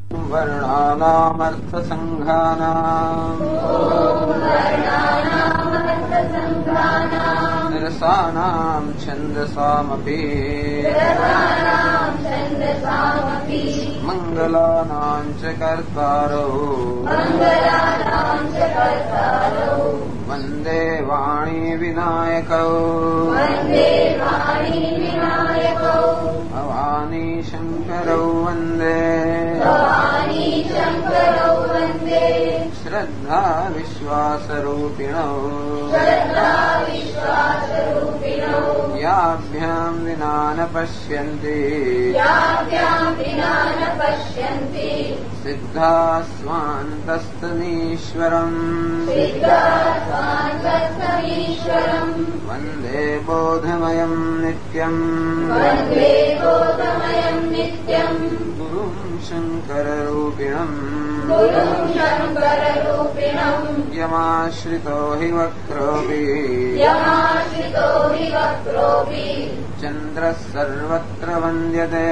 वर्णानामर्थसङ्घानाम् रसानाम् छन्दसामपि मङ्गलानाम् च कर्तारौ वन्दे वाणी विनायकौ भवानी शङ्करौ वन्दे श्रद्धा विश्वासरूपिणौ याभ्याम् विना न पश्यन्ति सिद्धा स्वान्तस्तमीश्वरम् वन्दे बोधमयम् नित्यम् गुरुम् शङ्कररूपिणम् यमाश्रितो हि वक्रोऽपि चन्द्रः सर्वत्र वन्द्यते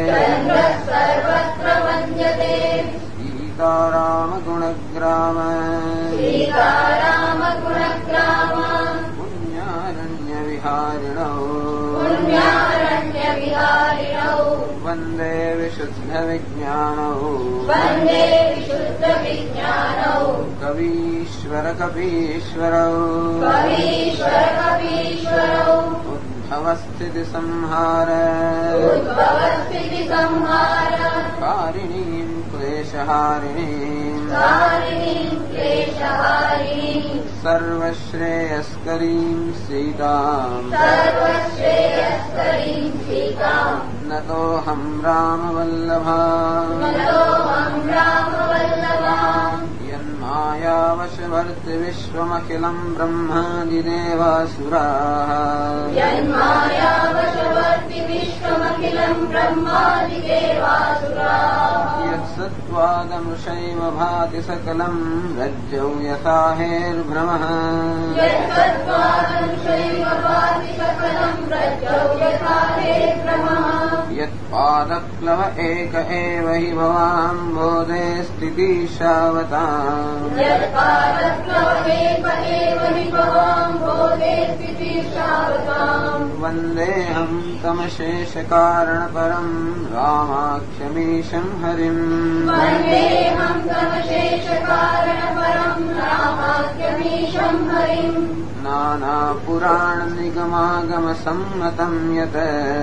सीतारामगुणग्राम पुण्यारण्यविहारिणौ वन्दे विशुद्धविज्ञानौ कवीश्वरकपीश्वरौ उद्भवस्थितिसंहार कारिणीम् क्लेशहारिणीम् सर्वश्रेयस्करीम् सीताम् नतोऽहम् रामवल्लभा यन्मायावशवर्ति विश्वमखिलम् ब्रह्मादिदेवासुराः यत्सत्त्वादमृषैव भाति सकलम् रज्जौ यथा हेर्भ्रमः यत्पादप्लव एक एव हि भवाम्भोधे स्थितिशावताम् वन्देऽहम् तमशेषकारणपरम् रामाख्यमीशम् हरिम् नानापुराणनिगमागमसम्मतम् यत्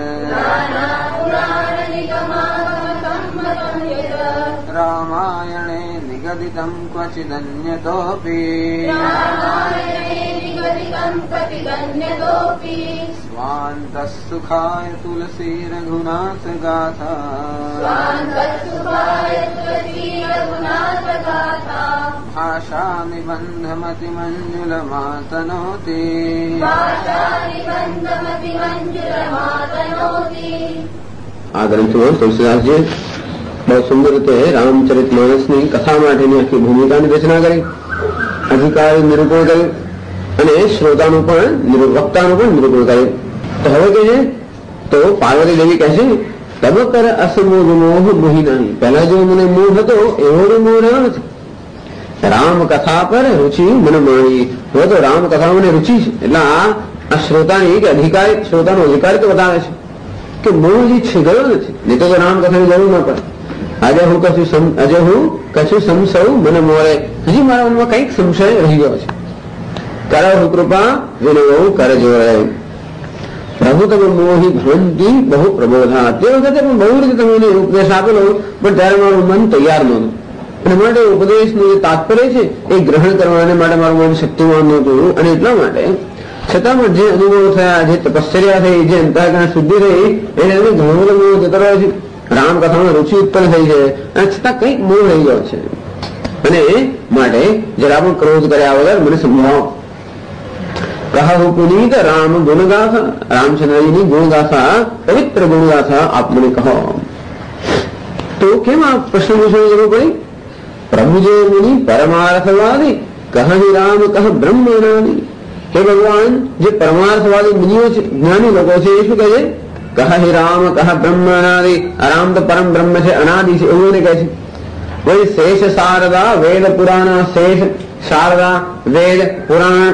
रामायणे निगदितम् क्वचिदन्यतोऽपि स्वान्तः सुखाय तुलसी रघुनाथ गाथा भाषा निबन्धमतिमञ्जुलमातनोति આ ગ્રંથમાં તુલસીદાસજી બહુ સુંદર રીતે રામચરિતમાનસની કથા માટેની આખી ભૂમિકાની રચના કરી, અધિકાર નિરૂપણ કર્યું અને શ્રોતાનું પણ વક્તાનું પણ નિરૂપણ કર્યું. તો હવે કે છે તો પાર્વતી દેવી કહે છે તબ કર અસમોહ મોહ મોહી નહીં. પહેલા જો મને મોહ હતો એવો મોહ રહ્યો નથી. રામ કથા પર રુચિ મને માણી. હવે તો રામ કથા મને રુચિ છે. એટલે આ શ્રોતાની કે અધિકારી શ્રોતાનો અધિકાર તો બતાવે છે કે મોહ જે છે ગયો નથી. નહીં તો રામકથાની જરૂર ન પડે. આજે હું કશું સંશય મને મોરે. હજી મારા મનમાં કંઈક સંશય રહી ગયો છે. કરો કૃપા વિનવો કરજોરે. પ્રભુ તમે મોહી ભ્રંતિ બહુ પ્રબોધા. તે વખતે પણ બહુ રીતે તમે એને ઉપદેશ આપેલો, પણ ત્યારે મારું મન તૈયાર નહોતું. અને માટે ઉપદેશનું જે તાત્પર્ય છે એ ગ્રહણ કરવાને માટે મારું મન શક્તિમાન નહોતું. અને એટલા માટે છતાં પણ જે અનુભવ થયા, જે તપશ્ચર્યા થઈ, જે અંતઃકરણ શુદ્ધિ થઈ, એને ઘણો બધો મોહ જતો રહ્યો છે. રામકથામાં રુચિ ઉત્પન્ન થઈ છે અને છતાં કંઈક મોહ રહી ગયો છે. અને માટે જરા પણ ક્રોધ કર્યા વગર મને સમજાવો. કહું પુનીત રામ ગુણગાથા. રામચંદ્રજીની ગુણગાથા, પવિત્ર ગુણગાથા આપ મને કહો. તો કેમ આ પ્રશ્ન પૂછવાની જરૂર પડી? પ્રભુ જે મુનિ પરમાર્થવાદી કહી રામ કહ બ્રહ્મનાદી. હે ભગવાન, જે પરમાર્થવાદી મુનિઓ છે, જ્ઞાની લોકો છે, એ શું કહે છે? કહી રામ કહ બ્રહ્મનાદી. રામ તો પરમ બ્રહ્મ છે, અનાદિ છે, એવું એને કહે છે. वही शेष शारदा वेद पुराण, शेष शारदा वेद पुराण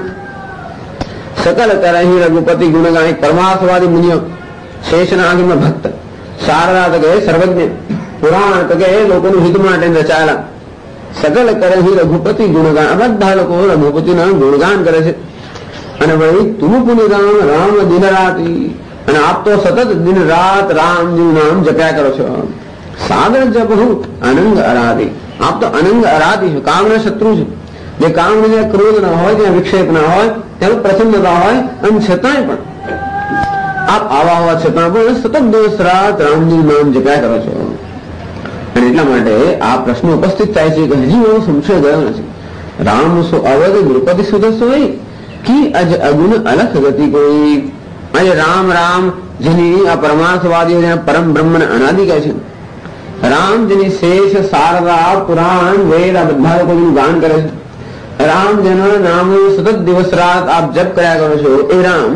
सकल करही रघुपति गुण गाय। परमार्थवादी मुनियों शेषनाग में भक्त, शारदा तक सर्वज्ञ, पुराण तक लोगों हित माटे रचाયેલા, सकल करही रघुपति गुणगान। બધા લોકો રઘુપતિના ગુણગાન કરે છે. અને વળી તુમ પુનિરામ રામ દિન રાતી, અને આપ તો સતત દિન રાત રામનું નામ જપ્યા કરો છો. સાગર જપહુ અનંગ અરાધી, આપ તો અનંગ અરાધી છો, કામના શત્રુ છે. જે કામ જ્યાં ક્રોધ ના હોય, જ્યાં વિક્ષેપ ના હોય, ત્યાં પ્રસન્નતા હોય, અને છતાંય પણ આપ આવા હોવા છતાં પણ સતત દિવસ રાત રામનું નામ જપ્યા કરો છો. અને એટલા માટે આ પ્રશ્ન ઉપસ્થિત થાય છે કે હજી એવો સંશય ગયો નથી. રામ સો અવધ દ્રુપદી સુદસ્સો હોય કી અજ અગુણ અલખ ગતિ કોઈ. આજે રામ રામ જેની આ પરમાર્થવાદીઓ જેના પરમ બ્રહ્મને અનાદિ કહે છે, રામ જેની શેષ શારદા પુરાણ વેદ આ બધા લોકો જેનું ગાન કરે છે, રામ જેના નામનો સતત દિવસ રાત આપ જપ કર્યા કરો છો, એ રામ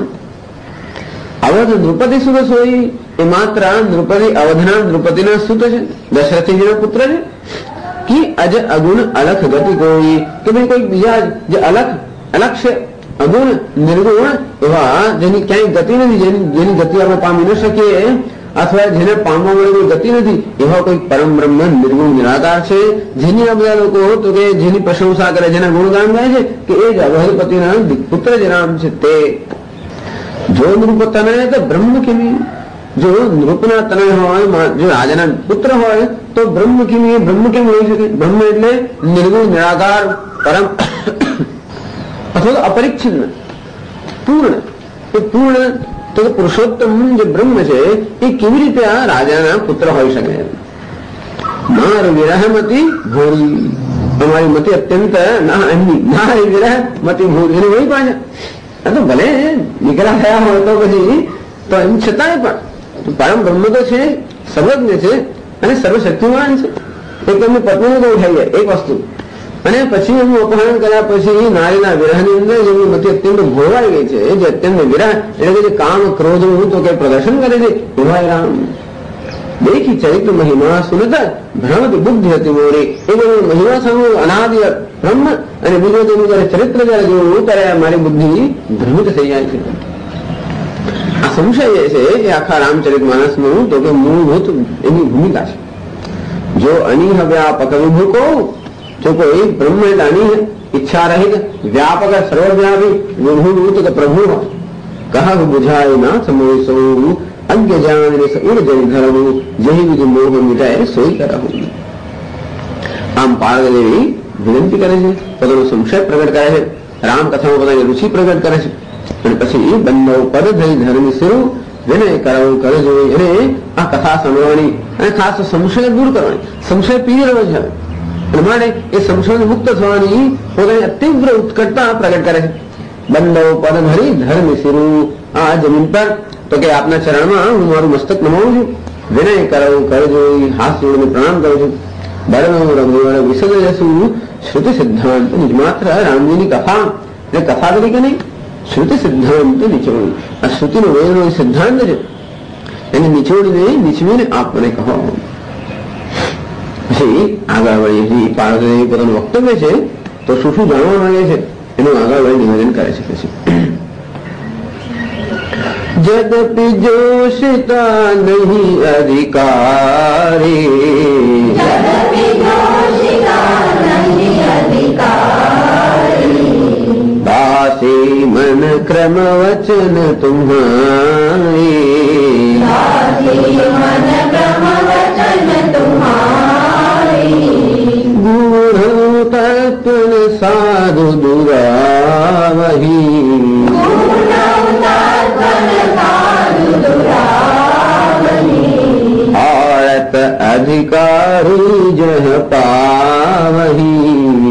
અવધ દ્રુપદી સુદસ હોય એ માત્ર દ્રુપદી અવધના દ્રુપદીના સુત છે, દશરથજીના પુત્ર છે. કી અજ અગુણ અલખ ગતિ કોઈ, કે ભાઈ કોઈ બીજા જે અલખ છે, અગુણ નિર્ગુણ એવા જેની ક્યાંય ગતિ નથી, જેની ગતિ આપણે પામી ન શકીએ, અથવા જેને પામવા મળે કોઈ ગતિ નથી, એવા કોઈ પરમ બ્રહ્મ નિર્ગુણ નિરાકાર છે. જેની આ બધા લોકો તો કે જેની પ્રશંસા કરે, જેના ગુણગાન ગાય છે, કે એ જ અવધપતિના પુત્ર જે રામ છે તે. જો નૃપ તનય તો બ્રહ્મ કેમી, જો નૃપના તનય હોય, જો રાજાના પુત્ર હોય તો બ્રહ્મ કેમી, બ્રહ્મ કેમ હોઈ શકે? બ્રહ્મ એટલે નિર્ગુણ નિરાકાર પરમ અથવા તો અપરિચ્છિન્ન પૂર્ણ. એ પૂર્ણ તો પુરુષોત્તમ જે બ્રહ્મ છે એ કેવી રીતે આ રાજાના પુત્ર હોઈ શકે? નાર વિરહમતી ભોરી, અમારી મતી અત્યંત નાર વિરહમતી ભોરી, એને વહી પાછા આ તો ભલે દીકરા થયા હોય તો પછી તો એમ છતાંય પણ પરમ બ્રહ્મ તો છે, સર્વજ્ઞ છે અને સર્વશક્તિમાન છે. એક એમની પત્નીને તો ઉઠાઈ જાય એક વસ્તુ, અને પછી એનું અપહરણ કર્યા પછી નારીના વિરહની અંદર જેમની મતી અત્યંત ભોળવાઈ ગઈ છે, જે અત્યંત વિરહ એટલે કે કામ ક્રોધનું તો કઈ પ્રદર્શન કરે છે, એવા રામ દેખી ચરિત્ર મહિમા સુનત ભ્રમત બુદ્ધિ હતી મોરી. એ બધું મહિમા સામે અનાદિ બ્રહ્મ અને બીજું તેનું જયારે ચરિત્ર જયારે જોયું ત્યારે મારી બુદ્ધિ ભ્રમિત થઈ જાય છે. આ સંશય જે છે એ આખા રામચરિત માનસનું તો કે મૂળભૂત એની ભૂમિકા છે. જો અનિહ વ્યાપક વિભુ કહું, જો કોઈ બ્રહ્મ એટલે અનિહ ઈચ્છા રહિત વ્યાપક સર્વવ્યાપી વિભૂત કે પ્રભુ હોય, કહા બુઝાય ના સમય સૌ અજ્ઞ જાણ ઉડ જઈ ધરવું જહી વિધ મોહ મિટાય સોઈ કરાવું. આમ પાર્વદેવી વિનંતી કરે છે, પોતાનો સંશય પ્રગટ કરે છે, રામકથામાં પોતાની રુચિ પ્રગટ કરે છે, અને પછી બંને પદ થઈ ધર્મ શિરું વિનય કરાવું કરે જોઈ. અને આ કથા સાંભળવાની અને ખાસ સંશય દૂર કરવાની, સંશય પીડી રહ્યો છે અને માટે એ સંશય મુક્ત થવાની પોતાની અતિવ્ર ઉત્કટતા પ્રગટ કરે છે. બંને પદ ધરી ધર્મ શિરું, આ જમીન પર તો કે આપના ચરણમાં હું મારું મસ્તક નમાવું છું, વિનય કરાવું કરે જોઈ, હાથ જોડીને પ્રણામ કરું છું. બળનો રઘુવર વિસર્જ જશું શ્રુતિ સિદ્ધાંત નિજમાત્ર રામજીની કથા, એટલે કથા તરીકે નહીં, શ્રુતિ સિદ્ધાંત નિચોડી. આ શ્રુતિનો વેદનો સિદ્ધાંત છે, એને નિચોડીને નીચવીને આપને કહો. પછી આગળ વળી પાર્વતી પોતાનું વક્તવ્ય છે તો શું શું જાણવા માંગે છે એનું આગળ વળી નિવેદન કરે છે. પછી જદપિ જોશિતા નહીં અધિકારી, દાસી મન ક્રમ વચન તુમ્હારી, ગૂઢ તત્વ સાધુ દુરાવહી, आरत अधिकारी जह पावही,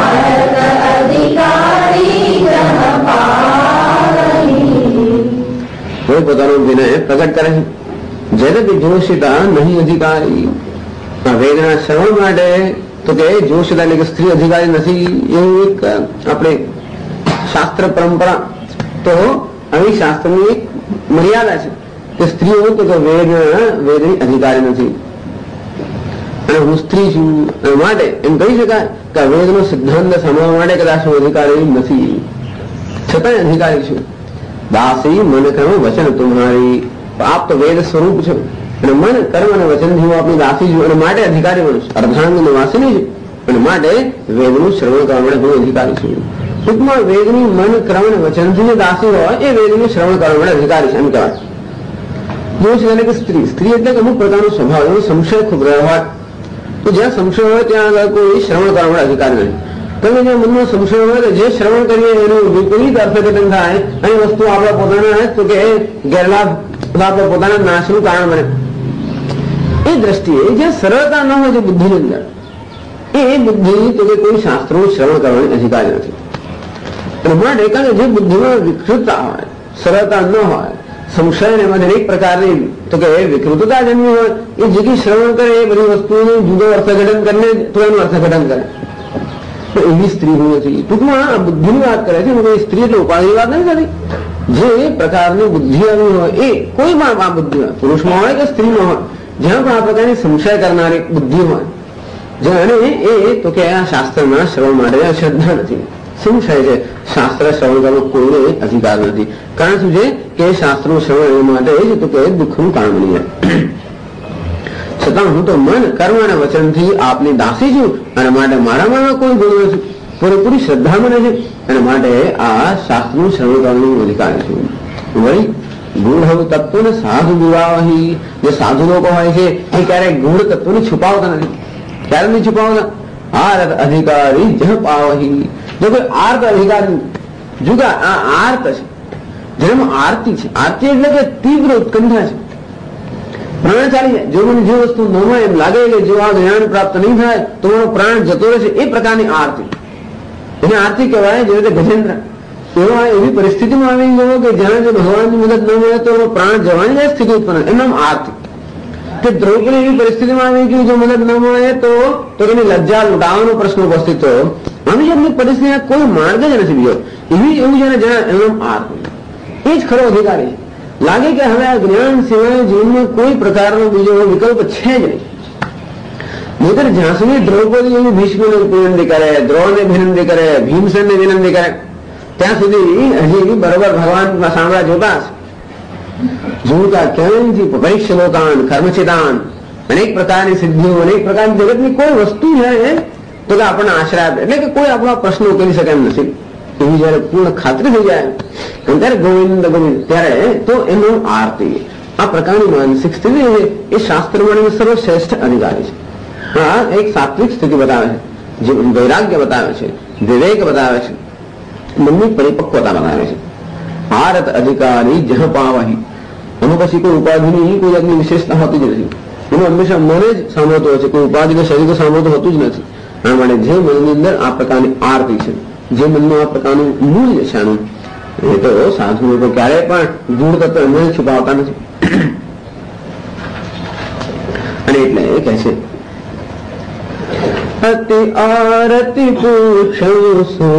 वो પોતાનો વિનય પ્રગટ કરે છે. જગત જોશિતા નહીં અધિકારી, વેદના શ્રવણ માટે તો કે જોશિતા એટલે કે સ્ત્રી અધિકારી નથી એવું એક આપણે શાસ્ત્ર પરંપરા, તો આવી શાસ્ત્રની એક મર્યાદા છે કે સ્ત્રીઓ તો કે વેદની અધિકારી નથી. અને હું સ્ત્રી છું, અને માટે એમ કહી શકાય કે આ વેદનો સિદ્ધાંત સાંભળવા માટે કદાચ હું અધિકારી નથી, છતાંય અધિકારી છું. દાસી મન કર્મ વચન તુમ્હારી, આપ તો વેદ સ્વરૂપ છો અને મન કર્મ અને વચનથી હું આપની દાસી છું અને માટે અધિકારી બનું છું. અર્ધાંગ નિવાસીની છું અને માટે વેદનું શ્રવણ કરવા માટે હું અધિકારી છું. ટૂંકમાં વેદની મન કર્મ અને વચનથી જે દાસી હોય એ વેદનું શ્રવણ કરવા માટે અધિકારી છે એમ કહેવાય. જેવું છે એટલે કે સ્ત્રી એટલે કે અમુક પ્રકારનો સ્વભાવ, એનો સંશય ખૂબ રહ્યો હોય તો જ્યાં સંશય હોય ત્યાં આગળ કોઈ શ્રવણ કરવા માટે અધિકારી નથી. તમે જે મનમાં સંશય હોય તો જે શ્રવણ કરીએ એનું વિપરીત અર્થઘટન થાય અને વસ્તુ આપણા પોતાના તો કે ગેરલાભ આપણા પોતાના નાશનું કારણ બને. એ દ્રષ્ટિએ જે સરળતા ન હોય છે બુદ્ધિની અંદર, એ બુદ્ધિ તો કે કોઈ શાસ્ત્રોનું શ્રવણ કરવાની અધિકારી નથી. અને માટે કારણ કે જે બુદ્ધિમાં વિકૃતતા હોય, સરળતા ન હોય, સંશય એમાં દરેક પ્રકારની તો કે વિકૃતતા જન્મી હોય, એ જે શ્રવણ કરે એ બધી વસ્તુનું જુદો અર્થઘટન કરીને તો એનું અર્થઘટન કરે. તો એવી સ્ત્રી હું નથી. ટૂંકમાં બુદ્ધિની વાત કરે છે, કોઈ સ્ત્રી એટલે ઉપાધિની વાત નથી કરતી. જે પ્રકારની બુદ્ધિ આવી હોય એ કોઈ પણ આ બુદ્ધિ હોય, પુરુષમાં હોય કે સ્ત્રીમાં હોય, જ્યાં પણ આ પ્રકારની સંશય કરનારી બુદ્ધિ હોય, જાણે એ તો કે આ શાસ્ત્રના શ્રવણ માટે શ્રદ્ધા નથી, સંશય છે. શાસ્ત્ર શ્રવણ કરવાનો કોઈને અધિકાર નથી. કારણ શું છે કે શાસ્ત્રનું શ્રવણ એ માટે જ તો કે દુઃખનું કારણ બની જાય. છતાં હું તો મન કર્મ અને વચનથી આપની દાસી છું અને માટે મારામાં કોઈ ગુણ નથી. પૂરેપૂરી શ્રદ્ધા મને છે અને માટે આ શાસ્ત્રનું શ્રવણ કરવાનું અધિકાર છું. વળી ગૂઢ તત્વને સાધુ વિવાહી, જે સાધુ લોકો હોય છે એ ક્યારેક ગૂઢ તત્વને છુપાવતા નથી. ક્યારે નહીં છુપાવતા? આર્ત અધિકારી જહ પાવહી, જો કોઈ આર્ત અધિકારી જુદા આ આર્ત છે, જેમાં આરતી છે. આરતી એટલે કે તીવ્ર ઉત્કંઠા છે, પ્રાણ ચાલી જાય. જો મને જે વસ્તુ ન હોય એમ લાગે કે જો આ જ્ઞાન પ્રાપ્ત નહીં થાય તો મારો પ્રાણ જતો રહેશે, એ પ્રકારની આરતી, એને આરતી કહેવાય. જે રીતે ગજેન્દ્ર એવી પરિસ્થિતિમાં આવી ગયો કે જ્યાં જો ભગવાનની મદદ ન મળે તો પ્રાણ જવાની સ્થિતિ ઉત્પન્ન, એમ નામ આરતી. કે દ્રૌપદી એવી પરિસ્થિતિમાં આવી ગયું જો મદદ ન મળે તો એની લજ્જા લૂંટાવાનો પ્રશ્ન ઉપસ્થિત થયો. આવી એમની પરિસ્થિતિ કોઈ માર્ગ જ નથી બીજો, એવું જેને જણાય એનું આરતી. એ જ ખરો અધિકારી છે. લાગે કે હવે આ જ્ઞાન સિવાય જીવનમાં કોઈ પ્રકારનો બીજો વિકલ્પ છે જ નહીં. નહીતર જ્યાં સુધી દ્રૌપદી એવી ભીષ્મને વિનંતી કરે, દ્રોણને વિનંતી કરે, ભીમસેનને વિનંતી કરે, ત્યાં સુધી હજી બરોબર ભગવાન સાંભળા જોતા હશે. જોતા ક્યાંયથી પરીક્ષલોકાન કર્મચિદાન, અનેક પ્રકારની સિદ્ધિઓ, અનેક પ્રકારની જગતની કોઈ વસ્તુ છે તો કે આપણને આશરા આપે, એટલે કે કોઈ આપણો પ્રશ્ન ઉકેલી શકે એમ નથી. એવી જયારે પૂર્ણ ખાતરી થઈ જાય ત્યારે ગોવિંદ ગોવિંદ ત્યારે તો એનું આરતી. આ પ્રકારની માનસિક સ્થિતિ એ શાસ્ત્ર માટે સર્વશ્રેષ્ઠ અધિકારી છે. હા, એક સાત્વિક સ્થિતિ બતાવે છે, જે વૈરાગ્ય બતાવે છે, વિવેક બતાવે છે, મનની પરિપક્વતા બતાવે છે. આરત અધિકારી જહ પાવહી, એનું પછી કોઈ ઉપાધિની કોઈ જાતની વિશેષતા હોતી જ નથી. એનું હંમેશા મને જ સાંભળતો હોય છે, કોઈ ઉપાધિ કે શરીર સાંભળતું હોતું જ નથી. આ માટે જે મનની અંદર આ પ્રકારની આરતી છે, જે મનનું આ પ્રકારનું મૂલ્ય છે આનું, એ તો સાધુ લોકો ક્યારેય પણ દૂર તત્વ એમને છુપાવતા નથી. અને એટલે એ કહે છે અતિ આરતી પૂછું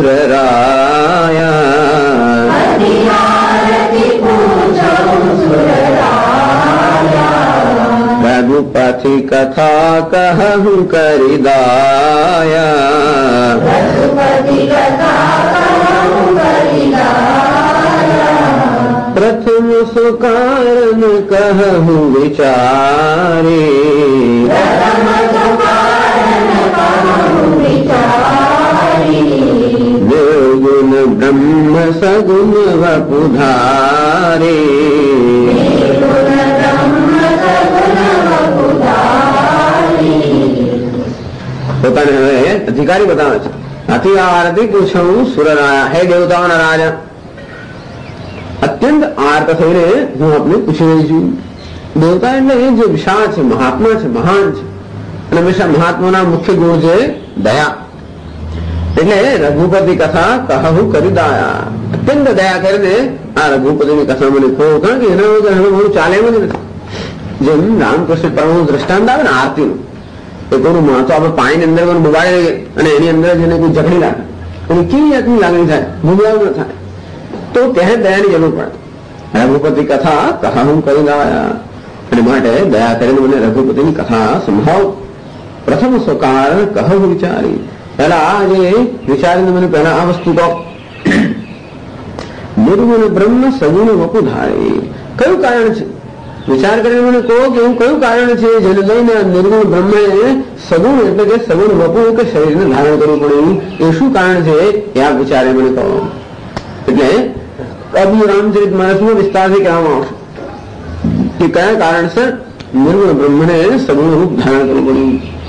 સુરરાયા, રઘુપતિ કથા કહું કરી દાયા, પ્રથમ સુકારણ કહું વિચારે, નિર્ગુણ બ્રહ્મ સગુણ વપુધારે, પોતાને હવે અધિકારી બતાવે છે. અતિ આરતી પૂછું સુરરાયા, હે દેવતાઓના રાજા, અત્યંત આર્ત થઈને હું આપને પૂછી રહી છું. દેવતા એટલે એ જે વિશાળ છે, મહાત્મા છે, મહાન છે, અને હંમેશા મહાત્માના મુખ્ય ગુણ છે દયા. એટલે રઘુપતિ કથા કહું કરી દાયા, અત્યંત દયા કરીને આ રઘુપતિની કથા મને કહો, કારણ કે એના વગર હવે મારું ચાલે એમ જ નથી. જેમ રામકૃષ્ણ પરમહંસ દ્રષ્ટાંત આવે ને આરતીનું, એ કોઈનું માથું આપણે પાણીની અંદર કોઈ ડુબાડી દઈએ અને એની અંદર જેને કોઈ જકડી રાખે, એની કેવી જાતની લાગણી થાય, ડૂબાવ ન થાય, તો ત્યારે દયાની જરૂર પડે. રઘુપતિ કથા કહું કરી દાયા, અને માટે દયા કરીને મને રઘુપતિની કથા સંભળાવો. પ્રથમ સ્વકાર કહ વિચારી, પહેલા આજે વિચારીને મને પહેલા આ વસ્તુ કહો. નિર્ગુણ બ્રહ્મ સગુણ વપુ ધારે, કયું કારણ છે? વિચાર કરીને મને કહો કે એવું કયું કારણ છે જેને લઈને નિર્ગુણ બ્રહ્મે સગુણ એટલે કે સગુણ વપુ કે શરીરને ધારણ કરવું પડ્યું, એ શું કારણ છે એ આ વિચારે મને કહો. એટલે અભિ રામચરિત માનસમાં વિસ્તારથી કહેવામાં આવશે કે કયા કારણસર નિર્ગુણ બ્રહ્મને સગુણ રૂપ ધારણ કરવું પડ્યું.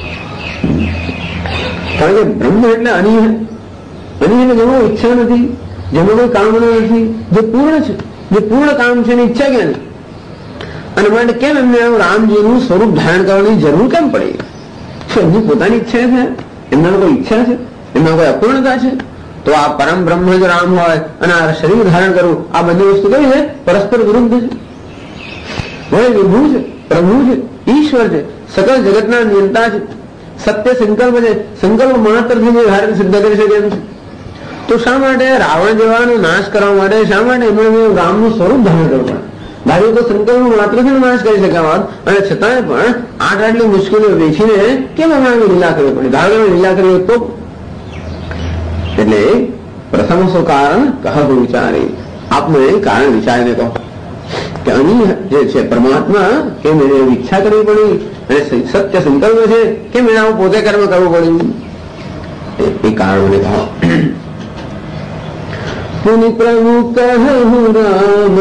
કારણ કે બ્રહ્મ એટલે અનિય, અનિયને જેમાં ઈચ્છા નથી, જેમાં કોઈ કામના નથી, જે પૂર્ણ છે, જે પૂર્ણ કામ છે એની ઈચ્છા ક્યાં નથી. અને માટે કેમ એમને રામજીનું સ્વરૂપ ધારણ કરવાની જરૂર કેમ પડી? શું એમની પોતાની ઈચ્છા છે? એમના કોઈ ઈચ્છા છે? એમના કોઈ અપૂર્ણતા છે? તો આ પરમ બ્રહ્મ જ રામ હોય અને આ શરીર ધારણ કરવું, આ બધી વસ્તુ કઈ છે? પરસ્પર વિરુદ્ધ છે. વળી વિભુ છે, પ્રભુ છે, ઈશ્વર છે, સકલ જગતના નિયંતા છે, સત્ય સંકલ્પ છે, સંકલ્પ માત્રથી જે ધારણ સિદ્ધ કરી શકે એમ છે. તો શા માટે રાવણ જેવાનો નાશ કરવા માટે શા માટે એમણે રામનું સ્વરૂપ ધારણ કરવું પડે? ધાર્યું તો સંકલ્પ માત્રથી નાશ કરી શકાય, અને છતાંય પણ આટલી મુશ્કેલીઓ વેચીને કેમ એમણે લીલા કરવી પડી? ધારો લીલા કરવી તો એટલે પ્રથમ શું કારણ કહો વિચારી, આપને કારણ વિચારીને કહો કે અહીં જે છે પરમાત્મા કેમ એને ઈચ્છા કરવી પડી અને સત્ય સંકલ્પ છે કેમ એને આવું પોતે કર્મ કરવું પડ્યું, એ કારણ મને કહો. પુનિ પ્રભુ કહું રામ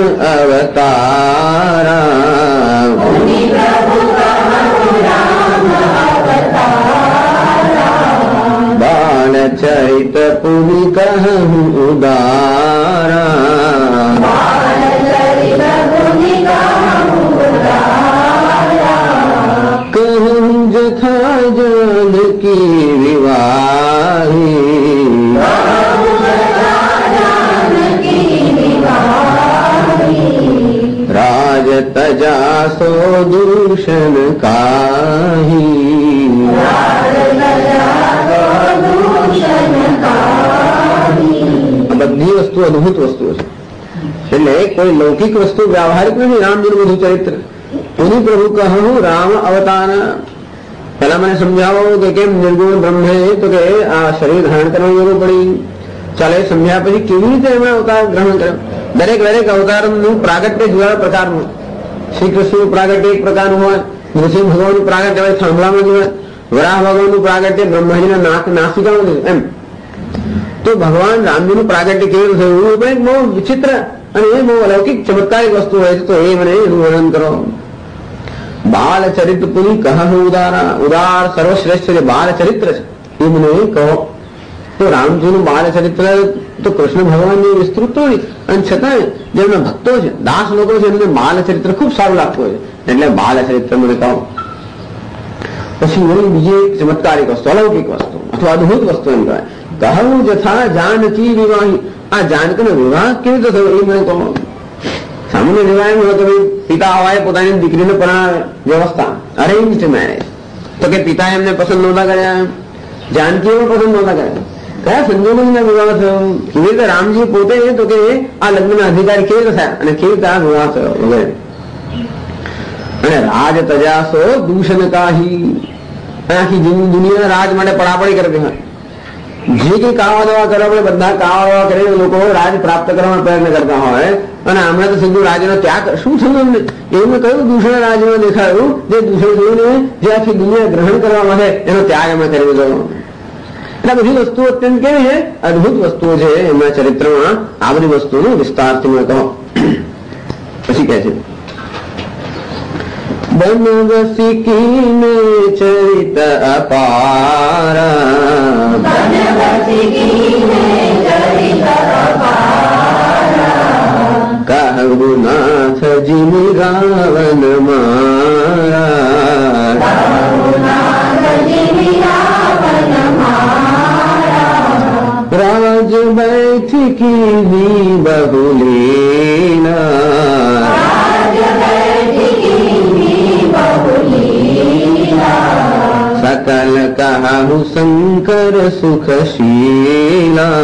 અવતારા, બાલ ચરિત પુનિ કહું ઉદારા, કહું જથા જાનકી વિવાહી, રાજ તજાસો દૂષણ કાહી, બધી વસ્તુ અદભુત વસ્તુઓ છે. એટલે કોઈ લૌકિક વસ્તુ વ્યવહારિક નથી. રામજીનું બધું ચરિત્ર. પુનિ પ્રભુ કહું રામ અવતાર. પેલા મને સમજાવો કે કેમ નિર્ગુણ બ્રહ્મે, તો કે આ શરીર ધારણ કરવાની જરૂર પડી. ચાલે સમજ્યા પછી કેવી રીતે એમણે અવતાર ગ્રહણ કર્યો? દરેક અવતારનું પ્રાગટ્ય જુદા પ્રકારનું. શ્રી કૃષ્ણનું પ્રાગટ્ય એક પ્રકારનું હોય, નૃસિંહ ભગવાનનું પ્રાગટ્ય હોય થાંભલામાં હોય, વરાહ ભગવાનનું પ્રાગટ્ય બ્રહ્માજીના નાસિકામાં એમ. તો ભગવાન રામજીનું પ્રાગટ્ય કેવું થયું એ પણ બહુ વિચિત્ર અને એ બહુ અલૌકિક ચમત્કારિક વસ્તુ હોય છે. તો એ મને એનું વર્ણન કરો. બાલ ચરિત્ર પુનિ કહું ઉદારા, ઉદાર સર્વશ્રેષ્ઠ જે બાલ ચરિત્ર છે એ મને કહો. તો રામજીનું બાલ ચરિત્ર તો કૃષ્ણ ભગવાનની વિસ્તૃત હોય, અને છતાંય જેમના ભક્તો છે, દાસ લોકો છે, એમને બાલ ચરિત્ર ખૂબ સારું લાગતું હોય છે, એટલે બાલ ચરિત્ર મને કહો. પછી વળી બીજી એક ચમત્કારિક વસ્તુ, અલૌકિક વસ્તુ અથવા અદભુત વસ્તુ એમ કહેવાય. કહું જથા જાનકી વિવાહી. આ જાનકીનો વિવાહ કેવી રીતે થયો એ મને કહો. સામાન્ય વિવાહ એમ હોય કે પિતા હોય પોતાની દીકરીને પરણાવે, વ્યવસ્થા અરેન્જ્ડ મેરેજ. તો કે પિતા એમને પસંદ નહોતા કર્યા, જાનકી પસંદ નહોતા કર્યા. કયા સંજોગોના વિવાહ થયો? કેવી રીતે રામજી પોતે તો કે આ લગ્નના અધિકારી કેવી રીતે થયા અને કેવી રીતે આ વિવાહ થયો વગેરે. અને રાજ તજાસો દૂષણ કાહી. આખી દુનિયા રાજ માટે પડાપડી કરતી હોય. જે કઈ કાવા દવા કરવા પડે બધા કાવા દવા કરીને લોકો રાજ પ્રાપ્ત કરવાનો પ્રયત્ન કરતા હોય, અને હમણાં તો સીધું રાજનો ત્યાગ શું થયું એમને? એવું કયું દૂષણ રાજમાં દેખાયું જે દૂષણ જોઈને જે આખી દુનિયા ગ્રહણ કરવા માટે એનો ત્યાગ એમાં કરી દીધો. એટલે બધી વસ્તુઓ અત્યંત કેવી છે? અદભુત વસ્તુઓ છે એમના ચરિત્રમાં. આ બધી વસ્તુનો વિસ્તારથી મને કહો. પછી કહે છે બનવસિકીને ચરિત અપારા, કહું નાથજી રાવણ મારા, રાજ बैठकी बहुलीला, सकल कहु शंकर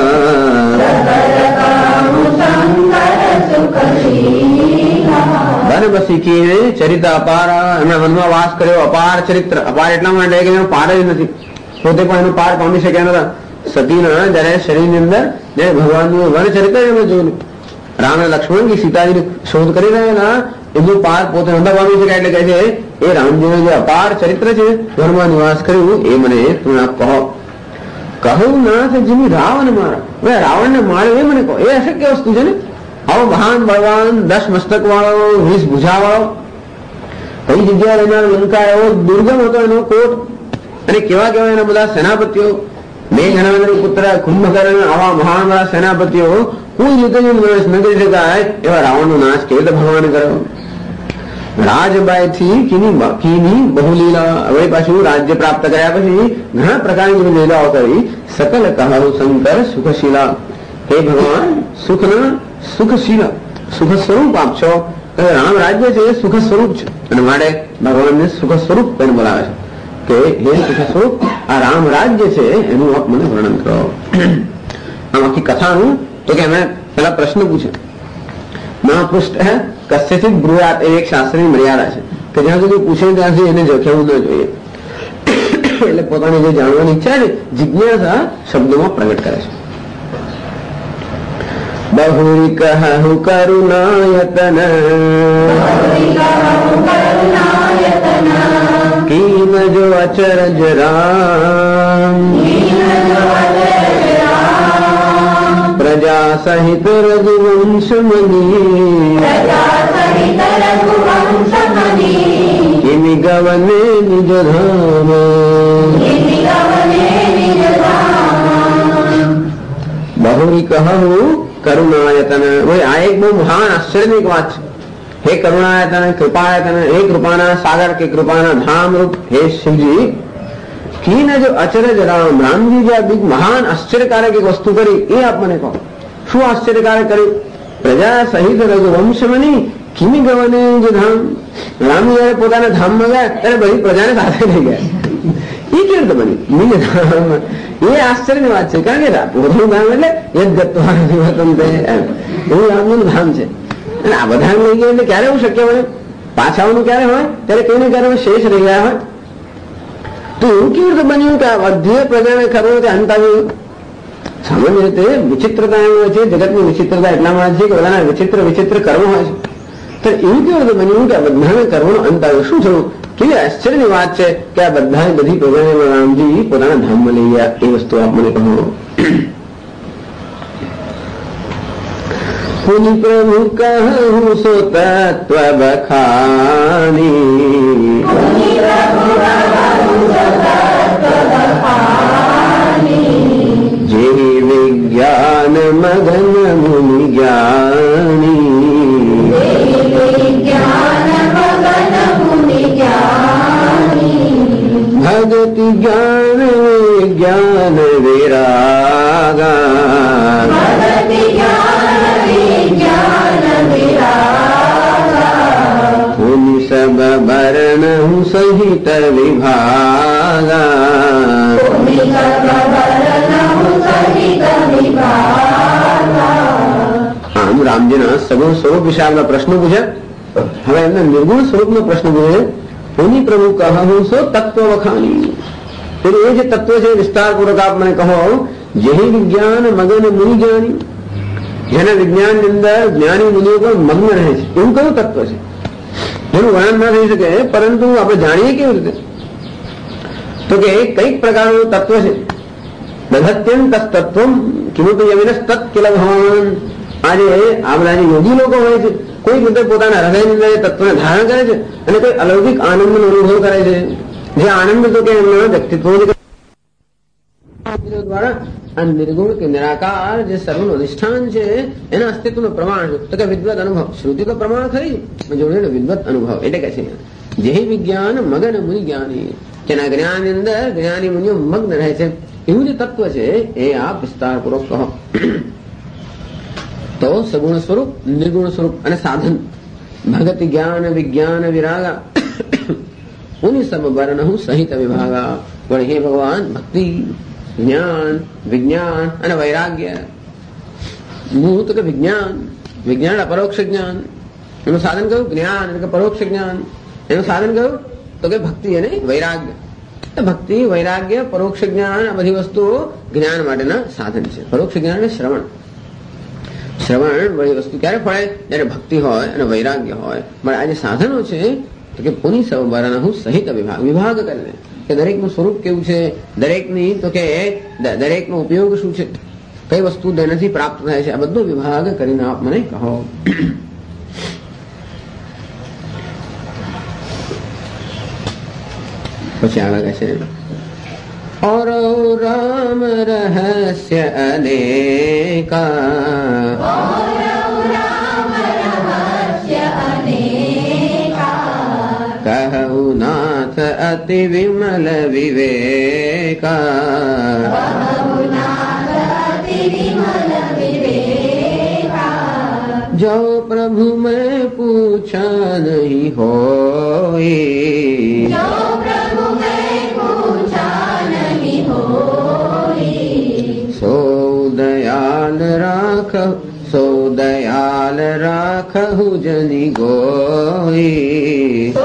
सुखशीला, વન શીખીને ચરિત્ર અપાર, એમના વનમાં વાસ કર્યો, અપાર ચરિત્ર. અપાર એટલા માટે કે એનો પાર જ નથી, પોતે પણ એનો પાર પામી શક્યા નતા. સતીના જયારે શરીરની અંદર જયારે ભગવાનનું વન ચરિત્ર એમને જોયું, રામ અને લક્ષ્મણ કે સીતાજીની શોધ કરી રહેલા એમનું પાર પોતે નતા પામી શક્યા. એટલે કહે છે એ રામજીનું જે અપાર ચરિત્ર છે, ઘરમાં નિવાસ કર્યું, એ મને તમે આપ કહો. કહું નાથ જેની રાવણ મારા, હવે રાવણને માર્યો એ મને કહો. એ અશક્ય વસ્તુ છે ને. આવો મહાન બળવાન, 10 મસ્તક વાળો, 20 ભુજા વાળો, કઈ જગ્યાએ રહેનાર લંકા એવો દુર્ગમ હતો એનો કોટ, અને કેવા કેવા એના બધા સેનાપતિઓ, મેઘનાદના પુત્ર કુંભકર્ણ, આવા મહાન વાળા સેનાપતિઓ કોઈ રીતે નાશ ન કરી શકાય એવા રાવણનો નાશ કેવી રીતે ભગવાને કર્યો. રાજબાઈથી કીની બહુલીલા, હવે પાછું રાજ્ય પ્રાપ્ત કર્યા પછી ઘણા પ્રકારની લીલાઓ કરી. સકલ કહું શંકર સુખશીલા, હે ભગવાન સુખના સુખશીલ, સુખ સ્વરૂપ આપશો. રામ રાજ્ય છે એ સુખ સ્વરૂપ છે, અને માટે ભગવાનને સુખ સ્વરૂપ કરીને બોલાવે છે કે હે સુખ સ્વરૂપ, આ રામ રાજ્ય છે એનું આપ મને વર્ણન કરો. આમ આખી કથાનું તો કે અમે પેલા પ્રશ્ન પૂછે ના પૃષ્ઠ હે કસ્યચિત બ્રુયાત, એ એક શાસ્ત્રની મર્યાદા છે કે જ્યાં સુધી પૂછે ત્યાં સુધી એને જખેવું ન જોઈએ. એટલે પોતાની જે જાણવાની ઈચ્છા છે, જિજ્ઞાસા શબ્દોમાં પ્રગટ કરે છે. બહુરી કહું કરુણાયતન કીન જો અચરજ રામ, પ્રજા સહિત રઘુવંશ મની, કિમિ ગવને નિજ ધામ. બહુરી કહું કરુણાયતન, આ એક બહુ મહાન આશ્ચર્યની વાત છે. હે કરુણાયતન, કૃપાયતન, હે કૃપાના સાગર કે કૃપાના ધામ રૂપ હે શિવજી. કીન જો અચરજ રામ, રામજી જે બીજ મહાન આશ્ચર્યકારક એક વસ્તુ કરી એ આપ મને કહો. શું આશ્ચર્યકારક કર્યું? પ્રજા સહિત રઘુવંશમની કિમિ ગવને જે ધામ, રામ જયારે પોતાના ધામમાં ગયા ત્યારે બધી પ્રજાને સાથે લઈ ગયા. એ કેવી રીતે બની નિજ ધામ? એ આશ્ચર્યની વાત છે, કારણ કે પોતાનું ધામ એટલે એ જ ગત્વાનું એવું રામનું ધામ છે. અને આ બધા લઈ ગયા એટલે ક્યારે એવું શક્ય બને? પાછાઓનું ક્યારે હોય? ત્યારે કોઈને ક્યારે શેષ રહી ગયા હોય. તો એવું કેવી રીતે બન્યું કે આ બધી પ્રજાને ખબર તે અંત આવ્યું? સામાન્ય રીતે વિચિત્રતા એવું હોય છે, જગતની વિચિત્રતા એટલામાં છે કે બધાના વિચિત્ર વિચિત્ર કર્મ હોય છે. તો એવું કેવી રીતે બન્યું કે આ બધાને કર્મનો અંત આવ્યો? શું થયું? કેવી આશ્ચર્યની વાત છે કે આ બધા બધી પ્રજાને રામજી પોતાના ધામમાં લઈ ગયા. એ વસ્તુ આપ મને કહો. પુનિ પ્રભુ કહું સો તત્વ બખાની, જે વિજ્ઞાન મગન મુનિ જ્ઞાની, ભગતિ જ્ઞાન વિજ્ઞાન વિરાગા, પુનિ સબ વરણ સહિત વિભાગા, આમ રામજીના સગુણ સ્વરૂપ વિશે આપણા પ્રશ્નો પૂછ્યા. હવે એમના નિર્ગુણ સ્વરૂપનો પ્રશ્ન પૂછે. પુનિ પ્રભુ કહું સો તત્વ વખાણી, એ જે તત્વ છે વિસ્તારપૂર્વક આપ મને કહો. જે વિજ્ઞાન મગન મુનિ જ્ઞાની, જેના વિજ્ઞાનની અંદર જ્ઞાની મુનિઓ પણ મગ્ન રહે છે, એવું કયું તત્વ છે જેનું વર્ણન ના થઈ શકે, પરંતુ આપણે જાણીએ કેવી રીતે? તો કે કઈક પ્રકારનું તત્વ છે. દધત્યંત તત્વ કિમુપી યમિનસ તત્ કિલ ભગવાન. આજે આ બધા જે યોગી લોકો હોય છે, કોઈ રીતે પોતાના હૃદયની અંદર એ તત્વને ધારણ કરે છે અને કોઈ અલૌકિક આનંદનો અનુભવ કરે છે. જે આનંદ તો કે એમના વ્યક્તિત્વ દ્વારા આ નિર્ગુણ કે નિરાકાર જે સર્વનું અધિષ્ઠાન છે એના અસ્તિત્વનું પ્રમાણ છે. તો કે વિદ્વત અનુભવ, શ્રુતિ તો પ્રમાણ ખરી, જોડે વિદ્વત અનુભવ. એટલે કે છે જે વિજ્ઞાન મગન મુનિ જ્ઞાની, જેના જ્ઞાનની અંદર જ્ઞાની મુનિઓ મગ્ન રહે છે, એવું જે તત્વ છે એ આપ વિસ્તારપૂર્વક કહો. તો સગુણ સ્વરૂપ, નિર્ગુણ સ્વરૂપ અને સાધન, ભગતિ જ્ઞાન વિજ્ઞાન વિરાગા, પુનિ સબ વર્ણ સહિત વિભાગા. પણ હે ભગવાન, ભક્તિ, જ્ઞાન, વિજ્ઞાન અને વૈરાગ્ય. હું તો કે વિજ્ઞાન, વિજ્ઞાન અપરોક્ષ જ્ઞાન, એનું સાધન કયું? જ્ઞાન, એટલે કે પરોક્ષ જ્ઞાન. એનું સાધન કયું? તો કે ભક્તિ અને વૈરાગ્ય. ભક્તિ, વૈરાગ્ય, પરોક્ષ જ્ઞાન આ બધી વસ્તુઓ જ્ઞાન માટેના સાધન છે. પરોક્ષ જ્ઞાન એટલે શ્રવણ. શ્રવણ બધી વસ્તુ ક્યારે ફળે? જયારે ભક્તિ હોય અને વૈરાગ્ય હોય. પણ આ જે સાધનો છે તો કે પુનિ સૌબારાના સહિત વિભાગ કરીને કે દરેકનું સ્વરૂપ કેવું છે, દરેકની તો કે દરેકનો ઉપયોગ શું છે, કઈ વસ્તુ તેનાથી પ્રાપ્ત થાય છે, આ બધો વિભાગ કરીને આપ મને કહો. પછી આગળ કહે છે और राम रहस्य अनेका कहु नाथ अति विमल विवेका जो प्रभु मैं पूछा नहीं होई सो दयाल राखहु जनि गोई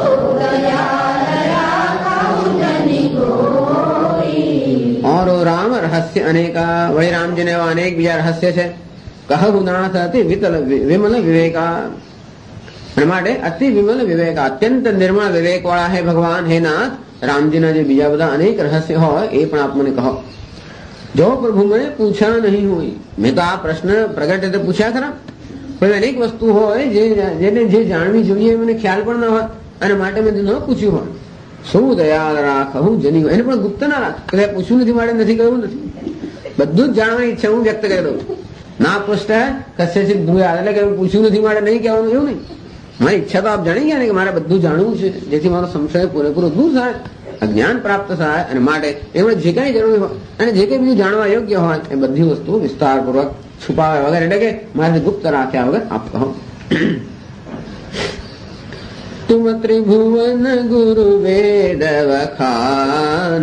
और राम रहस्य अनेका. वही रामजी ने अनेक બીજા રહસ્ય છે. કહુ નાથ અતિ વિમલ વિવેકા. માટે અતિ વિમલ વિવેકા, અત્યંત નિર્મળ વિવેક વાળા હે ભગવાન, હે નાથ. રામજીના જે બીજા બધા અનેક રહસ્ય હોય એ પણ આપ મને કહો. જો પ્રભુ મને પૂછા નહીં હોય, મેં તો આ પ્રશ્ન પ્રગટ રીતે પૂછ્યા ખરા, પણ અનેક વસ્તુ હોય જેને જે જાણવી જોઈએ મને ખ્યાલ પણ ના હોય અને માટે મેં ન પૂછ્યું હોય. શું દયાળ રાખું જની હોય, એને પણ ગુપ્ત ના રાખ. કદાચ પૂછ્યું નથી માટે નથી કહ્યું નથી, બધું જ જાણવાની ઈચ્છા હું વ્યક્ત કરી દઉં. ના પૂછતા કશે એટલે કે પૂછ્યું નથી માટે નહીં કહેવાનું એવું નહીં. મારી ઈચ્છા તો આપ જાણી ગયા ને કે મારે બધું જાણવું છે, જેથી મારો સંશય પૂરેપૂરો દૂર થાય, જ્ઞાન પ્રાપ્ત થાય, અને માટે એમણે જે કઈ જરૂરી હોય અને જે કઈ બીજું જાણવા યોગ્ય હોય એ બધી વસ્તુઓ વિસ્તારપૂર્વક છુપાવ્યા વગર, એટલે કે મારે ગુપ્ત રાખ્યા વગર આપ કહો. તુમ ત્રિભુવન ગુરુ વેદ વખાન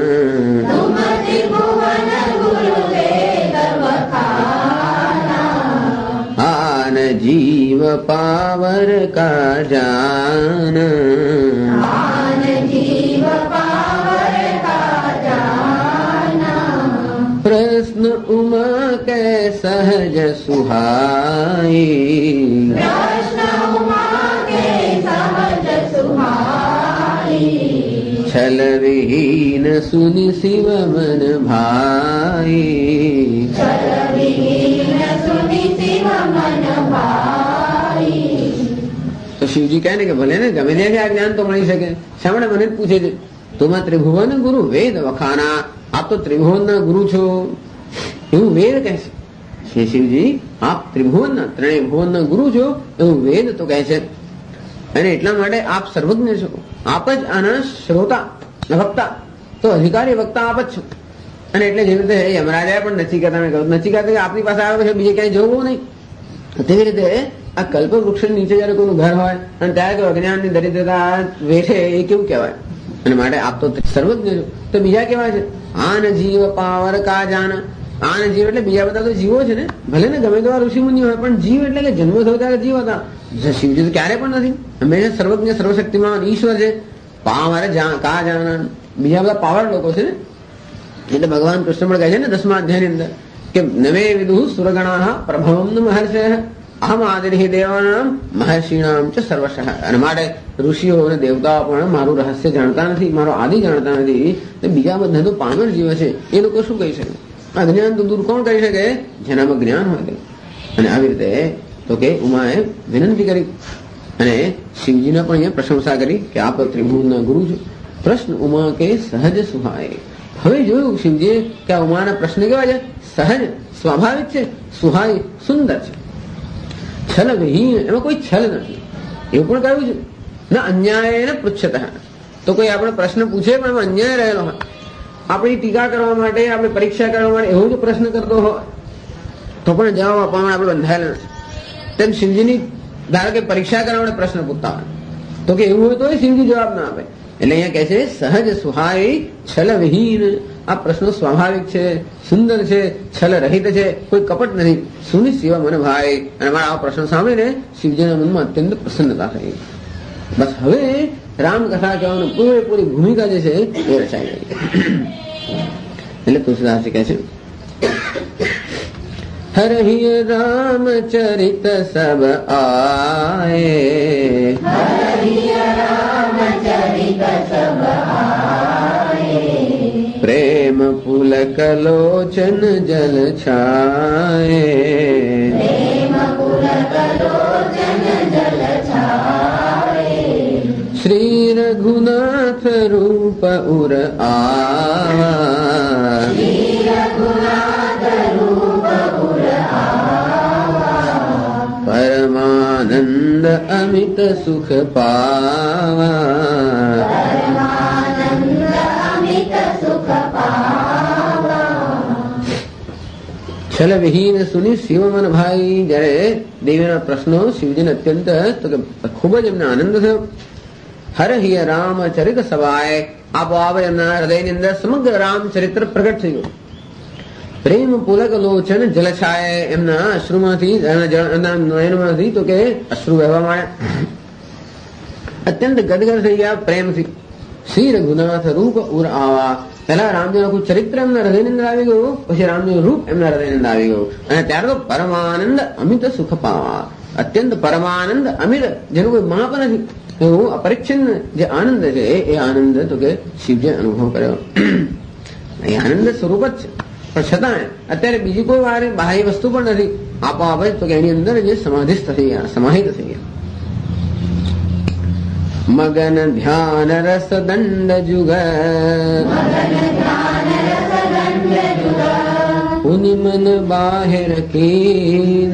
આન જીવ પાવર કા જાન प्रश्न उमा के सहज सुहाई छल विहीन सुनि शिव मन भाई. તો શિવજી કહે ને કે ભલે ને ગમે ત્યાં આ જ્ઞાન તો મળી શકે, શા માટે મને જ પૂછે છે? તુમા ત્રિભુવન ગુરુ વેદ વખાના, આપ તો ત્રિભુવનના ગુરુ છો એવું વેદ કહે છે. શ્રી શિવજી આપ ત્રિભુવનના, ત્રણેય ભુવનના ગુરુ છો એવું વેદ તો કહે છે. અને એટલા માટે આપ સર્વજ્ઞ છો, આપ જ આના શ્રોતા વક્તા, તો અધિકારી વક્તા આપ જ છો. અને એટલે જેવી રીતે યમરાજાએ પણ નચિકેતાને કહ્યું, નચિકેતા આપની પાસે આવ્યો છે, બીજે ક્યાંય જવું નહીં. તેવી રીતે આ કલ્પ વૃક્ષ નીચે જયારે કોઈનું ઘર હોય અને ત્યારે કોઈ અજ્ઞાનની દરિદ્રતા વેઠે એ કેવું કહેવાય? અને માટે આપ તો સર્વજ્ઞ છો. તો બીજા કેવા છે? આન જીવ પાવર કા જાન. આન જીવ એટલે બીજા બધા તો જીવો છે ને, ભલે ને ગમે તેવા ઋષિ મુનિ હોય, પણ જીવ એટલે કે જન્મ થયો ત્યારે જીવ હતા. શિવજી તો ક્યારે પણ નથી, હંમેશા સર્વજ્ઞ સર્વશક્તિમાન ઈશ્વર છે. પાવર કા જાન, બીજા બધા પાવર લોકો છે ને. એટલે ભગવાન કૃષ્ણ પણ કહે છે ને 10મા અધ્યાયની અંદર કે નવે વિદુ સુરગણા પ્રભવમ મહર્ષય અહમ આદિર્હિ દેવાનામ મહર્ષિણામ ચ સર્વશઃ. અને માટે ઋષિઓ અને દેવતાઓ પણ મારું રહસ્ય જાણતા નથી, મારો આદિ જાણતા નથી. બીજા બધા તો પામર જીવ છે, એ લોકો શું કહી શકે? અજ્ઞાન તો દૂર કોણ કરી શકે? જેનામાં જ્ઞાન હોય તે. અને આવી રીતે તો કે ઉમાએ વિનંતી કરી અને શિવજીને પણ અહીંયા પ્રશંસા કરી કે આપ ત્રિભુવનના ગુરુ છો. પ્રશ્ન ઉમા કે સહજ સુહાય. હવે જોયું શિવજીએ કે આ ઉમાના પ્રશ્ન કેવા છે? સહજ, સ્વાભાવિક છે, સુહાય, સુંદર છે. છલ વિહીન, એમાં કોઈ છલ નથી. એવું પણ કહ્યું છે ના અન્યાય પૃચ્છત. તો કોઈ આપણે પ્રશ્ન પૂછે પણ એમાં અન્યાય રહેલો હોય, આપણી ટીકા કરવા માટે, આપણે પરીક્ષા કરવા માટે એવો જો પ્રશ્ન કરતો હોય તો પણ જવાબ આપવામાં આપણે બંધાયેલા નથી. તેમ શિવજીની ધારો કે પરીક્ષા કરવા માટે પ્રશ્ન પૂછતા હોય તો કે એવું હોય તો શિવજી જવાબ ના આપે. એટલે અહીંયા કહે છે સહજ સુહાય છલ વિહીન, આ પ્રશ્નો સ્વાભાવિક છે, સુંદર છે, છલ રહિત છે, કોઈ કપટ નથી. સુનિ શિવ મને ભાઈ. અને મારા આ પ્રશ્ન સાંભળીને શિવજીના મનમાં અત્યંત પ્રસન્નતા થઈ. બસ હવે રામકથા કહેવાનું પૂરેપૂરી ભૂમિકા જે છે એ રચાઈ ગઈ. એટલે તુલસીદાસ કહે છે, હરહિ રામચરિત સબ આએ, પ્રેમ પુલક લોચન જલ છાએ, શ્રી રઘુનાથ રૂપ ઉર આવા, પરમાનંદ અમિત સુખ પાવા, છલ વિહીન સુની શિવ મન ભાઈ. જયારે દેવીના પ્રશ્નો શિવજીને અત્યંત તો કે ખૂબ જ એમને આનંદ થયો. હરહિય રામચરિત સભાએ આપોઆપ એમના હૃદયની અંદર સમગ્ર રામચરિત્ર પ્રગટ થઈ ગયું. પ્રેમ પુલક લોચન જલછાય, એમના અશ્રુમાંથી નયનમાંથી તો કે અશ્રુ વહેવા માંડ્યા. અત્યંત ગદગદ થઈ ગયા પ્રેમથી. શ્રી રઘુનાથ રૂપ ઉર આવા. પહેલા રામજીનું આખું ચરિત્ર એમના હૃદયની અંદર આવી ગયું, પછી રામજીનું રૂપ એમના હૃદયની અંદર આવી ગયું, અને ત્યાર તો પરમાનંદ અમિત સુખ પાવા. અત્યંત પરમાનંદ અમિત, જેનું કોઈ માપ નથી, એવું અપરિચ્છિન્ન જે આનંદ છે એ આનંદ તો કે શિવજીએ અનુભવ કર્યો. એ આનંદ સ્વરૂપ જ છે, પણ છતાં અત્યારે બીજી કોઈ વાર બાહ્ય વસ્તુ પણ નથી. આપોઆપ જ તો કે એની અંદર જે સમાધિસ્થ થઈ ગયા, સમાહિત થઈ ગયા. મગન ધ્યાન રસ દંડ જુગ, પુનિ મન બાહેર કીન,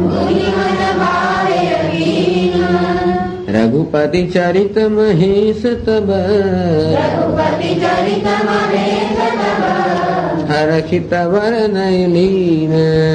રઘુપતિ ચરિત મહેશ તબ, હરખિત વરનયલીન.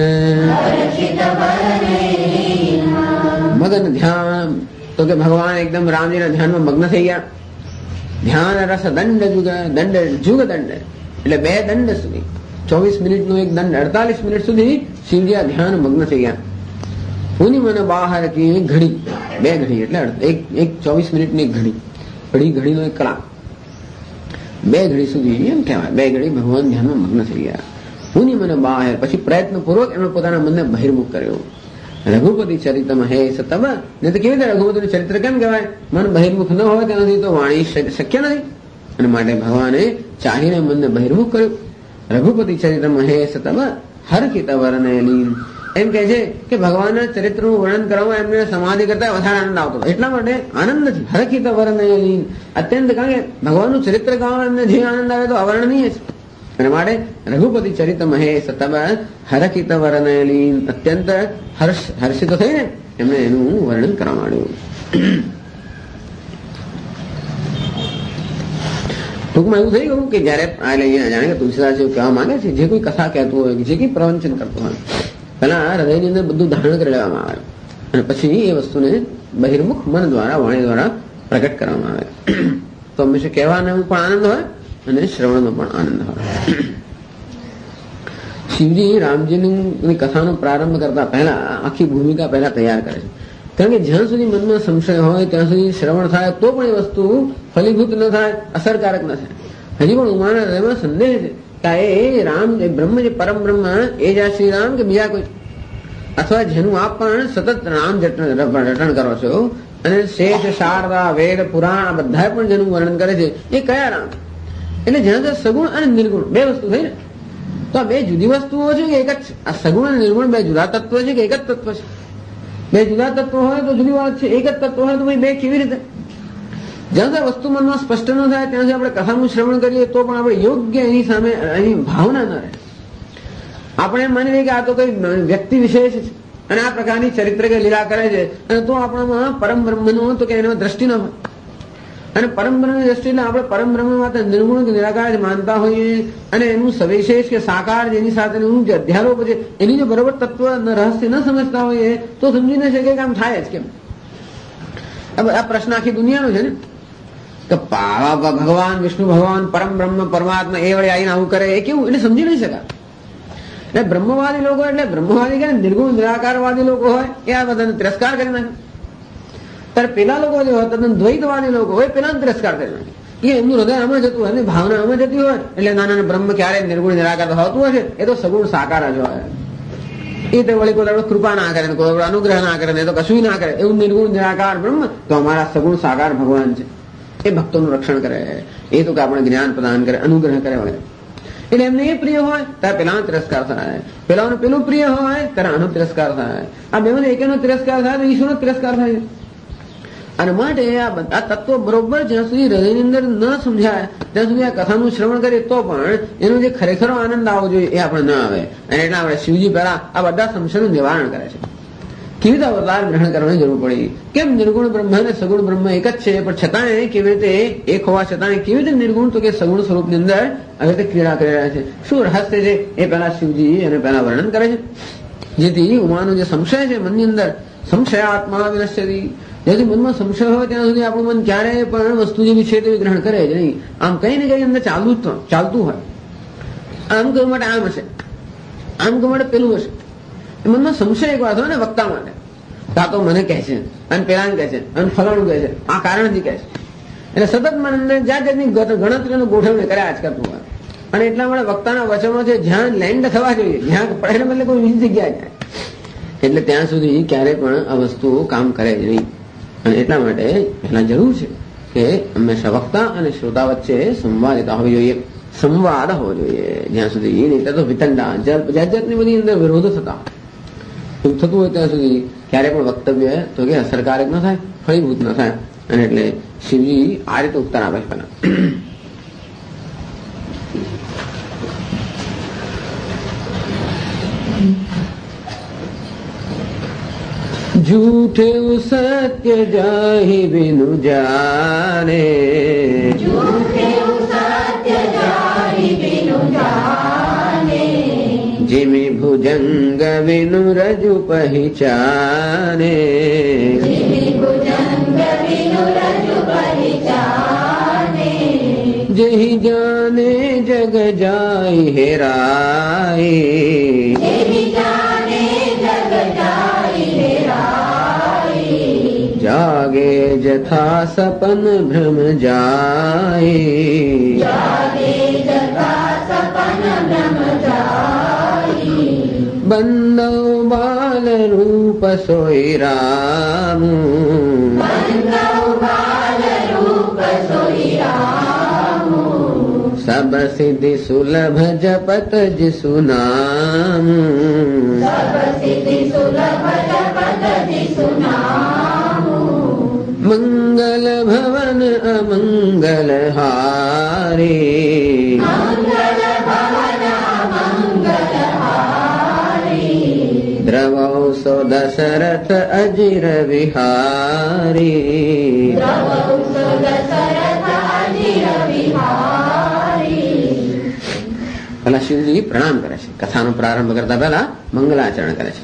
મગન ધ્યાન તો કે ભગવાન એકદમ રામજીના ધ્યાનમાં મગ્ન થઈ ગયા. ધ્યાન રસ દંડ જુગ, દંડ જુગ દંડ એટલે 2 દંડ સુધી, 24 મિનિટનો એક દંડ, 48 મિનિટ સુધી શિવજી આ ધ્યાન મગ્ન થઈ ગયા. પુનિ મને બહાર કી ઘડી, 2 ઘડી એટલે એક 24 મિનિટની ઘડી, ઘડીનો એક કલાક, 2 ઘડી સુધી એમ કહેવાય. 2 ઘડી ભગવાન ધ્યાનમાં મગ્ન થઈ ગયા. પુનિ મને બહાર, પછી પ્રયત્નપૂર્વક એમણે પોતાના મનને બહિર્મુખ કર્યો. રઘુપતિ ચરિતમ હે સતબ, ને તો કેવી રીતે રઘુપતિનું ચરિત્ર કેમ કહેવાય? મન બહિર્મુખ ન હોય તેનાથી તો વાણી શક્ય નથી, અને માટે ભગવાને ચાહીને મનને બહિર્મુખ કર્યું. રઘુપતિ ચરિતમ હે સતબ હરખિત વરનયલીન. એમ કહે છે કે ભગવાનના ચરિત્રનું વર્ણન કરવામાં એમને સમાધિ કરતા વધારે આનંદ આવતો, એટલા માટે આનંદ નથી. હરખિત વરનયલીન અત્યંત, કારણ કે ભગવાનનું ચરિત્ર ગાવામાં એમને જે આનંદ આવે તો અવર્ણનીય છે, અને માટે રઘુપતિ ચરિત મહે સતબ હરખિત વરનયલીન, અત્યંત હર્ષિત થઈને એમણે એનું વર્ણન કરવા માંડ્યું. ટૂંકમાં એવું થઈ ગયું કે જયારે જાણે કે તુલસીદાસ એવું કહેવા માંગે છે, જે કોઈ કથા કહેતું હોય, જે કોઈ પ્રવચન કરતું હોય, પહેલા હૃદયની અંદર બધું ધારણ કરી લેવામાં આવે, અને પછી એ વસ્તુને બહિર્મુખ મન દ્વારા, વાણી દ્વારા પ્રગટ કરવામાં આવે. તો હંમેશા કહેવાનો પણ આનંદ હોય અને શ્રવણનો પણ આનંદ હોય. શિવજી રામજીની કથાનો પ્રારંભ કરતા પહેલા આખી ભૂમિકા પહેલા તૈયાર કરે છે, કારણ કે જ્યાં સુધી મનમાં સંશય હોય ત્યાં સુધી શ્રવણ થાય તો પણ એ વસ્તુ ફલીભૂત ન થાય, અસરકારક ન થાય. હજી પણ ઉમાના હૃદયમાં સંદેહ છે કે એ રામ, એ બ્રહ્મ, જે પરમ બ્રહ્મ, એ જ આ શ્રી રામ કે બીજા કોઈ, અથવા જેનું આપ પણ સતત રામ રટણ કરો છો, અને શેષ, શારદા, વેદ, પુરાણ આ બધા પણ જેનું વર્ણન કરે છે એ કયા રામ? એટલે જ્યાં ત્યાં સગુણ અને નિર્ગુણ 2 વસ્તુ થઈ ને, તો આ 2 જુદી વસ્તુઓ છે કે એક જ? આ સગુણ અને નિર્ગુણ 2 જુદા તત્વ છે કે એક જ તત્વ છે? 2 જુદા તત્વો હોય તો જુદી વાત છે, એક જ તત્વ હોય તો ભાઈ 2 કેવી રીતે? જ્યાં ત્યાં વસ્તુ મનમાં સ્પષ્ટ ન થાય ત્યાં આપણે કથાનું શ્રવણ કરીએ તો પણ આપણે યોગ્ય એની સામે એની ભાવના ન રહે. આપણે એમ માની લઈએ કે આ તો કઈ વ્યક્તિ વિશેષ છે અને આ પ્રકારની ચરિત્ર કે લીલા કરે છે, અને તો આપણામાં પરમ બ્રહ્મનો તો કે એના દ્રષ્ટિ ન હોય. અને પરમ બ્રહ્મની દ્રષ્ટિ એટલે આપણે પરમ બ્રહ્મ માત્ર નિર્ગુણ કે નિરાકાર જ માનતા હોઈએ, અને એનું સવિશેષ કે સાકાર જેની સાથેનું જે અધ્યારોપ છે એની જો બરોબર તત્વ રહસ્ય ન સમજતા હોઈએ તો સમજી ન શકે કે આમ થાય જ કેમ. આ પ્રશ્ન આખી દુનિયાનો છે ને. કે પાવા ભગવાન વિષ્ણુ ભગવાન પરમ બ્રહ્મ પરમાત્મા એ વડે આવીને આવું કરે એ કેવું એટલે સમજી નહીં શકાય. એટલે બ્રહ્મવાદી લોકો એટલે બ્રહ્મવાદી કે નિર્ગુણ નિરાકારવાદી લોકો હોય એ આ બધાને તિરસ્કાર કરી નાખે. ત્યારે પેલા લોકો જે હોય તદ્દન દ્વૈતવાદી લોકો હોય પેલાને તિરસ્કાર કરી નાખે. એ એમનું હૃદય આમાં જતું હોય એની ભાવના આમાં જતી હોય એટલે નાના બ્રહ્મ ક્યારે નિર્ગુણ નિરાકાર હોતું હશે એ તો સગુણ સાકાર જ હોય. એ તો વળી કોઈ કૃપા ના કરે કોઈ અનુગ્રહ ના કરે તો કશું ના કરે એવું નિર્ગુણ નિરાકાર બ્રહ્મ તો અમારા સગુણ સાકાર ભગવાન છે. એ ભક્તોનું રક્ષણ કરે એ તો કે આપણે જ્ઞાન પ્રદાન કરે અનુગ્રહ કરે વગેરે. એટલે એમને એ પ્રિય હોય ત્યારે પેલાનો તિરસ્કાર થાય, પેલાનું પેલું પ્રિય હોય ત્યારે આનો તિરસ્કાર થાય. આ બેનો એકેનો તિરસ્કાર થાય તો ઈશ્વરનો તિરસ્કાર થાય. અને માટે આ તત્વ બરોબર જ્યાં સુધી હૃદયની અંદર ન સમજાય ત્યાં સુધી આ કથાનું શ્રવણ કરીએ તો પણ એનો જે ખરેખર આનંદ આવવો જોઈએ એ આપણે ન આવે. અને એટલે આપણે શિવજી પહેલા આ બધા સંશયનું નિવારણ કરે છે. કેવી રીતે અવતાર ગ્રહણ કરવાની જરૂર પડી, કેમ નિર્ગુણ બ્રહ્મ અને સગુણ બ્રહ્મ એક જ છે પણ છતાંય કેવી રીતે એક હોવા છતાં કેવી રીતે નિર્ગુણ તો કે સગુણ સ્વરૂપની અંદર આવી રીતે ક્રીડા કરી રહ્યા છે, શું રહસ્ય છે એ પહેલા શિવજી એને પહેલા વર્ણન કરે છે. જેથી ઉમાનો જે સંશય છે મનની અંદર સંશય આત્મા વિનશ્યતિ, જેથી મનમાં સંશય હોય ત્યાં સુધી આપણું મન ક્યારેય પણ વસ્તુ જેવી છે તેવી ગ્રહણ કરે જ નહીં. આમ કઈ ને કઈ અંદર ચાલતું હોય. આમ કરવા માટે આમ હશે, આમ કરવા માટે પેલું હશે. મનમાં સંશય એક વાત હોય ને વક્તા માટે કાં તો મને કહે છે અને પેલાને કહે છે અને ફલાણું કહે છે આ કારણથી કહે છે. એટલે સતત મને જાત જાતની ગણતરીનું ગોઠવણી કર્યા જ કરતું હોય. અને એટલા માટે વક્તાના વચનો છે જ્યાં લેન્ડ થવા જોઈએ જ્યાં પડે બદલે કોઈ બીજી જગ્યાએ જાય એટલે ત્યાં સુધી ક્યારેય પણ આ વસ્તુ કામ કરે જ નહીં. અને એટલા માટે પહેલા જરૂર છે કે હંમેશા વક્તા અને શ્રોતા વચ્ચે સંવાદિતા હોવી જોઈએ, સંવાદ હોવો જોઈએ. જ્યાં સુધી નહીં તો વિતંડા જાત જાતની બધી અંદર વિરોધ થતા એવું થતું હોય ત્યાં સુધી ક્યારે પણ વક્તવ્ય તો કે અસરકારક ન થાય, ફળીભૂત ન થાય. અને એટલે શિવજી આ રીતે ઉત્તર આપે પેલા झूठे सत्य जाहि बिनु जाने, झूठे सत्य जाहि बिनु जाने, जिमि भुजंग बिनु रजु पहिचाने, जिमि भुजंग बिनु रजु पहिचाने, जहि जाने जग जाय हेराए, जहि जाने जग जाय हेराए, जागे जथा सपन भ्रम जाए, जागे जथा सपन भ्रम जाए, बंदो बाल रूप सोई रामु, बंदो बाल रूप सोई रामु, सब सिद्धि सुलभ जपत जिसु नामु, सब सिद्धि सुलभ जपत जिसु नामु, मंगल भवन अमंगल हारे, मंगल भवन मंगल हारी, द्रवौ सो दशरथ अजिर विहारी, द्रवौ सो दशरथ अजिर विहारी. પેલા શિવજી પ્રણામ કરે છે. કથાનો પ્રારંભ કરતા પહેલા મંગલાચરણ કરે છે.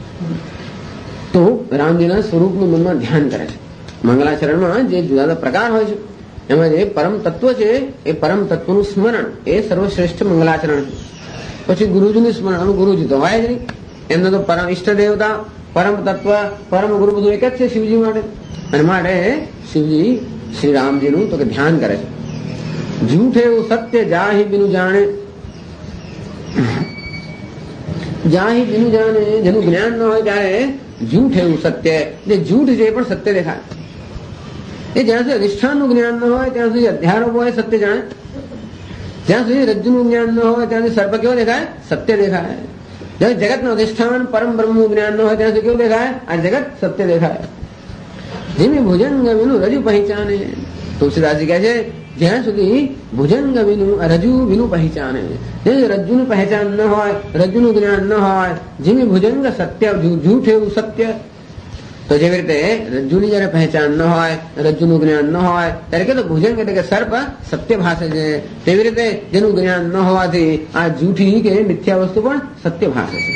તો રામજીના સ્વરૂપનું મનમાં ધ્યાન કરે છે. મંગલાચરણમાં જે જુદા જુદા પ્રકાર હોય છે એમાં જે પરમ તત્વ છે એ પરમ તત્વનું સ્મરણ એ સર્વશ્રેષ્ઠ મંગલાચરણ છે. પછી ગુરુજીનું સ્મરણ, ગુરુજી તો હોય જ નહીં, એમને તો પરમ ઈષ્ટ દેવતા પરમ તત્વ પરમ ગુરુ બધું એક જ છે શિવજી માટે. અને માટે શિવજી શ્રી રામજીનું તો કે ધ્યાન કરે છે. જૂઠ એવું સત્ય જાહિ બિનુ જાણે, જાહિ બિનુ જાણે જેનું જ્ઞાન ન હોય ત્યારે જૂઠ એવું સત્ય, જે જૂઠ છે એ પણ સત્ય દેખાય. એ જ્યાં સુધી અધિષ્ઠાનનું જ્ઞાન ન હોય ત્યાં સુધી અધ્યારોપ હોય સત્ય જાણે, જ્યાં સુધી રજ્જુનું જ્ઞાન ન હોય ત્યાં સુધી સર્પ કેવો દેખાય? સત્ય દેખાય. જ્યાં જગતનું અધિષ્ઠાન પરમ બ્રહ્મનું જ્ઞાન ન હોય ત્યાં સુધી કેવું દેખાય? આ જગત સત્ય દેખાય. જેમી ભુજંગ વિનું રજુ પહેચાને, તુલસીદાસજી કહે છે જ્યાં સુધી ભુજંગ વિનું રજુ વિનું પહેચાને, રજ્જુનું પહેચાન ન હોય, રજ્જુનું જ્ઞાન ન હોય, જેમી ભુજંગ સત્ય જૂઠ એવું સત્ય. તો જેવી રીતે રજ્જુની જયારે પહેચાન ન હોય, રજ્જુનું જ્ઞાન ન હોય ત્યારે કે ભુજંગ એટલે કે સર્પ સત્ય ભાષે છે. તેવી રીતે જેનું જ્ઞાન ન હોવાથી આ જૂઠી કે મિથ્યા વસ્તુ પણ સત્ય ભાષે છે.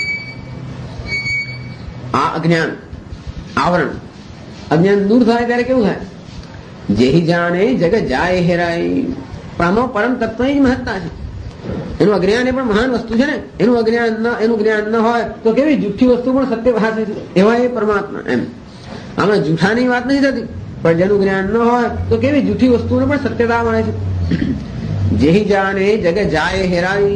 આ અજ્ઞાન આવરણ, અજ્ઞાન દૂર થાય ત્યારે કેવું થાય? જેહી જાણે જગત જાય હેરાય. પણ આમાં પરમ તત્વની જ મહત્તા છે. એનું અજ્ઞાન એ પણ મહાન વસ્તુ છે ને. એનું જ્ઞાન ન હોય તો કેવી જૂઠી વસ્તુ પણ સત્ય ભાષે છે. એવા એ પરમાત્મા. એમ આમાં જૂઠાની વાત નથી થતી, પણ જેનું જ્ઞાન ન હોય તો કેવી જૂઠી વસ્તુને પણ સત્યતા મળે છે. જેહી જાણે જગત જાય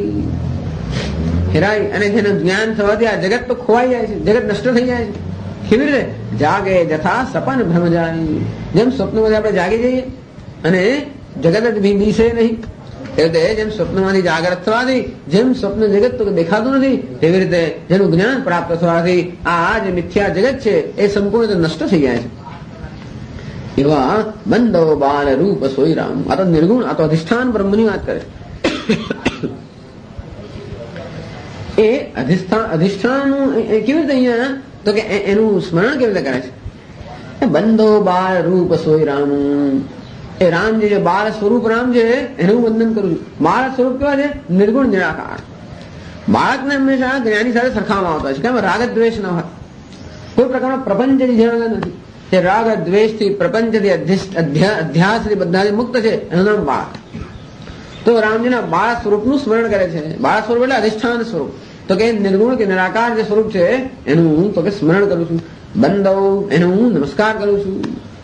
હેરાય. અને જેનું જ્ઞાન થવાથી આ જગત તો ખોવાઈ જાય છે, જગત નષ્ટ થઈ જાય છે. કેવી રીતે? જાગે જથા સપન ભ્રમ જાય. જેમ સ્વપ્નમાંથી આપણે જાગી જઈએ અને જગત જ દિશે નહીં, એટલે જેમ સ્વપ્નમાંથી જાગૃત થવાથી જેમ સ્વપ્ન જગત તો દેખાતું નથી, તેવી રીતે જેનું જ્ઞાન પ્રાપ્ત થવાથી આ જે મિથ્યા જગત છે એ સંપૂર્ણ નષ્ટ થઈ જાય છે. એવા બંધો બાલ રૂપ સોઈ રામ. આ તો નિર્ગુણ, આ તો અધિષ્ઠાન બ્રહ્મની વાત કરે. એ અધિષ્ઠાન કેવી રીતે અહીંયા તો કે એનું સ્મરણ કેવી રીતે કરે છે? બંધો બાળ રૂપ સોઈ રામ. એ રામ જે બાળ સ્વરૂપ રામ છે એનું વંદન કરું છું. બાળ સ્વરૂપ કેવા છે? નિર્ગુણ નિરાકાર. બાળકને હંમેશા જ્ઞાની સાથે સરખાવવામાં આવતા છે. કેમ? રાગ દ્વેષ ન હોય, કોઈ પ્રકારનો પ્રપંચ ધ્યાન નથી. તે રાગ દ્વેષથી પ્રપંચથી અધ્યાસથી બધાથી મુક્ત છે, એનું નામ બાળક. તો રામજીના બાળ સ્વરૂપનું સ્મરણ કરે છે. બાળ સ્વરૂપ એટલે અધિષ્ઠાન સ્વરૂપ. તો કે નિર્ગુણ કે નિરાકાર જે સ્વરૂપ છે એનું હું તો કે સ્મરણ કરું છું. બંધવ એનું હું નમસ્કાર કરું છું.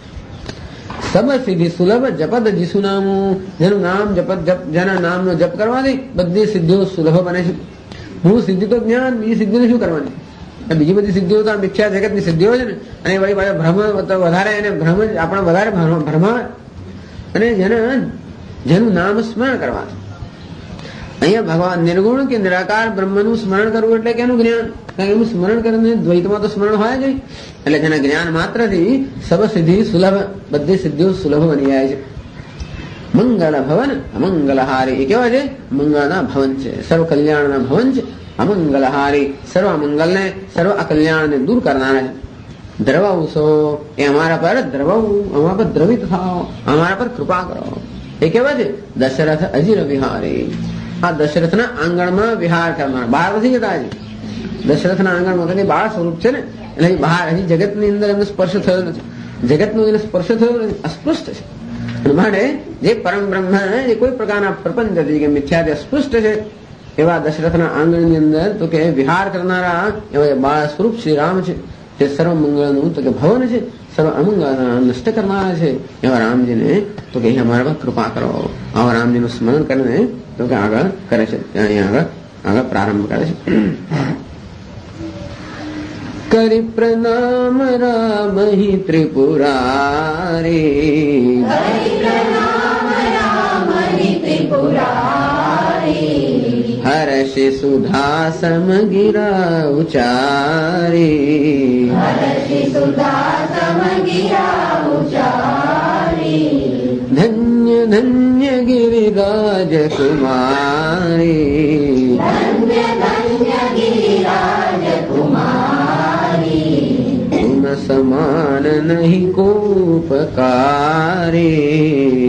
સબ સિદ્ધિ સુલભ જપદ જીસુ નામું. જેનું નામ જેના નામનો જપ કરવાથી બધી સિદ્ધિઓ સુલભ બને છે. હું સિદ્ધિ તો જ્ઞાન, બીજી સિદ્ધિને શું કરવાની? બીજી બધી સિદ્ધિઓ તો મિથ્યા જગતની સિદ્ધિઓ છે ને. અને વળી પાછા ભ્રમ વધારે, એને ભ્રમ આપણે વધારે ભ્રમાવે. અને જેનું નામ સ્મરણ કરવા. અહીંયા ભગવાન નિર્ગુણ કે નિરાકાર બ્રહ્મનું સ્મરણ કરવું એટલે કે એનું જ્ઞાન. કારણ કે એનું સ્મરણ કરીને દ્વૈતમાં તો સ્મરણ હોય જ. એટલે જેના જ્ઞાન માત્રથી સબ સિદ્ધિ સુલભ, બધી સિદ્ધિઓ સુલભ બની જાય છે. મંગળ ભવન અમંગલહારી. એ કેવા છે? મંગળના ભવન છે, સર્વ કલ્યાણના ભવન છે. અમંગલહારી, સર્વ મંગલને સર્વ અકલ્યાણને દૂર કરનારા છે. દ્રવસો એ અમારા પર અમારા પર દ્રવિત થાઓ, અમારા પર કૃપા કરો. એ કેવા છે? દશરથ અજીર વિહારી. આ દશરથના આંગણમાં વિહાર કરનાર. બહાર નથી જતા. હજી દશરથના આંગણમાં કઈ બાળ સ્વરૂપ છે ને, એટલે બહાર હજી જગતની અંદર એમને સ્પર્શ થયો નથી. જગતનો એને સ્પર્શ થયો નથી, અસ્પૃષ્ટ છે. માટે જે પરમ બ્રહ્મ જે કોઈ પ્રકારના પ્રપંચથી કે મિથ્યાથી અસ્પૃષ્ટ છે એવા દશરથના આંગણની અંદર તો કે વિહાર કરનારા એવા બાળ સ્વરૂપ શ્રી રામ છે. તે સર્વ મંગળનું તો કે ભવન છે, સર્વ અમંગળના નષ્ટ કરનારા છે. એવા રામજીને તો કે અમારા પર કૃપા કરો. આવા રામજીનું સ્મરણ કરીને તો કે આગળ કરે છે. અહીંયા આગળ પ્રારંભ કરે છે. કરી પ્રણામ રામ હિ ત્રિપુરારી. હર્ષિ સુધા સમગિરા ઉચારી. ધન્ય ધન્ય ગિરિરાજ કુમારી. તુમ સમાન નહીં કોપકારી.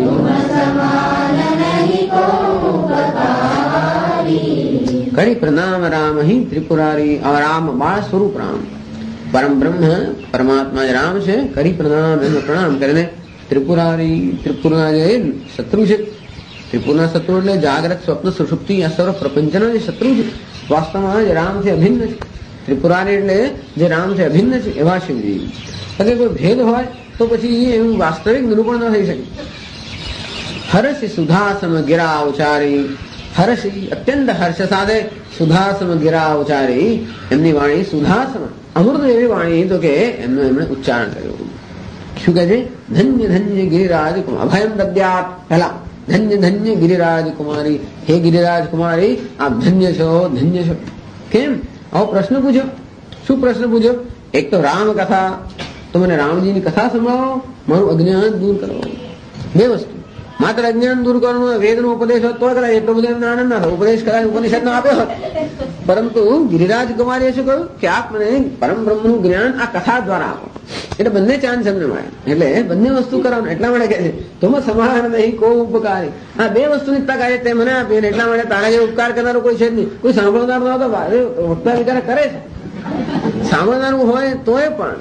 કરી પ્રણામ રામ હિ ત્રિપુરારી. આ રામ બાળ સ્વરૂપ રામ પરમ બ્રહ્મ પરમાત્મા રામ છે. કરી પ્રણામ, એનો પ્રણામ કરીને ત્રિપુરારી. ત્રિપુરના જે શત્રુ છે, ત્રિપુરના શત્રુ એટલે જાગ્રત સ્વપ્ન સુષુપ્તિ આ સર્વ પ્રપંચના જે શત્રુ છે, વાસ્તવમાં જે રામથી અભિન્ન છે. ત્રિપુરારી એટલે જે રામથી અભિન્ન છે એવા શિવજી. અગર કોઈ ભેદ હોય તો પછી એવું વાસ્તવિક નિરૂપણ ન થઈ શકે. હર્ષિ સુધાસમ ગિરા ઉચારી. હર્ષિ અત્યંત હર્ષ સાથે સુધાસમ ગિરા ઉચારી. એમની વાણી સુધાસમ અમૃત એવી વાણી તો કે એમનું એમણે ઉચ્ચારણ કર્યું. શું કહે છે? ધન્ય ધન્ય ગિરિરાજ કુમાર. અભયમ દદ્યાત. પહેલા ધન્ય ધન્ય ગિરિરાજ કુમારી. હે ગિરિરાજ કુમારી, આપ ધન્ય છો, ધન્ય છો. કેમ? આવો પ્રશ્ન પૂછ્યો. શું પ્રશ્ન પૂછ્યો? એક તો રામ કથા, તો મને રામજીની કથા સંભળાવો, મારું અજ્ઞાન દૂર કરો. બે વસ્તુ. માત્ર અજ્ઞાન દૂર કરવાનું વેદનો ઉપદેશ હોત તો કદાચ એટલો બધો એમને આનંદ ના થાય. ઉપદેશ કદાચ ઉપનિષદનો આપ્યો હોત, પરંતુ ગિરિરાજ કુમારીએ શું કહ્યું કે આપ મને પરમ બ્રહ્મનું જ્ઞાન આ કથા દ્વારા આપો. એટલે બંને ચાન્સ એમને મળે. એટલે બંને વસ્તુ કરવાનું. એટલા માટે કહે છે તુમ સમાન નહીં કો ઉપકારી. આ બે વસ્તુની તક આજે તે મને આપી. એટલા માટે તારા જે ઉપકાર કરનારો કોઈ છે જ નહીં. કોઈ સાંભળનાર ન હતો. વક્તા વિચાર કરે છે, સાંભળનારું હોય તોય પણ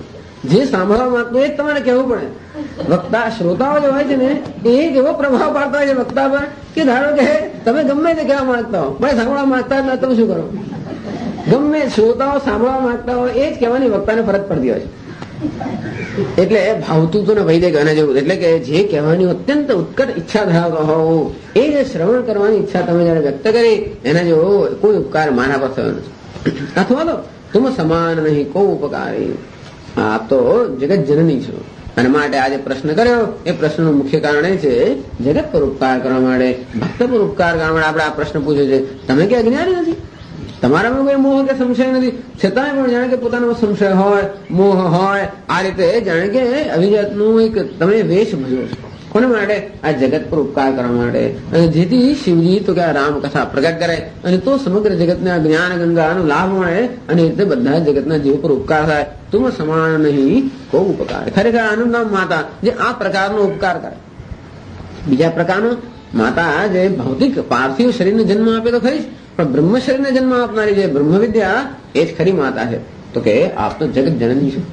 જે સાંભળવા માંગતું એ જ તમારે કહેવું પડે. વક્તા શ્રોતાઓ જે હોય છે ને એ જ એવો પ્રભાવ પાડતા હોય છે વક્તા પર કે ધારો કે તમે ગમે તે કહેવા માંગતા હો, પણ સાંભળવા માંગતા જ તમે શું કરો? ગમે શ્રોતાઓ સાંભળવા માંગતા હોય એ જ કહેવાની વક્તાને ફરજ પડતી હોય છે. એટલે ભાવતું તો ને વૈદિક અને જેવું, એટલે કે જે કહેવાની અત્યંત ઉત્કટ ઈચ્છા ધરાવતો હોવ એ જે શ્રવણ કરવાની ઈચ્છા તમે જયારે વ્યક્ત કરી એના જેવો કોઈ ઉપકાર મારા પર થયો નથી. અથવા તો તુમ સમાન નહીં કો ઉપકારી. આ તો જગત જનની છો અને માટે આજે પ્રશ્ન કર્યો એ પ્રશ્નનું મુખ્ય કારણ એ છે જગત પર ઉપકાર કરવા માટે, ભક્ત પર ઉપકાર કરવા માટે આપણે આ પ્રશ્ન પૂછ્યો છે. તમે કે અજ્ઞાની નથી, તમારામાં કોઈ મોહ કે સંશય નથી, છતાંય પણ જાણે કે પોતાનો સંશય હોય, મોહ હોય, આ રીતે જાણે કે અવિજાતનું એક તમે વેશ ભજવો છો. કોને માટે? આ જગત પર ઉપકાર કરવા માટે. અને જેથી શિવજી તો કે આ રામકથા પ્રગટ કરે અને તો સમગ્ર જગતને આ જ્ઞાન ગંગાનો લાભ મળે અને એટલે બધા જગતના જીવ પર ઉપકાર થાય. તુમ સમાન નહીં કો ઉપકાર. ખરેખર આનંદનામ માતા જે આ પ્રકારનો ઉપકાર કરે. બીજા પ્રકારનો માતા જે ભૌતિક પાર્થિવ શરીરને જન્મ આપે તો ખરી, પણ બ્રહ્મ શરીરને જન્મ આપનારી જે બ્રહ્મ વિદ્યા એ જ ખરી માતા છે. તો કે આપ તો જગત જનની છો.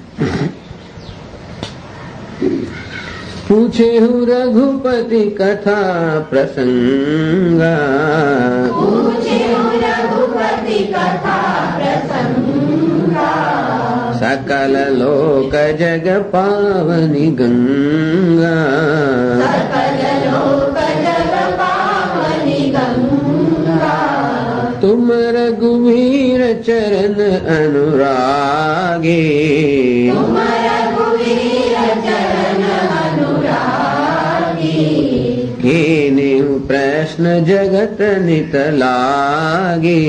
પૂછે હું રઘુપતિ કથા પ્રસંગા, સકલ લોક જગ પાવની ગંગા, તુમ રઘુવીર ચરણ અનુરાગે, કેને પ્રશ્ન જગત નિત લાગે,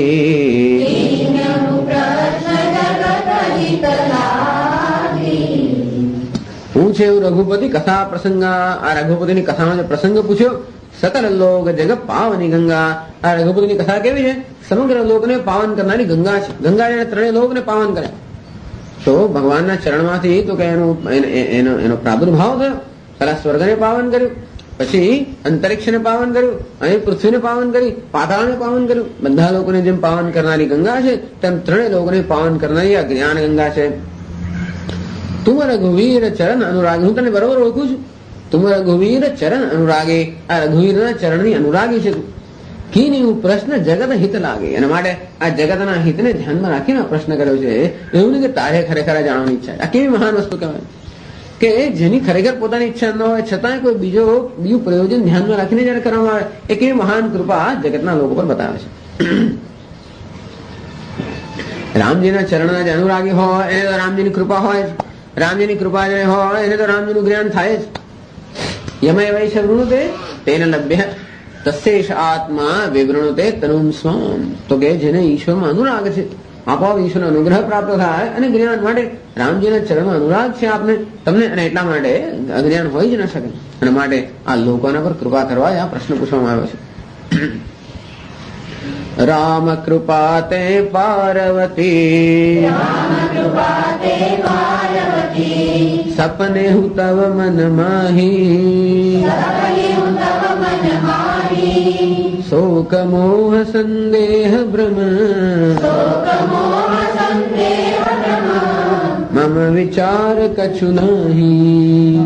પૂછે રઘુપતિ કથા પ્રસંગા. આ રઘુપતિની કથાનો જે પ્રસંગ પૂછ્યો, સકલ લોક જગ પાવની ગંગા. આ રઘુપતિની કથા કેવી છે? સમગ્ર લોકને પાવન કરનારી ગંગા છે. ગંગા એને ત્રણેય લોકને પાવન કરે. તો ભગવાનના ચરણમાંથી તો કે એનો પ્રાદુર્ભાવ થયો. પેલા સ્વર્ગને પાવન કર્યું, પછી અંતરિક્ષને પાવન કર્યું, અને પૃથ્વીને પાવન કરી, પાતાળને પાવન કર્યું. બધા લોકોને જેમ પાવન કરનારી ગંગા છે તેમ ત્રણેય લોકોને પાવન કરનારી આ જ્ઞાન ગંગા છે. તુમ રઘુવીર ચરણ અનુરાગી. હું તને બરોબર ઓળખું છું. તુમ રઘુવીર ચરણ અનુરાગી. આ રઘુવીરના ચરણની અનુરાગી છે તું. કીની હું પ્રશ્ન જગત હિત લાગે. એના માટે આ જગતના હિતને ધ્યાનમાં રાખીને પ્રશ્ન કર્યો છે. એવું નહીં કે તારે ખરેખર જાણવાની ઈચ્છા. આ કેવી મહાન વસ્તુ કહેવાય કે જેની ખરેખર પોતાની ઈચ્છા ન હોય છતાંય કોઈ બીજું પ્રયોજન ધ્યાનમાં રાખીને જયારે કરવામાં આવે એ કેવી મહાન કૃપા જગતના લોકો પર બતાવે છે. રામજીના ચરણના જે અનુરાગી હોય એને તો રામજીની કૃપા હોય જ. રામજીની કૃપા જે હોય એને તો રામજીનું જ્ઞાન થાય જ. યમય વૈશ વૃણુતે તેન લભ્ય તસ્યેષ આત્મા વિવૃણુતે તનુમ સ્વામ. તો કે જેને ઈશ્વરમાં અનુરાગ છે આપોઆપ ઈશ્વરનો અનુગ્રહ પ્રાપ્ત થાય અને જ્ઞાન માટે રામજીના ચરણમાં અનુરાગ છે આપને તમને, અને એટલા માટે અજ્ઞાન હોય જ ન શકે. અને માટે આ લોકોના પર કૃપા કરવા આ પ્રશ્ન પૂછવામાં આવ્યો છે. રામ કૃપા તે પાર્વતી, સપને હું તવ મન માહી, શોક મોહ સંદેહ ભ્રમ, મમ વિચાર કછુ નહીં.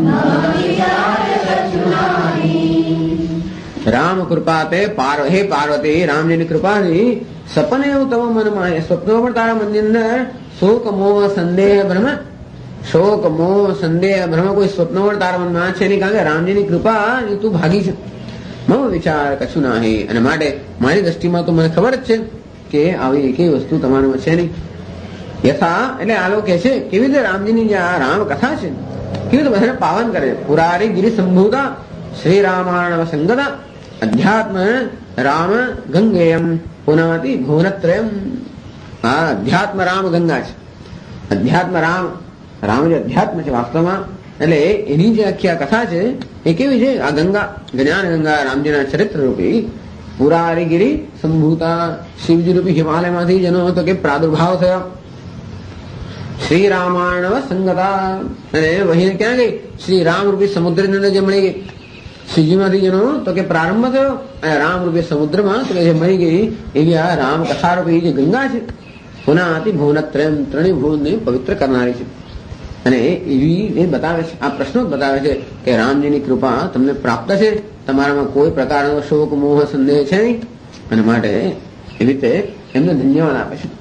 રામ કૃપા તે હે પાર્વતી, રામજીની કૃપાથી સપને એવું તવ મનમાં, સ્વપ્નો પણ તારા મનની અંદર શોક મોહ સંદેહ ભ્રમ, શોક મોહ સંદેહ ભ્રમ કોઈ સ્વપ્નો પણ તારા મનમાં છે નહીં, કારણ કે રામજીની કૃપા તું ભાગી છે. મમ વિચાર કશું નહીં. અને માટે મારી દ્રષ્ટિમાં તો મને ખબર જ છે કે આવી એકેય વસ્તુ તમારામાં છે નહીં. યથા એટલે આ લોકો કહે છે કેવી રીતે રામજીની જે આ રામ કથા છે કેવી રીતે બધાને પાવન કરે. પુરારી ગિરિ સંભૂતા શ્રી રામાયણ સંગતા અધ્યાત્મ રામ ગંગેયમ પુનાતિ ભુવનત્રયમ. આ અધ્યાત્મ રામ ગંગા છે. અધ્યાત્મ રામ જે અધ્યાત્મ છે વાસ્તવમાં, એટલે એની જે આખી આ કથા છે એ કેવી છે? આ ગંગા જ્ઞાન ગંગા રામજીના ચરિત્ર રૂપી પુરારી ગિરિ સંભૂતા શિવજી રૂપી હિમાલયમાંથી જેનો હતો કે પ્રાદુર્ભાવ થયો. શ્રી રામાયણ સંગતા અને વહીને ક્યાં ગઈ? શ્રી રામ રૂપી સમુદ્રની અંદર જે મળી ગઈ. શ્રીજીમાંથી જેનો તો કે પ્રારંભ થયો અને રામ રૂપી સમુદ્રમાં તો જે મળી ગઈ એવી આ રામ કથા રૂપી જે ગંગા છે. પુનાતિ ભુવનત્રયમ ત્રણેય ભુવનને પવિત્ર કરનારી છે. અને એ બતાવે છે, આ પ્રશ્નો જ બતાવે છે કે રામજીની કૃપા તમને પ્રાપ્ત છે, તમારામાં કોઈ પ્રકારનો શોક મોહ સંદેહ છે નહીં, અને માટે એવી રીતે એમને ધન્યવાદ આપે છે.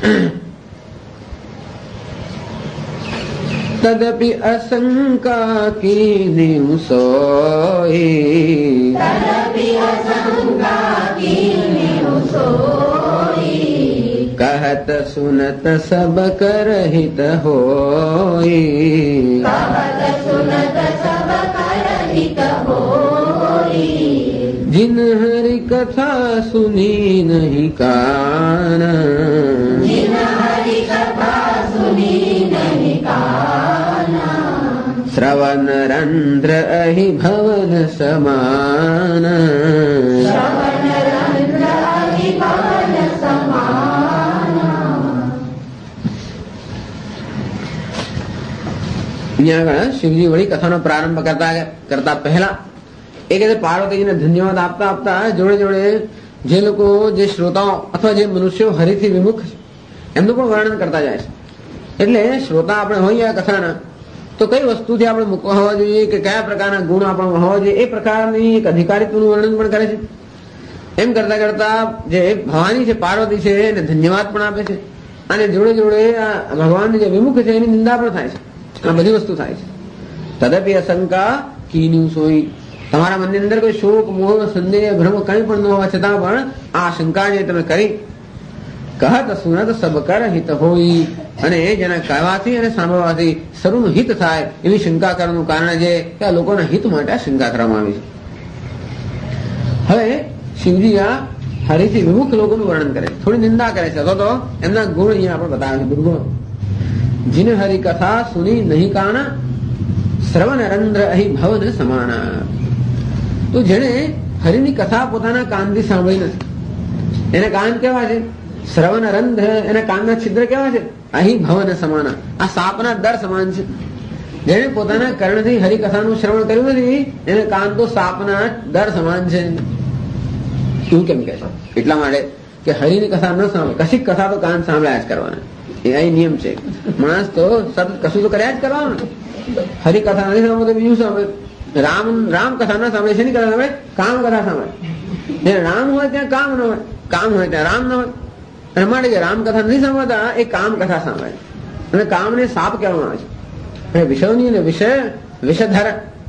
તદપિ અશંકા કીની સોઈ, कहत सुनत सब कर हित होई, जिन हरि कथा सुनी नहीं कान, श्रवण रंध्र अहि भवन समान, અહીંયા શિવજી વળી કથાનો પ્રારંભ કરતા પહેલા એ કહે પાર્વતીજીને ધન્યવાદ આપતા આપતા જોડે જોડે જે લોકો, જે શ્રોતાઓ અથવા જે મનુષ્યો હરિથી વિમુખ છે એમનું પણ વર્ણન કરતા જાય છે. એટલે શ્રોતા આપણે હોઈએ આ કથાના, તો કઈ વસ્તુથી આપણે મુક્ત હોવા જોઈએ, કે કયા પ્રકારના ગુણ આપણે હોવા જોઈએ, એ પ્રકારની એક અધિકારીત્વનું વર્ણન પણ કરે છે. એમ કરતા કરતા જે ભવાની છે, પાર્વતી છે, એને ધન્યવાદ પણ આપે છે, અને જોડે જોડે આ ભગવાન જે વિમુખ છે એની નિંદા પણ થાય છે. આ બધી વસ્તુ થાય છે. તદપી અશંકા કીન્યુ સોઈ, તમારા મનની અંદર કોઈ શોક મોહ સંદેહ ભ્રમ કંઈ પણ ન હોવા છતાં પણ આ શંકા જે તમે કરી, કહત સુનત સબ કર હિત હોય, અને જેના કહેવાથી અને સાંભળવાથી સર્વનું હિત થાય એવી શંકા કરવાનું કારણ છે કે આ લોકોના હિત માટે આ શંકા કરવામાં આવી છે. હવે શિવજી આ હરિથી વિમુખ લોકોનું વર્ણન કરે, થોડી નિંદા કરે છે, અથવા તો એમના ગુણ અહીંયા આપણે બતાવે છે, દુર્ગુણ. जिन हरि कथा सुनी नहीं काना, श्रवण रंध्र अहि भवन समाना. તો જેને હરિની કથા પોતાના કાનથી સાંભળી નથી, એને કાન કેવા છે? શ્રવણ રંધ્ર, એના કાનના છિદ્ર કેવા છે? અહી ભવન સમાના, આ સાપના દર સમાન છે. જેને પોતાના કર્ણથી હરિકથાનું શ્રવણ કર્યું નથી, એને કાન તો સાપના દર સમાન છે. શું કેમ કે છે? એટલા માટે કે હરિની કથા ન સાંભળે, કશીક કથા તો કાન સાંભળ્યા જ કરવાના, એ અહીં નિયમ છે. માણસ તો સતત કશું તો કર્યા જ કરવાનું. હરિકથા નથી સાંભળે તો બીજું સાંભળે. રામ કથા ના સાંભળે છે, કથા સાંભળે, કામ કથા સાંભળે. જ્યાં રામ હોય ત્યાં કામ ન હોય, કામ હોય ત્યાં રામ ન હોય. અને માટે જે રામ કથા નથી સાંભળતા એ કામ કથા સાંભળે, અને કામને સાપ કહેવામાં આવે છે. અને વિષયોની અને વિષધર,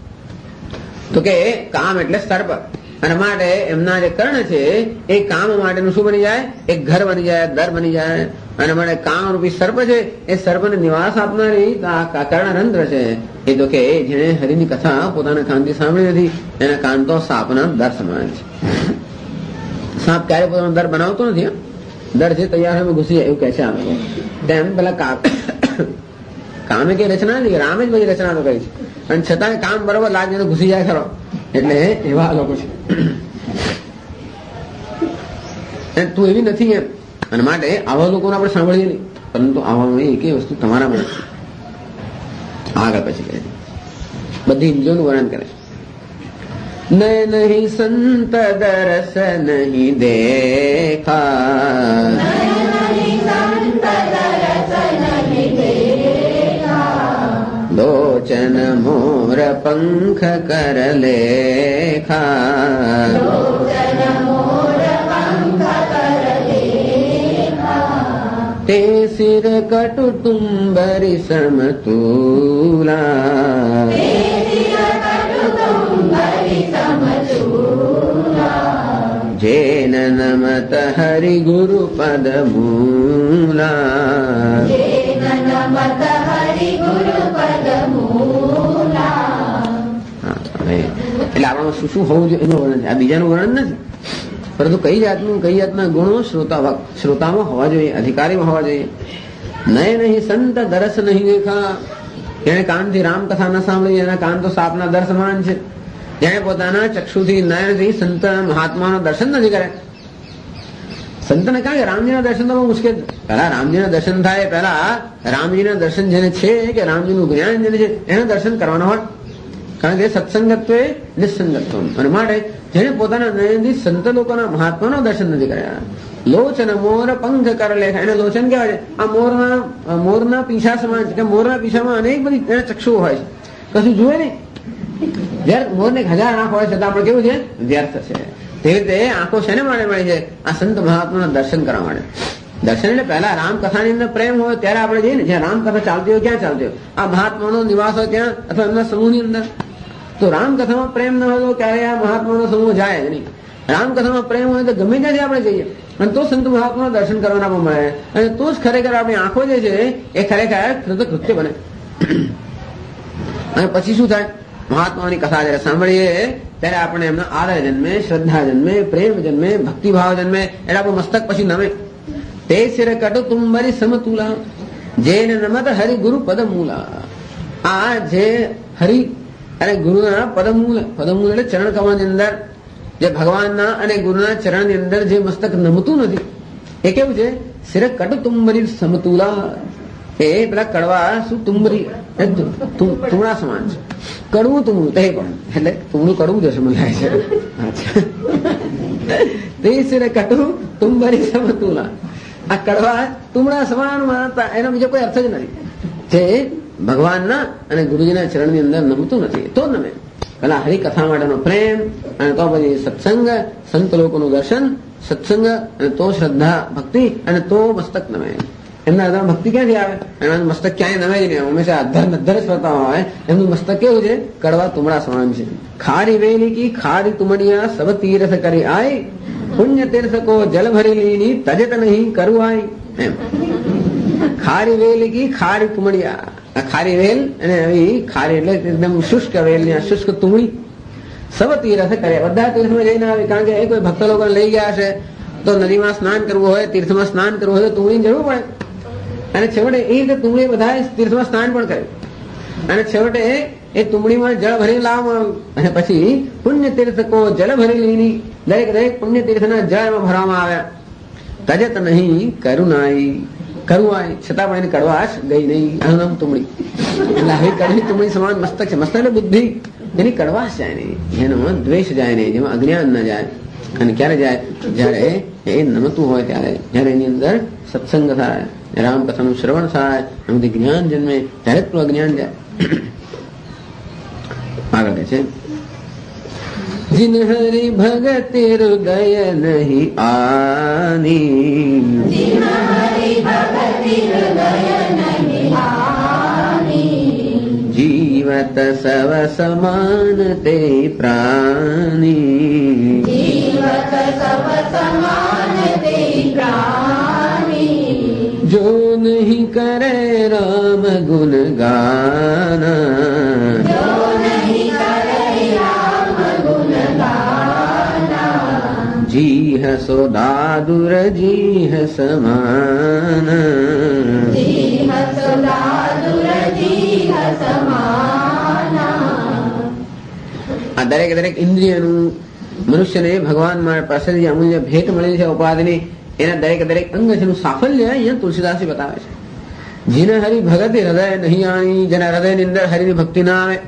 તો કે કામ એટલે સર્પ. અને માટે એમના જે કર્ણ છે એ કામ માટેનું શું બની જાય? એક ઘર બની જાય, દર બની જાય. અને માટે કામ રૂપી સર્પ છે, એ સર્પને નિવાસ આપનારી કર્ણરંધ્ર છે. એ તો કે જેને હરિની કથા પોતાના કાનથી સાંભળી નથી, એના કાન તો સાપના દર સમાન છે. સાપ ક્યારે પોતાનો દર બનાવતો નથી, દર છે તૈયાર હોય ઘૂસી જાય એવું કહે છે. આવે તેમ પેલા કામે કઈ રચના નથી, રામે જ બધી રચના તો કરી છે, અને છતાં કામ બરોબર લાગે તો ઘૂસી જાય ખરો. એટલે એવા લોકો છે, તું એવી નથી એમ. અને માટે આવા લોકોને આપણે સાંભળીએ નહીં, પરંતુ આવામાં એક વસ્તુ તમારામાં આગળ પછી કહે છે, બધી ઇન્દ્રિયોનું વર્ણન કરે છે. નય નહીં સંત દરસ નહીં દેખા, લોચન મોર પંખ કર લેખા, તે સિર કટુટુંબરી સમતુલા, જેન નમત હરિ ગુરુ પદ મૂલા. એટલે આપણામાં શું શું હોવું જોઈએ એનું વર્ણન છે, આ બીજાનું વર્ણન નથી. પરંતુ કઈ જાતના ગુણો શ્રોતામાં હોવા જોઈએ, અધિકારીમાં હોવા જોઈએ. નય નહીં સંત દરસ નહીં દેખા, જેને કાનથી રામ કથા ન સાંભળી એના કાન તો સાપના દર સમાન છે. જેને પોતાના ચક્ષુથી નયનથી સંત મહાત્માનો દર્શન નથી કરે. સંતને કહે કે રામજીના દર્શન તો બહુ મુશ્કેલ છે. પહેલા રામજીના દર્શન થાય, પહેલા રામજીના દર્શન જેને છે કે રામજીનું જ્ઞાન જેને છે એના દર્શન કરવાના હોય. કારણ કે સત્સંગત્વ એ નિસંગત્વ. અને માટે જેને પોતાના નયનથી સંત લોકોના મહાત્માનો દર્શન નથી કર્યા, લોચન મોર પંખ કર લેખ, એને લોચન કહેવાય છે. આ મોરના પીછા સમાન છે કે મોરના પીછામાં અનેક બધી એને ચક્ષુઓ હોય છે, કશું જુએ નહીં. જયારે મોરને 1000 આંખ હોય છતાં આપણે કેવું છે, વ્યર્થ છે. તેવી રીતે આંખો શેને માટે મળી છે? આ સંત મહાત્માના દર્શન કરવા માટે. દર્શન એટલે પહેલા રામકથાની અંદર પ્રેમ હોય ત્યારે આપણે જઈએ ને, જ્યાં રામકથા ચાલતી હોય ક્યાં ચાલતી હોય? આ મહાત્માનો નિવાસ હોય ત્યાં અથવા એમના સમૂહની અંદર. તો રામકથામાં પ્રેમ ન હોય તો ક્યારે આ મહાત્માનો સમૂહ જાય જ નહીં. રામકથામાં પ્રેમ હોય તો ગમે ત્યાંથી આપણે જઈએ અને તો સંત મહાત્માના દર્શન કરવાના પણ મળે, અને તો જ ખરેખર આપણી આંખો જે છે એ ખરેખર કૃત્ય બને. અને પછી શું થાય? મહાત્માની કથા જયારે સાંભળીએ ત્યારે આપણે એમના આદર જન્મે, શ્રદ્ધા જન્મે, પ્રેમ જન્મે, ભક્તિભાવ જન્મે, એટલે આપણું મસ્તક પછી નમે. તે શિર કટુ તુંબરી સમતુલા જેન નમત હરિ ગુરુ પદમૂલા. આ જે હરિ અને ગુરુના પદમૂલ એટલે ચરણ કમળની અંદર જે ભગવાનના અને ગુરુના ચરણની અંદર જે મસ્તક નમતું નથી એ કેવું છે? શિર કટુ તુંબરી સમતુલા. એ પેલા કડવા શું તુંબરી તુમડા સમાન છે. કડવું તુમડું તે પણ એટલે તુમડું કડવું જશે મને લાગે છે. તે શિર કટુ તુંબરી સમતુલા. આ કડવા તુમડા સમાન એનો બીજો કોઈ અર્થ જ નથી. જે ભગવાનના અને ગુરુજીના ચરણની અંદર નમતું નથી તો નમે. પેલા હરિકથા માટેનો પ્રેમ, અને તો પછી સત્સંગ, સંત લોકોનું દર્શન, સત્સંગ, અને તો શ્રદ્ધા ભક્તિ, અને તો મસ્તક નમે. એમના હૃદયમાં ભક્તિ ક્યાંથી આવે? એના મસ્તક ક્યાંય નમે જ નહીં. હંમેશા અધર જ ફરતા હોય. એમનું મસ્તક કેવું છે? કડવા તુમડા સમાન છે. ખારી વેલી કી ખારી તુમડિયા સબ તીરથ કરી આય, પુણ્ય તીર્થ કો જલ ભરી લીની તજત નહીં કરુઆય. એમ ખારી વેલ કી ખારી તુમડિયા. આ ખારી વેલ અને આવી ખારી એટલે એકદમ શુષ્ક વેલ ની શુષ્ક તુમડી સબ તીર્થ કરે. બધા તીર્થમાં જઈને આવે, કારણ કે એ કોઈ ભક્ત લોકો લઈ ગયા છે તો નદીમાં સ્નાન કરવું હોય, તીર્થમાં સ્નાન કરવું હોય તો તુમડીની જરૂર પડે. અને છેવટે એ રીતે તુમડી બધા તીર્થમાં સ્નાન પણ કરે, અને છેવટે એ તુમડીમાં જળ ભરી લાવવામાં આવ્યું, અને પછી પુણ્ય તીર્થ કો જલ ભરી લીની. દરેક પુણ્ય તીર્થના જળ એમાં ભરવામાં આવ્યા. તજત નહીં કરુઆય, છતાં પણ એની કડવાશ ગઈ નહીં. આનું નામ તુમડી. એટલે આવી કડવી તુમડી સમાન મસ્તક છે. મસ્તક એટલે બુદ્ધિ, એની કડવાશ જાય નહીં, જેનો દ્વેષ જાય નહીં, જેમાં અજ્ઞાન ન જાય. અને ક્યારે જાય? જયારે એ નમતું હોય ત્યારે, જયારે એની અંદર સત્સંગ થાય, રામકથાનું શ્રવણ થાય, એમાંથી જ્ઞાન જન્મે, ત્યારે જ અજ્ઞાન જાય. આગળ કહે છે, जिन हरि भगति हृदय नहीं आनी, जिन हरि भगति हृदय नहीं आनी, जीवत सव समान ते प्राणी, जीवत सव समान ते प्राणी, जो नहीं करे राम गुण गाना, जो नहीं करे राम गुण गाना, जीह सो दादुर जीह समान, जीह सो दादुर जीह समाना. આ દરેક ઇન્દ્રિયનું મનુષ્યને ભગવાન પાસેથી અમૂલ્ય ભેટ મળેલી છે ઉપાધિની, એના દરેક અંગ છે સાફલ્ય અહીંયા તુલસીદાસજી બતાવે છે. જેને હરિ ભગતિ હૃદય નહીં આની, જેના હૃદયની અંદર હરિની ભક્તિ ના આવે,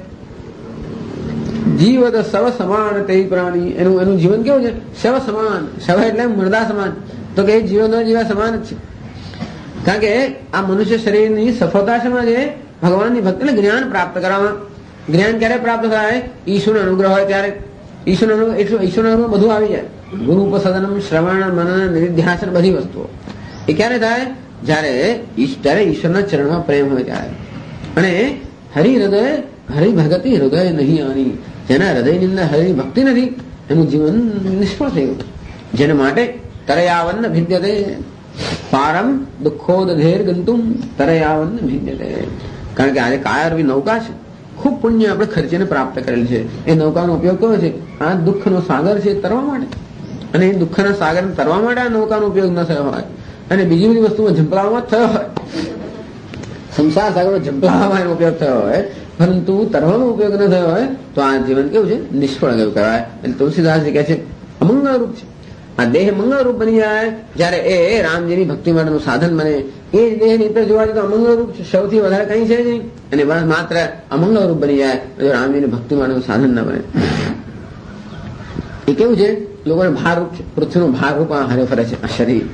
જીવત સવ સમાન તે પ્રાણી, એનું જીવન કેવું છે? શવ સમાન. શવ એટલે મરદા સમાન, તો કે જીવન જીવા સમાન જ છે. કારણ કે આ મનુષ્ય શરીરની સફળતા શેમાં છે? ભગવાનની ભક્તિ, એટલે જ્ઞાન પ્રાપ્ત કરવામાં. જ્ઞાન ક્યારે પ્રાપ્ત થાય? ઈશ્વરનો અનુગ્રહ હોય ત્યારે. ઈશ્વરનો અનુગ્રહ બધું આવી જાય. ગુરુ ઉપસદનમ, શ્રવણ, મનન, નિધિધ્યાસન, બધી વસ્તુઓ એ ક્યારે થાય? જયારે ઈશ્વરના ચરણમાં પ્રેમ હોય ત્યારે. અને હરિભગતિ હૃદય નહીં આની, જેના હૃદયની અંદર હરિની ભક્તિ નથી, એનું જીવન નિષ્ફળ થયું. જેના માટે તરયાવન્ન ભિદ્યતે પારમ દુઃખોદધેર ગંતુમ તરયાવન્ન ભિદ્યતે. કારણ કે આજે કાયારૂપી નૌકા છે, ખૂબ પુણ્ય આપણે ખર્ચીને પ્રાપ્ત કરેલ છે. એ નૌકાનો ઉપયોગ કયો છે? આ દુઃખનો સાગર છે તરવા માટે. અને એ દુઃખના સાગરને તરવા માટે આ નૌકાનો ઉપયોગ ન થયો હોય, અને બીજી બધી વસ્તુમાં ઝંપલાવવામાં થયો હોય, સંસાર સાગરનો ઝંપલાવવામાં એનો ઉપયોગ થયો હોય, પરંતુ તરવાનો ઉપયોગ ન થયો હોય, તો આ જીવન કેવું છે? નિષ્ફળ ગયું કહેવાય. એટલે તુલસીદાસજી કહે છે અમંગળ રૂપ છે. આ દેહ મંગળ રૂપ બની જાય જયારે એ રામજીની ભક્તિ માટેનું સાધન બને. એ જ દેહની અંદર જોવા જઈએ તો અમંગળ રૂપ છે, સૌથી વધારે કઈ છે નહીં. અને માત્ર અમંગળ રૂપ બની જાય જો રામજીની ભક્તિ માટેનું સાધન ન બને. એ કેવું છે? લોકોને ભારરૂપ છે, પૃથ્વીનું ભારરૂપ આ હરે ફરે છે આ શરીર.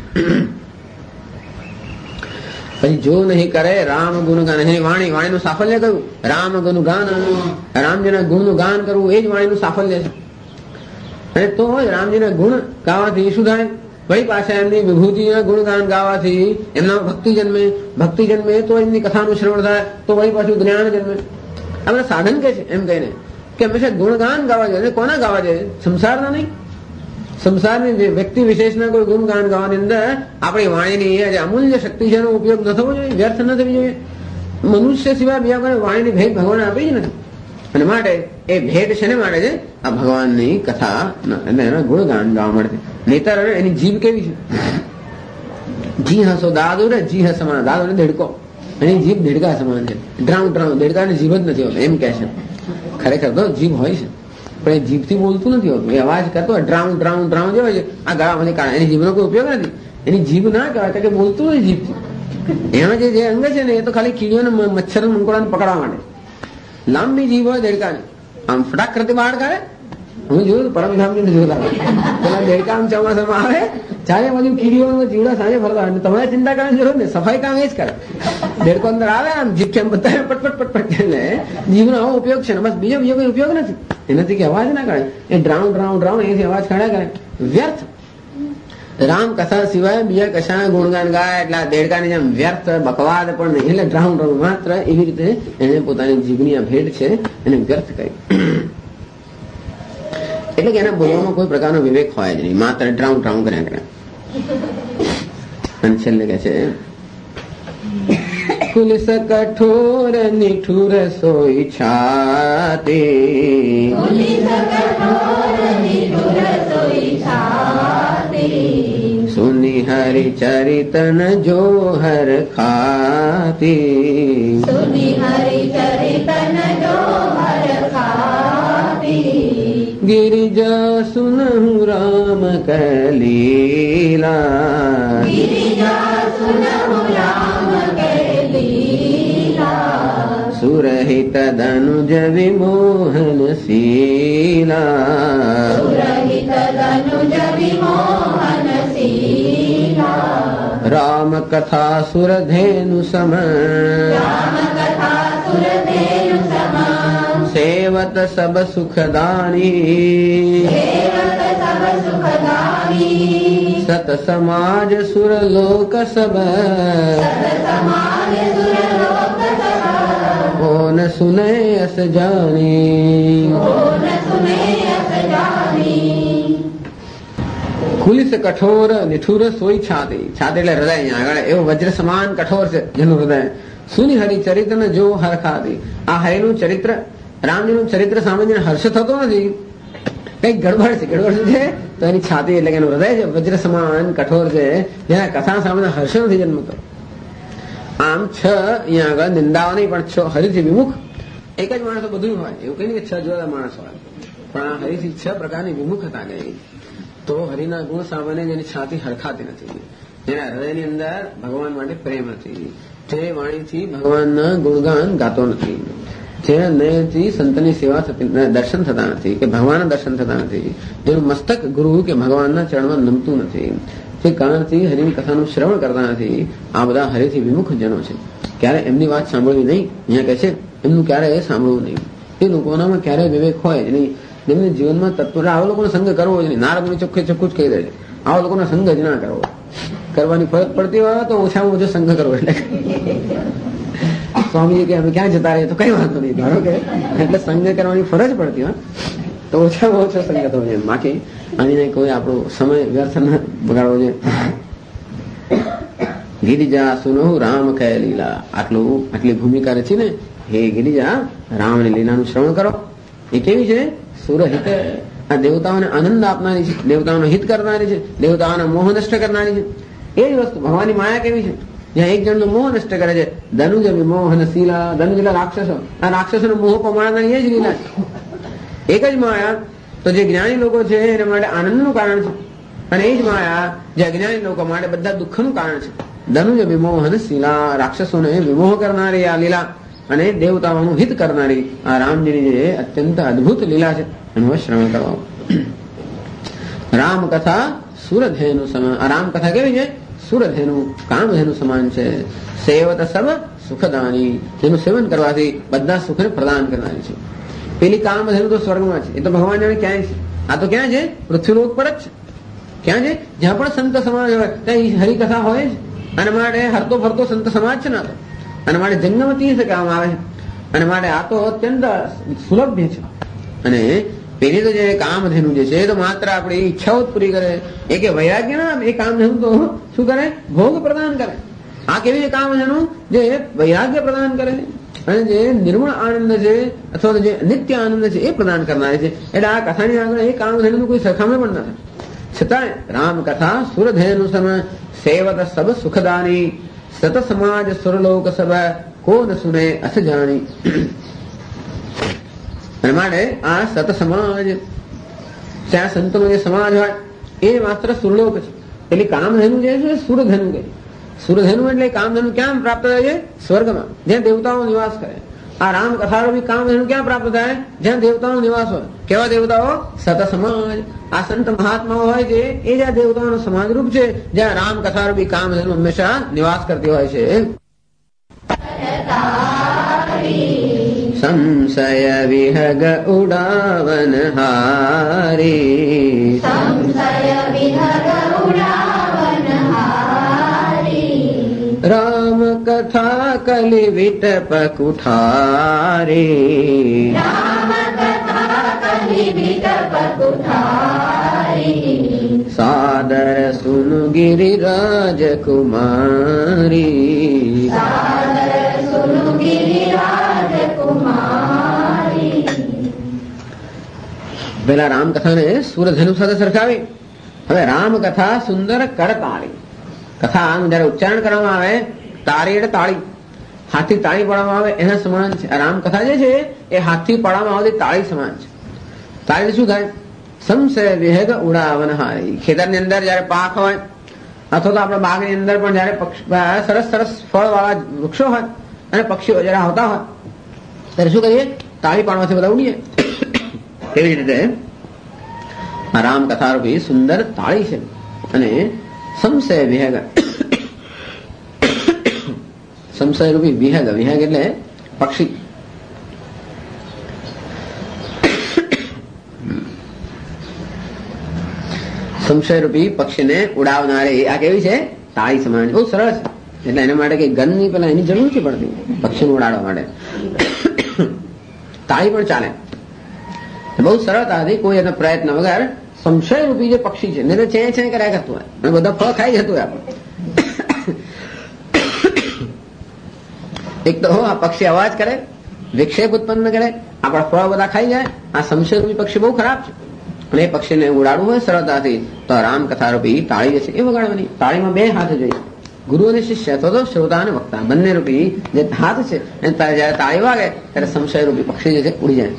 પછી જો નહીં કરે રામ ગુણગાન, એની વાણી, વાણીનું સાફલ્ય કયું? રામ ગુણગાન, રામજીના ગુણનું ગાન કરવું એ જ વાણીનું સાફલ્ય છે. અને તો રામજીના ગુણ ગાવાથી શું થાય? વળી પાછા એમની વિભૂતિના ગુણગાન ગાવાથી એમના ભક્તિ જન્મે, ભક્તિ જન્મે તો એમની કથાનું શ્રવણ થાય, તો વળી પાછું જ્ઞાન જન્મે. આ બધા સાધન કે છે એમ કહીને કે હંમેશા ગુણગાન ગાવા જોઈએ. કોના ગાવા જોઈએ? સંસારના નહીં. સંસારની વ્યક્તિ વિશેષના કોઈ ગુણગાન ગાવાની અંદર આપણી વાણીની જે અમૂલ્ય શક્તિ છે એનો ઉપયોગ ન થવો જોઈએ, વ્યર્થ ન થવી જોઈએ. મનુષ્ય સિવાય બીજા કોઈ વાણીની ભેટ ભગવાને આપી જ નથી. અને માટે એ ભેટ છે ને માટે છે આ ભગવાનની કથા એટલે એના ગુણગાન ગાવા મળે. નહીતર એની જીભ કેવી છે? જી હસો દાદુ ને જી હસ સમાન, દાદુ ને દેડકો, એની જીભ દેડકા સમાન છે. ડ્રાઉ ડ્રાઉ, દેડકાની જીભ જ નથી હોતી એમ કે છે. ખરેખર તો જીભ હોય છે પણ એ જીભથી બોલતું નથી હોતું. એ અવાજ કરતો ડ્રાઉ ડ્રાઉ ડ્રાઉ જે હોય છે આ ગળામાંથી કાઢે, એની જીભનો કોઈ ઉપયોગ નથી. એની જીભ ના કહેવાય કે બોલતું નથી જીભથી. એમાં જે અંગ છે ને એ તો ખાલી કીડીઓને, મચ્છર, મંકોડાને પકડવા માટે. લાંબી જીભ હોય દેડકાની, આમ ફટાક કરતી બહાર કાઢે. હું જોયું પરમધામજી જોતા પેલા દેડકા આમ ચોમાસામાં આવે, ચારે બાજુ કીડીઓ જીવડા સાંજે ફરતા હોય. તમારે ચિંતા કરવાની જરૂર નહીં, સફાઈ કામ એ જ કરે. દેડકો અંદર આવે આમ જીભ છે બધા પટપટ પટપટ કરીને જીભનો આવો ઉપયોગ છે ને બસ, બીજો કોઈ ઉપયોગ નથી. એનાથી કે અવાજ ના કાઢે, એ ડ્રાઉ ડ્રાઉ ડ્રાઉ એથી અવાજ કાઢ્યા કરે, વ્યર્થ. રામ કથા સિવાય બીજા કશાના ગુણગાન ગાય એટલે દેડકાની જેમ વ્યર્થ બકવાદ પણ નહીં. એટલે ડ્રાઉ ડ્રાઉ માત્ર એવી રીતે એને પોતાની જીભની આ ભેટ છે એને વ્યર્થ કરી. એટલે કે એના બોલવામાં કોઈ પ્રકારનો વિવેક હોય જ નહીં, માત્ર ડ્રાઉ ડ્રાઉ કર્યા કરે. અને છેલ્લે કે છે કુલસ કઠોર નિઠુર સોઈ છાતી, સુની હરિ ચરિતન જો હર ખાતી, गिरिजा सुनहु राम कलीला, सुरहित दनुज विमोहन शीला, राम कथा सुरधेनु सम, सेवत सब सुखदानी, सत समाज सुर लोक सब, ओ न सुने अस जानी. ખુલિસ કઠોર નિઠુર સોઈ છાતી, છાતી એટલે હૃદય. અહીંયા આગળ એવું વજ્ર સમાન કઠોર છે જેનું હૃદય. સુની હરિ ચરિત્ર ને જો હરખાતી, આ હરિનું ચરિત્ર, રામજીનું ચરિત્ર સામે હર્ષ થતો નથી, કઈક ગડબડ છે. ગડબડ છે તો એની છાતી એટલે કે એનું હૃદય છે વજ્ર સમાન કઠોર છે, જેના કથા સામે હર્ષ નથી જન્મતો. આમ છ અહીંયા આગળ નિંદાઓ નહીં પણ છ હરિથી વિમુખ. એક જ માણસો બધું હોય એવું કઈ નહીં કે છ જુદા માણસ હોય, પણ આ હરિથી છ પ્રકારની વિમુખતા ગઈ. તો હરિના ગુણ સામાન્ય જેની છાતી હરખાતી નથી, જેના હૃદયની અંદર ભગવાન માટે પ્રેમ નથી, જે વાણીથી ભગવાનના ગુણગાન ગાતો નથી, જેના નયનથી સંતની સેવા દર્શન થતા નથી કે ભગવાનના દર્શન થતા નથી, જેનું મસ્તક ગુરુ કે ભગવાનના ચરણમાં નમતું નથી, જે કાનથી હરિની કથાનું શ્રવણ કરતા નથી, આ બધા હરિથી વિમુખ જનો છે. ક્યારે એમની વાત સાંભળવી નહીં. અહીંયા કહે છે એમનું ક્યારે સાંભળવું નહીં. એ લોકોનામાં ક્યારે વિવેક હોય જ નહીં. એમની જીવનમાં તત્વ આવા લોકોનો સંગ કરવો જ નહીં. નારદમુનિ ચોખ્ખે ચોખ્ખું જ કહી દે છે આવા લોકોનો સંગ જ ના કરવો. કરવાની ફરજ પડતી હોય તો ઓછામાં ઓછો સંગ કરવો. એટલે સ્વામીજી કે અમે ક્યાં જતા રહીએ તો કઈ વાંધો નહીં, ધારો કે એટલે સંગ કરવાની ફરજ પડતી હોય તો ઓછામાં ઓછો સંગ થવો જોઈએ. બાકી આને કોઈ આપણો સમય વ્યર્થ ન બગાડવો જોઈએ. ગિરિજા સુનો રામ કહે લીલા, આટલી ભૂમિકા રચી ને હે ગિરિજા રામની લીલાનું શ્રવણ કરો. એ કેવી છે? સુરહિત, આ દેવતાઓને આનંદ આપનારી છે, દેવતાઓનો હિત કરનારી છે, દેવતાઓના મોહ નષ્ટ કરનારી છે. એ જ વસ્તુ ભગવાનની માયા કેવી છે? જ્યાં એક જણનો મોહ નષ્ટ કરે છે. ધનુજ વિમોહન શીલા, ધનુજ એટલે રાક્ષસો, આ રાક્ષસોનો મોહ પમાડનારી એ જ લીલા છે. એક જ માયા તો જે જ્ઞાની લોકો છે એના માટે આનંદનું કારણ છે, અને એ જ માયા જે અજ્ઞાની લોકો માટે બધા દુઃખનું કારણ છે. ધનુજ વિમોહન શીલા, રાક્ષસોને વિમોહ કરનારી આ લીલા અને દેવતાઓનું હિત કરનારી આ રામજીની જે અત્યંત અદભુત લીલા છે એનું શ્રવણ કરવા. રામ કથા સુરધેનુ સમાન. આ રામ કથા કેવી છે? સુરધેનુ, કામધેનુ સમાન છે. સેવત સબ સુખદાની, જેનું સેવન કરવાથી બધા સુખને પ્રદાન કરવાની છે. પેલી કામધેનુ તો સ્વર્ગમાં છે, એ તો ભગવાન જાણે ક્યાંય છે. આ તો ક્યાં છે? પૃથ્વીલોક પર જ છે. ક્યાં છે? જ્યાં પણ સંત સમાજ હોય ત્યાં હરિકથા હોય જ. અને માટે હરતો ફરતો સંત સમાજ છે ને. અને માટે જંગમતી છે કહેવામાં આવે છે. અને માટે આ તો અત્યંત સુલભ્ય છે. અને પેલી તો જે કામધેનુ જે છે એ તો માત્ર આપણી ઈચ્છાઓ જ પૂરી કરે. એ કે વૈરાગ્ય ના, એ કામધેનુ તો શું કરે? ભોગ પ્રદાન કરે. આ કેવી છે કામધેનુ? જે વૈરાગ્ય પ્રદાન કરે અને જે નિર્મળ આનંદ છે અથવા તો જે નિત્ય આનંદ છે એ પ્રદાન કરનારી છે. એટલે આ કથાની આગળ એ કામધેનુનું કોઈ સરખામણી પણ નથી. છતાંય રામ કથા સુરધેનુ સમ સેવત સબ સુખદાની સત સમાજ સુરલોક સબ કોન સુને અસ જાણી. અને માટે આ સત સમાજ, ત્યાં સંતોનો જે સમાજ હોય એ માત્ર સુરલોક છે. એટલે કામધેનુ જે છે સુરધેનુ કહે. સુરધેનુ એટલે કામધેનુ ક્યાં પ્રાપ્ત થાય છે? સ્વર્ગમાં, જ્યાં દેવતાઓ નિવાસ કરે. આ રામ કથારૂપી કામધેનુ ક્યાં પ્રાપ્ત થાય? જ્યાં દેવતાઓ નિવાસ હોય. કેવા દેવતાઓ? સત સમાજ. આ સંત મહાત્માઓ હોય છે એ જ્યાં દેવતાઓનો સમાજ રૂપ છે, જ્યાં રામ કથારૂપી કામધેનુ હંમેશા નિવાસ કરતી હોય છે. સંશય વિહગ ઉડાવન હારી, સંશય વિહગ ઉડાવન હારી. રામ કથા કલિ વિટપ કુઠારી, રામ કથા કલિ વિટપ કુઠારી. સાદર સુન ગિરિરાજ કુમારી, સાદર સુન ગિરિરાજ કુમારી. પેલા રામકથાને સુરધેનુ સાથે સરખાવી. હવે રામકથા સુંદર કરતાળી. કથા જયારે ઉચ્ચારણ કરવામાં આવે, તાળી એટલે તાળી, હાથથી તાળી પાડવામાં આવે એના સમાન છે. આ રામકથા જે છે એ હાથથી પાડવામાં આવતી તાળી સમાન છે. તાળી શું થાય? સંશય વિહગ ઉડાવન હારી. ખેતરની અંદર જયારે પાક હોય અથવા તો આપણા બાગની અંદર પણ જયારે સરસ સરસ ફળ વાળા વૃક્ષો હોય અને પક્ષીઓ જયારે આવતા હોય ત્યારે શું કરીએ? તાળી પાડવાથી બધા ઉડીએ. એવી રીતે આ રામકથા રૂપી સુંદર તાળી છે. અને સંશય વિહગ, સંશય રૂપી વિહગ, વિહગ એટલે પક્ષી. સંશય રૂપી પક્ષીને ઉડાવનારી આ કેવી છે? તાળી સમાન. બહુ સરસ છે. એટલે એના માટે કઈ ગન ની પેલા એની જરૂર નથી પડતી પક્ષીને ઉડાડવા માટે. તાળી પણ ચાલે. બહુ સરળતાથી કોઈ એનો પ્રયત્ન વગર સંશય રૂપી જે પક્ષી છે ને તો ચે ચે કર્યા કરતું હોય અને બધા ફળ ખાઈ જતું હોય. આપણે એક તો આ પક્ષી અવાજ કરે, વિક્ષેપ ઉત્પન્ન કરે, આપણા ફળ બધા ખાઈ જાય. આ સંશય રૂપી પક્ષી બહુ ખરાબ છે. અને એ પક્ષીને ઉડાડવું હોય સરળતાથી તો રામકથા રૂપી તાળી જે છે એ વગાડવાની. તાળીમાં બે હાથ જોઈએ, ગુરુ અને શિષ્ય અથવા તો શ્રોતા અને વક્તા બંને રૂપી જે હાથ છે અને જયારે તાળી વાગે ત્યારે સંશય રૂપી પક્ષી જે છે ઉડી જાય.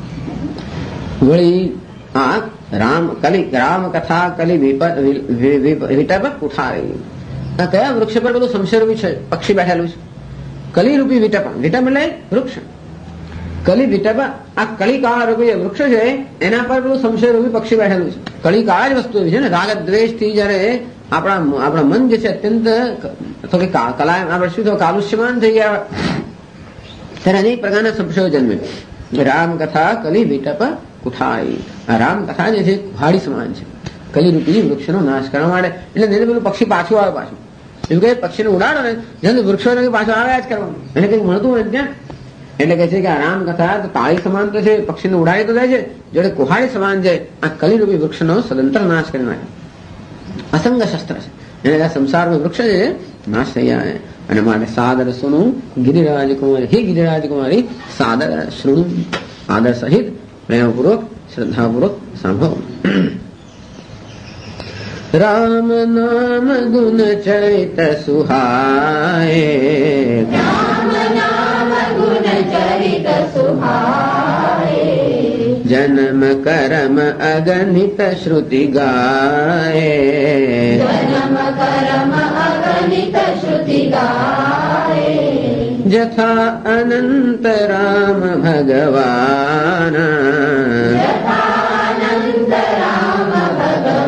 વળી આ રામકથા કલી વિટપ ઉઠારી. કયા વૃક્ષ પર બધું સંશય રૂપી છે પક્ષી બેઠેલું છે? કલી રૂપી વિટપ. વિટપ એટલે વૃક્ષ. કલી વિટપ, આ કલિકાળ રૂપી વૃક્ષ છે એના પર બધું સંશય રૂપી પક્ષી બેઠેલું છે. કલિકાળ જ વસ્તુ એવી છે ને, રાગ દ્વેષ થી જયારે આપણા મન જે છે અત્યંત કલા આપણે શું થયું કાલુષ્યમાન થઈ ગયા ત્યારે અનેક પ્રકારના સંશયો જન્મે. રામકથા કલી વિટપ કુઠારી. આ રામકથા જે છે કુહાડી સમાન છે કલિરૂપી વૃક્ષનો નાશ કરવા માટે. એટલે એને પેલું પક્ષી પાછું આવે. પાછું એવું કે પક્ષીને ઉડાડો ને જેને વૃક્ષો પાછું આવ્યા જ કરવાનું, એને કંઈક મળતું હોય ત્યાં. એટલે કહે છે કે આ રામકથા તો તાળી સમાન તો છે, પક્ષીને ઉડાડી તો જાય છે, જોડે કુહાડી સમાન છે. આ કલિરૂપી વૃક્ષનો સદંતર નાશ કરી નાખે. અસંગ શસ્ત્ર છે એને સંસારમાં વૃક્ષ છે નાશ થઈ જાય. અને માટે સાદર સુનું ગિરિરાજ કુમારી. હે ગિરિરાજ કુમારી, સાદર શ્રુણુ, આદર સહિત પ્રેમપૂર્વક શ્રદ્ધાપૂર્વક સાંભળો. રામ નામ ગુણ ચરિત સુહાય, રામ નામ ગુણ ચરિત સુહાય. જન્મ કરમ અગણિત શ્રુતિ ગાય, જન્મ કરમ અગણિત શ્રુતિ ગાય. જથા અનંત રામ ભગવાન, યથાનંદ રામ ભગવાન.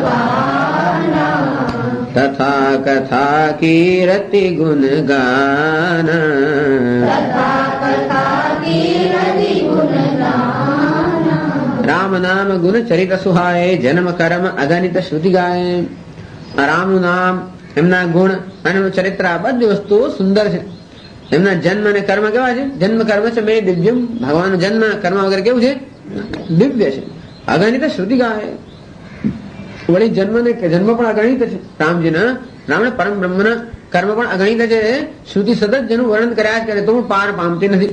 तथा कथा कीरति गुण गान तथा कथा कीरति गुण गान राम नाम गुण चरित सुहाए जन्म कर्म अगणित श्रुति गाए રામનું નામ એમના ગુણ અને એમનું ચરિત્ર આ બધી વસ્તુઓ સુંદર છે એમના જન્મ અને કર્મ કેવા છે જન્મ કર્મ છે મેં દિવ્યમ ભગવાનનો જન્મ કર્મ વગેરે કેવું છે દિવ્ય છે અગણિત શ્રુતિ ગાય વળી જન્મ પણ અગણિત છે રામને પરમ બ્રહ્મના કર્મ પણ અગણિત છે શ્રુતિ સતત જેનું વર્ણન કર્યા જ કરે તો પણ પાર પામતી નથી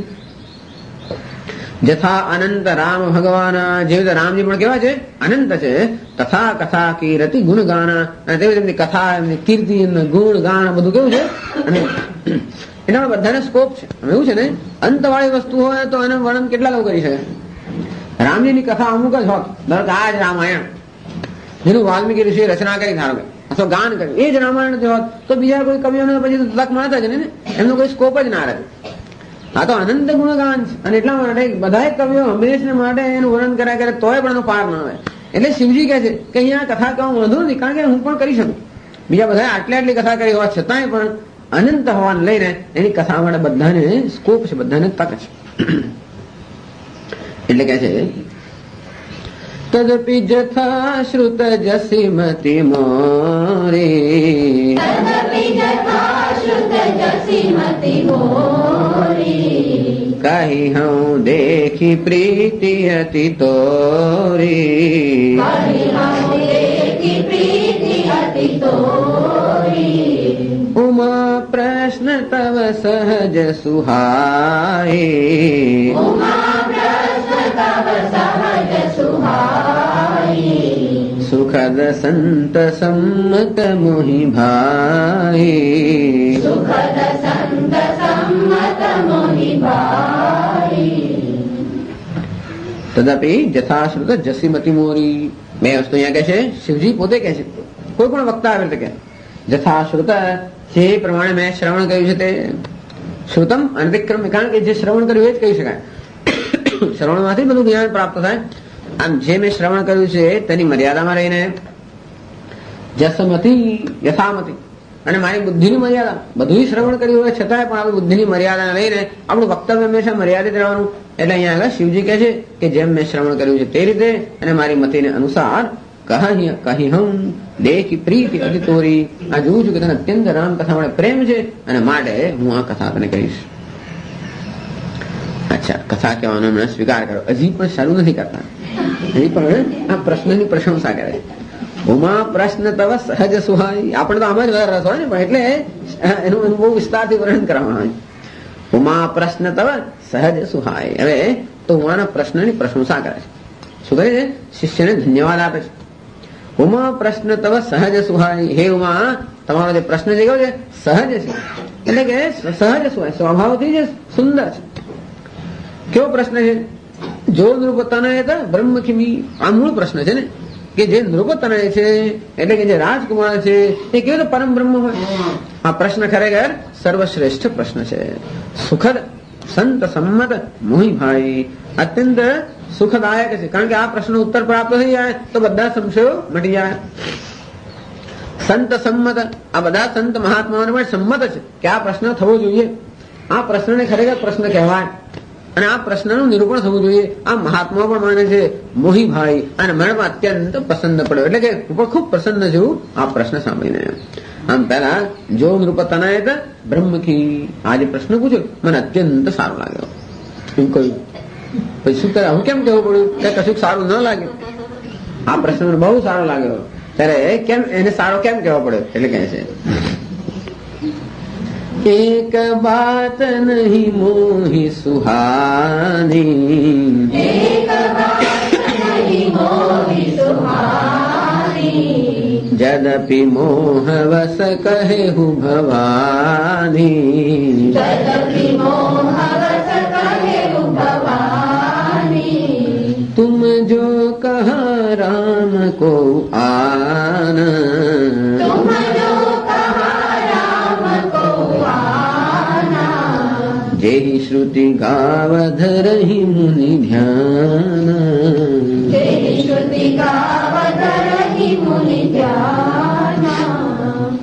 જથા અનંત રામ ભગવાન જેવી રીતે રામજી પણ કેવા છે અનંત છે તથા કથા કીર્તિ ગુણ ગાન અને તેવી રીતે કથા એમની કીર્તિ ગુણ ગાન બધું કેવું છે અને એના બધાને સ્કોપ છે એવું છે ને અંતવાળી વસ્તુ હોય તો એનું વર્ણન કેટલા લોકો કરી શકે રામજીની કથા અમુક જ હોત ધારો કે આ જ રામાયણ જેનું વાલ્મીકી ઋષિએ રચના કરી ધારો કે અથવા ગાન કર્યું એ જ રામાયણ હોત તો બીજા કોઈ કવિઓને પછી તક મળતા જ ને એમનો કોઈ સ્કોપ જ ના રહે આ તો અનંત ગુણગાન છે અને એટલા માટે બધા કવિઓ હંમેશા માટે એનું વર્ણન કર્યા કરે તોય પણ એનો પાર ના આવે એટલે શિવજી કહે છે કે અહીંયા કથા કહું વાંધો નથી કારણ કે હું પણ કરી શકું બીજા બધા આટલી કથા કરી હોવા છતાંય પણ અનંત હોવાને લઈને એની કથા માટે બધાને સ્કોપ છે બધાને તક છે એટલે કે છે તદપી જથા શ્રુત જસીમતિ મોરી કહી હું દેખી પ્રીતિ અતિ તોરી ઉમા પ્રશ્ન તવ સહજ સુહાય સુખદ સંત સંમત મોહી ભાઈ તદપી જથાશ્રુત જસીમતી મોરી બે વસ્તુ અહીંયા કે છે શિવજી પોતે કે છે કોઈ પણ વક્તા આવે કે જથાશ્રુત જે પ્રમાણે મેં શ્રવણ કર્યું છે તે શ્રુતમ અનતિક્રમ કારણ કે જે શ્રવણ કર્યું એ જ કહી શકાય શ્રવણમાંથી બધું જ્ઞાન પ્રાપ્ત થાય આમ જે મેં શ્રવણ કર્યું છે તેની મર્યાદામાં રહીને જસમતી યથામતી અને મારી બુદ્ધિની મર્યાદા બધું શ્રવણ કર્યું હોય છતાંય પણ આપણી બુદ્ધિની મર્યાદા લઈને આપણું વક્તવ્ય હંમેશા મર્યાદિત રહેવાનું એટલે અહીંયા આગળ શિવજી કહે છે કે જેમ મેં શ્રવણ કર્યું છે તે રીતે અને મારી મતિને અનુસાર કહી હમ દેખી પ્રીતિ અતિ તોરી આ જોઉં છું કે તને અત્યંત રામ કથા માટે પ્રેમ છે અને માટે હું આ કથા તને કહીશ અચ્છા કથા કહેવાનો એમણે સ્વીકાર કર્યો હજી પણ શરૂ નથી કરતા હજી પણ આ પ્રશ્નની પ્રશંસા કરે ઉમા પ્રશ્ન તવ સહજ સુહાય આપણે તો આમાં જ વધારે રસ હોય ને પણ એટલે એનું બહુ વિસ્તારથી વર્ણન કરવામાં આવે ઉમા પ્રશ્ન તવ સહજ સુહાય હવે તો ઉમાના પ્રશ્નની પ્રશંસા કરે છે શું કરે છે શિષ્યને ધન્યવાદ આપે છે ઉમા પ્રશ્ન તવ સહજ સુહાય હે ઉમા તમારો જે પ્રશ્ન જે કહ્યો છે સહજ છે એટલે કે સહજ સુહાય સ્વભાવથી જે સુંદર છે કેવો પ્રશ્ન છે જો નૃપતનય બ્રહ્મખિમી આ મૂળ પ્રશ્ન છે ને કે જે નૃપતનય છે એટલે કે જે રાજકુમાર છે એ કેવો પરમ બ્રહ્મ હોય આ પ્રશ્ન ખરેખર સર્વશ્રેષ્ઠ પ્રશ્ન છે સુખદ સંત સંમત મોહીભાઈ અત્યંત સુખદાયક છે કારણ કે આ પ્રશ્ન ઉત્તર પ્રાપ્ત થઈ જાય તો બધા સંશયો મટી જાય સંત સંમત આ બધા સંત મહાત્માઓને પણ સંમત છે કે આ પ્રશ્ન થવો જોઈએ આ પ્રશ્નને ખરેખર પ્રશ્ન કહેવાય અને આ પ્રશ્નનું નિરૂપણ થવું જોઈએ આ મહાત્મા પણ માને છે મોહીભાઈ અને મનમાં અત્યંત પસંદ પડ્યો એટલે કે હું પણ ખૂબ પ્રસન્ન છું આ પ્રશ્ન સાંભળીને આમ પહેલા જો નૃપતનય બ્રહ્મખી આ જે પ્રશ્ન પૂછ્યો મને અત્યંત સારો લાગ્યો એવું કહ્યું પછી શું કરે હું કેમ કહેવું પડ્યું કે કશું સારું ન લાગ્યું આ પ્રશ્ન મને બહુ સારો લાગ્યો ત્યારે કેમ એને સારો કેમ કહેવો પડ્યો એટલે કહે છે एक बात नहीं मोहि सुहानी एक बात नहीं मोहि सुहानी जदपि मोहवश कहेहु भवानी जदपि मोहवश कहेहु भवानी तुम जो कहा राम को आन तुम जो कहा राम को आना जेहि श्रुति गावध रही मुनि ध्यान जेहि श्रुति गावध रही मुनि ध्यान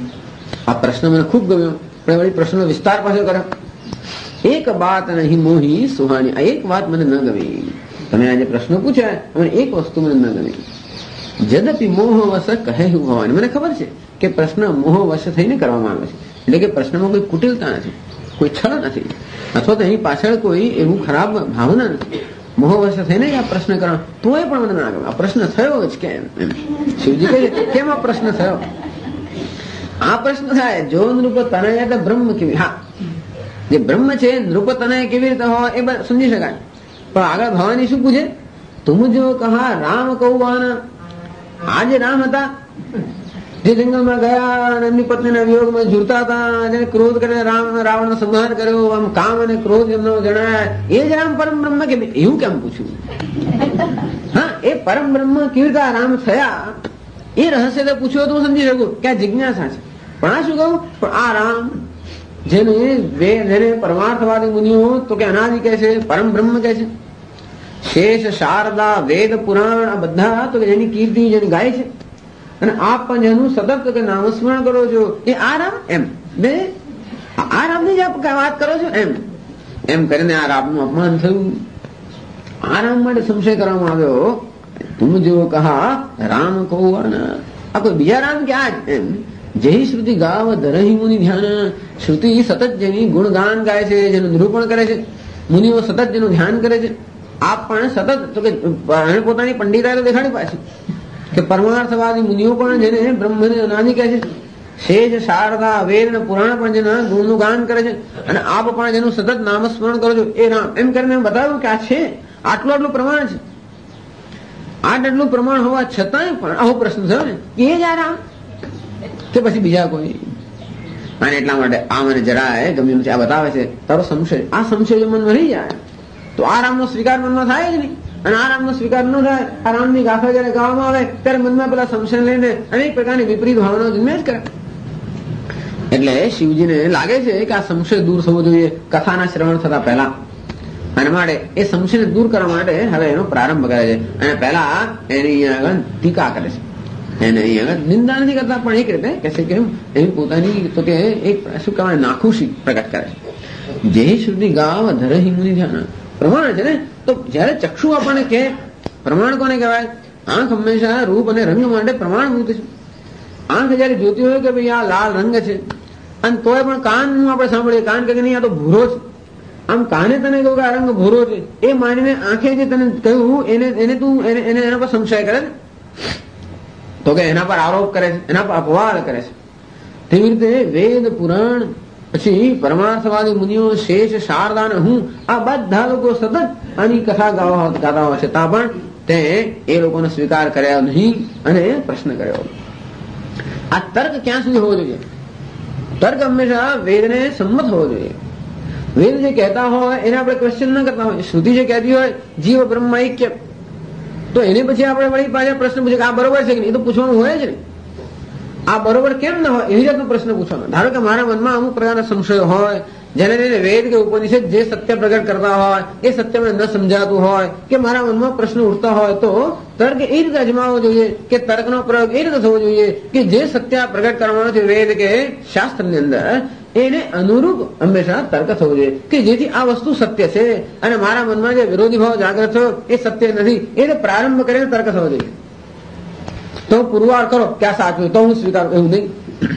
પ્રશ્ન મને ખૂબ ગમ્યો, પણ વળી પ્રશ્નનો વિસ્તાર પાછો કર્યો. એક બાત નહીં મોહી સુહાની, આ એક વાત મને ન ગમી. તમે આજે પ્રશ્નો પૂછ્યા, મને એક વસ્તુ મને ન ગમી. જદપી મોહવશ કહે ભવાની, મને ખબર છે કે પ્રશ્ન મોહવશ થઈને કરવામાં આવે છે, એટલે કે પ્રશ્નમાં કોઈ કુટિલતા નથી, કોઈ છળ નથી, અથવા તો એની પાછળ કોઈ એવું ખરાબ ભાવના નથી. મોહવશ થઈને આ પ્રશ્ન કરવા તોય પણ મને ના ગમે. આ પ્રશ્ન થયો જ કેમ? એમ શિવજી કહે છે કેમ આ પ્રશ્ન થયો? આ પ્રશ્ન થાય જો નૃપ તનય તો બ્રહ્મ કેવી, હા જે બ્રહ્મ છે નૃપ તનય કેવી રીતે હોય એ સમજી શકાય. પણ આગળ ભવાની શું પૂછે? તુમ જો કહા રામ કૌવાના, આ જે રામ હતા જે જંગલમાં ગયા અને એમની પત્નીના વિયોગમાં ઝૂરતા હતા, જેને ક્રોધ કરીને રાવણનો સંહાર કર્યો, આમ કામ અને ક્રોધ એમનો જણાય, એ જ રામ પરમ બ્રહ્મ કે એવું કેમ પૂછ્યું? હા, એ પરમ બ્રહ્મ કેવી રીતે રામ થયા એ રહસ્ય તો પૂછ્યું તો હું સમજી શકું કે આ જિજ્ઞાસા છે. પણ આ શું કહું? પણ આ રામ જેને પરમાર્થવાદી મુનિઓ તો કે અનાદિ કહે છે, પરમ બ્રહ્મ કહે છે, શેષ શારદા વેદ પુરાણ આ બધા તો કે જેની કીર્તિ જેની ગાય છે, અને આપ પણ જેનું સતત કે નામસ્મરણ કરો છો એ આ રામ, એમ બે આ રામની જ આપ વાત કરો છો એમ કરીને આ રામનું અપમાન થયું. આ રામ માટે સંશય કરવામાં આવ્યો. તુમ જો કહા રામ કૌવાના, આ કોઈ બીજા રામ કે આ જ એમ. જય શ્રુતિ ગાવ ધરહી મુનિ ધ્યાન, શ્રુતિ સતત જેની ગુણગાન ગાય છે, જેનું નિરૂપણ કરે છે, મુનિઓ સતત જેનું ધ્યાન કરે છે. આપ પણ સતત તો કે પોતાની પંડિતાઈ તો દેખાડી પાછી કે પરમાર્થવાદી મુનિઓ પણ જેને બ્રહ્મને અનાદિ કહે છે, શેષ શારદા વેદ અને પુરાણ પણ જેના ગુણનું ગાન કરે છે, અને આપ પણ જેનું સતત નામસ્મરણ કરો છો એ રામ, એમ કરીને બતાવ્યું કે આ છે આટલું પ્રમાણ છે. આટલું પ્રમાણ હોવા છતાંય પણ આવો પ્રશ્ન થયો ને કે એ જ આ રામ કે પછી બીજા કોઈ? અને એટલા માટે આ મને જરાય ગમ્યું છે. આ બતાવે છે તારો સંશય, આ સંશય જો મનમાં રહી જાય તો આ રામનો સ્વીકાર મનમાં થાય જ નહીં. અને આ રામનો સ્વીકાર ન થાય, આ રામની ગાથા જયારે ગાવામાં આવે ત્યારે મનમાં પેલા સંશય લઈને અનેક પ્રકારની વિપરીત ભાવનાઓ જન્મે જ કરે. એટલે શિવજીને લાગે છે કે આ સંશય દૂર થવો જોઈએ કથાના શ્રવણ થતા પહેલા, અને માટે એ સંશયને દૂર કરવા માટે હવે એનો પ્રારંભ કરે છે. અને પહેલા એની અહીંયા આગળ ટીકા કરે છે, એને અહીંયા આગળ નિંદા નથી કરતા, પણ એક રીતે કહે છે કે એની પોતાની તો કે એક શું કહેવાય નાખુશી પ્રગટ કરે છે. જય શ્રુતિ ગાવ ધરહી મુનિ ધ્યાન, પ્રમાણ છે ને. તો જયારે ચક્ષુ આપણને કે પ્રમાણ કોને કહેવાય? આંખ હંમેશા રૂપ અને રંગ માટે પ્રમાણભૂત છે. આંખ જયારે જોતી હોય કે ભાઈ આ લાલ રંગ છે, અને તોય પણ કાનનું આપણે સાંભળીએ, કાન કે નહીં આ તો ભૂરો છે, આમ કાને તને કહું કે આ રંગ ભૂરો છે, એ માનીને આંખે જે તને કહ્યું એને તું એના પર સંશય કરે છે, તો કે એના પર આરોપ કરે છે, એના પર અપવાદ કરે છે. તેવી રીતે વેદ પુરાણ પછી પરમાર્થવાદી મુનિઓ શેષ શારદા ને હું આ બધા લોકો સતત આની કથા ગાતા હોય છે, તા પણ તે એ લોકોને સ્વીકાર કર્યા નહીં અને પ્રશ્ન કર્યો. આ તર્ક ક્યાં સુધી હોવો જોઈએ? તર્ક હંમેશા વેદને સંમત હોવો જોઈએ. વેદ જે કહેતા હોય એને આપણે ક્વેશ્ચન ન કરતા હોય. શ્રુતિ જે કહેતી હોય જીવ બ્રહ્મ ઐક્ય, તો એને પછી આપણે વળી પાછા પ્રશ્ન પૂછે કે આ બરોબર છે કે નહીં, એ તો પૂછવાનું હોય જ નહીં. આ બરોબર કેમ ના હોય એવી જાતનો પ્રશ્ન પૂછવાનો. ધારો કે મારા મનમાં અમુક પ્રકારના સંશયો હોય, જેને લઈને વેદ કે ઉપનિષદ જે સત્ય પ્રગટ કરતા હોય એ સત્ય મને ન સમજાતું હોય, કે મારા મનમાં પ્રશ્ન ઉઠતા હોય, તો તર્ક એ રીતે અજમાવવો જોઈએ કે તર્કનો પ્રયોગ એ રીતે થવો જોઈએ કે જે સત્ય પ્રગટ કરવાનો છે વેદ કે શાસ્ત્રની અંદર એને અનુરૂપ હંમેશા તર્ક થવો જોઈએ, કે જેથી આ વસ્તુ સત્ય છે અને મારા મનમાં જે વિરોધી ભાવ જાગૃત થયો એ સત્ય નથી, એને પ્રારંભ કરીને તર્ક થવો જોઈએ. તો પુરવાર કરો કે આ સાચું તો હું સ્વીકારું, એવું નહીં.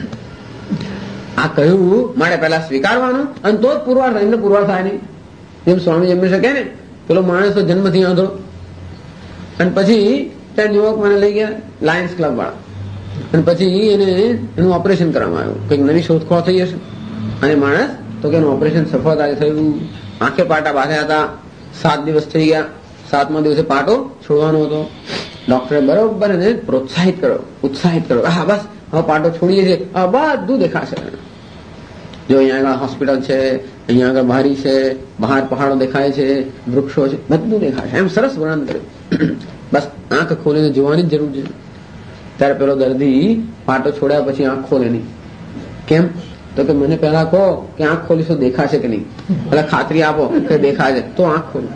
આ કહ્યું મારે પહેલા સ્વીકારવાનું અને તો જ પુરવાર થાય, એટલે પુરવાર થાય નહીં. જેમ સ્વામી હંમેશા કહે ને પેલો માણસ તો જન્મથી આંધળો, અને પછી ત્યાં યુવક મને લઈ ગયા લાયન્સ ક્લબ વાળા, અને પછી એનું ઓપરેશન કરવામાં આવ્યું, કંઈક નવી શોધખોળ થઈ હશે, અને માણસ તો કે એનું ઓપરેશન સફળતાથી થયું. આંખે પાટા બાંધ્યા હતા, 7 દિવસ થઈ ગયા, 7મા દિવસે પાટો છોડવાનો હતો. ડોક્ટરે બરોબર એને પ્રોત્સાહિત કર્યો, ઉત્સાહિત કર્યો, હા બસ હવે પાટો છોડીએ છીએ, બધું દેખાશે. જો અહીંયા આગળ હોસ્પિટલ છે, અહીંયા આગળ બારી છે, બહાર પહાડો દેખાય છે, વૃક્ષો છે, બધું દેખાશે, એમ સરસ વર્ણન કર્યું. બસ આંખ ખોલીને જોવાની જ જરૂર છે. ત્યારે પેલો દર્દી પાટો છોડ્યા પછી આંખ ખોલે નહીં. કેમ? તો કે મને પહેલા કહો કે આંખ ખોલીશું દેખાશે કે નહીં, પેલા ખાતરી આપો કે દેખાશે તો આંખ ખોલું.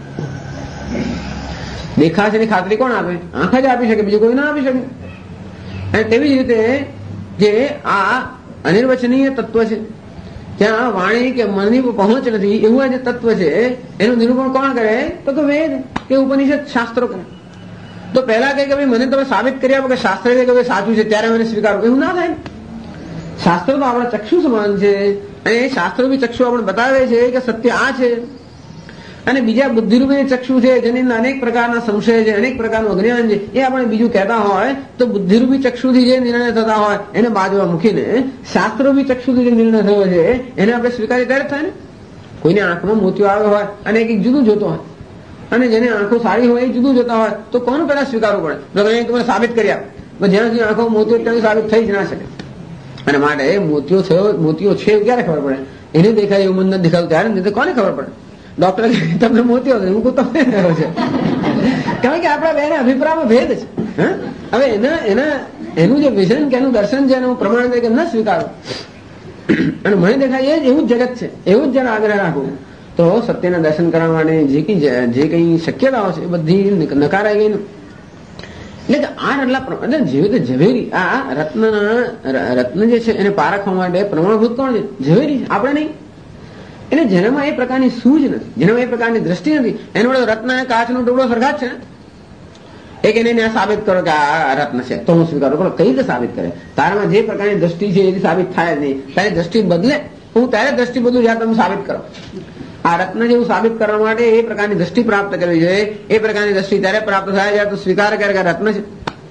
દેખાશે ની ખાતરી કોણ આપે? આંખ જ આપી શકે, બીજું કોઈ ના આપી શકે. અને તેવી જ રીતે જે આ અનિર્વચનીય તત્વ છે, ત્યાં વાણી કે મનની પહોંચ નથી એવું આ જે તત્વ છે એનું નિરૂપણ કોણ કરે? તો કે વેદ કે ઉપનિષદ શાસ્ત્રો કરે. તો પહેલા કહે કે ભાઈ મને તમે સાબિત કરી આપો કે શાસ્ત્ર કે ભાઈ સાચું છે ત્યારે મને સ્વીકારો, એવું ના થાય. શાસ્ત્ર તો આપણા ચક્ષુ સમાન છે અને એ શાસ્ત્રો બી ચક્ષુ આપણે બતાવે છે કે સત્ય આ છે, અને બીજા બુદ્ધિરૂપી ચક્ષુ છે જેની અંદર અનેક પ્રકારના સંશય છે, અનેક પ્રકારનું અજ્ઞાન છે, એ આપણે બીજું કહેતા હોય તો બુદ્ધિરૂપી ચક્ષુથી જે નિર્ણય થતા હોય એને બાજુમાં મૂકીને શાસ્ત્રોરૂપી ચક્ષુથી જે નિર્ણય થયો છે એને આપણે સ્વીકારી ત્યારે થાય ને. કોઈને આંખમાં મોતિયો આવ્યો હોય અને એક જુદું જોતો હોય અને જેને આંખો સારી હોય એ જુદું જોતા હોય તો કોનું પેલા સ્વીકારવું પડે? તો તમે સાબિત કરી આપો. જ્યાં સુધી આંખો મોતિયો ત્યાં સાબિત થઈ જ ના શકે. અને માટે મોતિયો છે એવું ક્યારે ખબર પડે? એને દેખાય એવું મન નથી દેખાતું ત્યારે, નહીં તો કોને ખબર પડે? ડોક્ટર તમને મોતિયો હું તમને થયો છે, કારણ કે આપણા બેને અભિપ્રાયમાં ભેદ છે. હવે એનું જે વિઝન કે એનું દર્શન છે એનું પ્રમાણ તરીકે ન સ્વીકારો અને મને દેખાય એ એવું જ જગત છે એવું જ જરા આગ્રહ રાખવું તો સત્યના દર્શન કરવા માટે જે કઈ શક્યતાઓ છે એ બધી નકારાઈ ગઈ. એટલે કે આ રટલા જેવી રીતે ઝવેરી આ રત્ન જે છે એને પારખવા માટે પ્રમાણભૂત કોણ છે? ઝવેરી છે, આપણે નહીં. એટલે જેનામાં એ પ્રકારની સૂઝ નથી, જેનામાં એ પ્રકારની દ્રષ્ટિ નથી, એનો વડે રત્ન અને કાચનો ટુકડો સરખા જ છે ને. એક એને સાબિત કરો કે આ રત્ન છે તો હું સ્વીકારું, પણ કઈ રીતે સાબિત કરે? તારામાં જે પ્રકારની દ્રષ્ટિ છે એ સાબિત થાય જ નહીં. તારી દ્રષ્ટિ બદલે હું ત્યારે દ્રષ્ટિ બદલું જ્યારે તમે સાબિત કરો. આ રત્ન જેવું સાબિત કરવા માટે એ પ્રકારની દ્રષ્ટિ પ્રાપ્ત કરવી જોઈએ. એ પ્રકારની દ્રષ્ટિ ત્યારે પ્રાપ્ત થાય જ્યારે તું સ્વીકાર કરે કે રત્ન છે.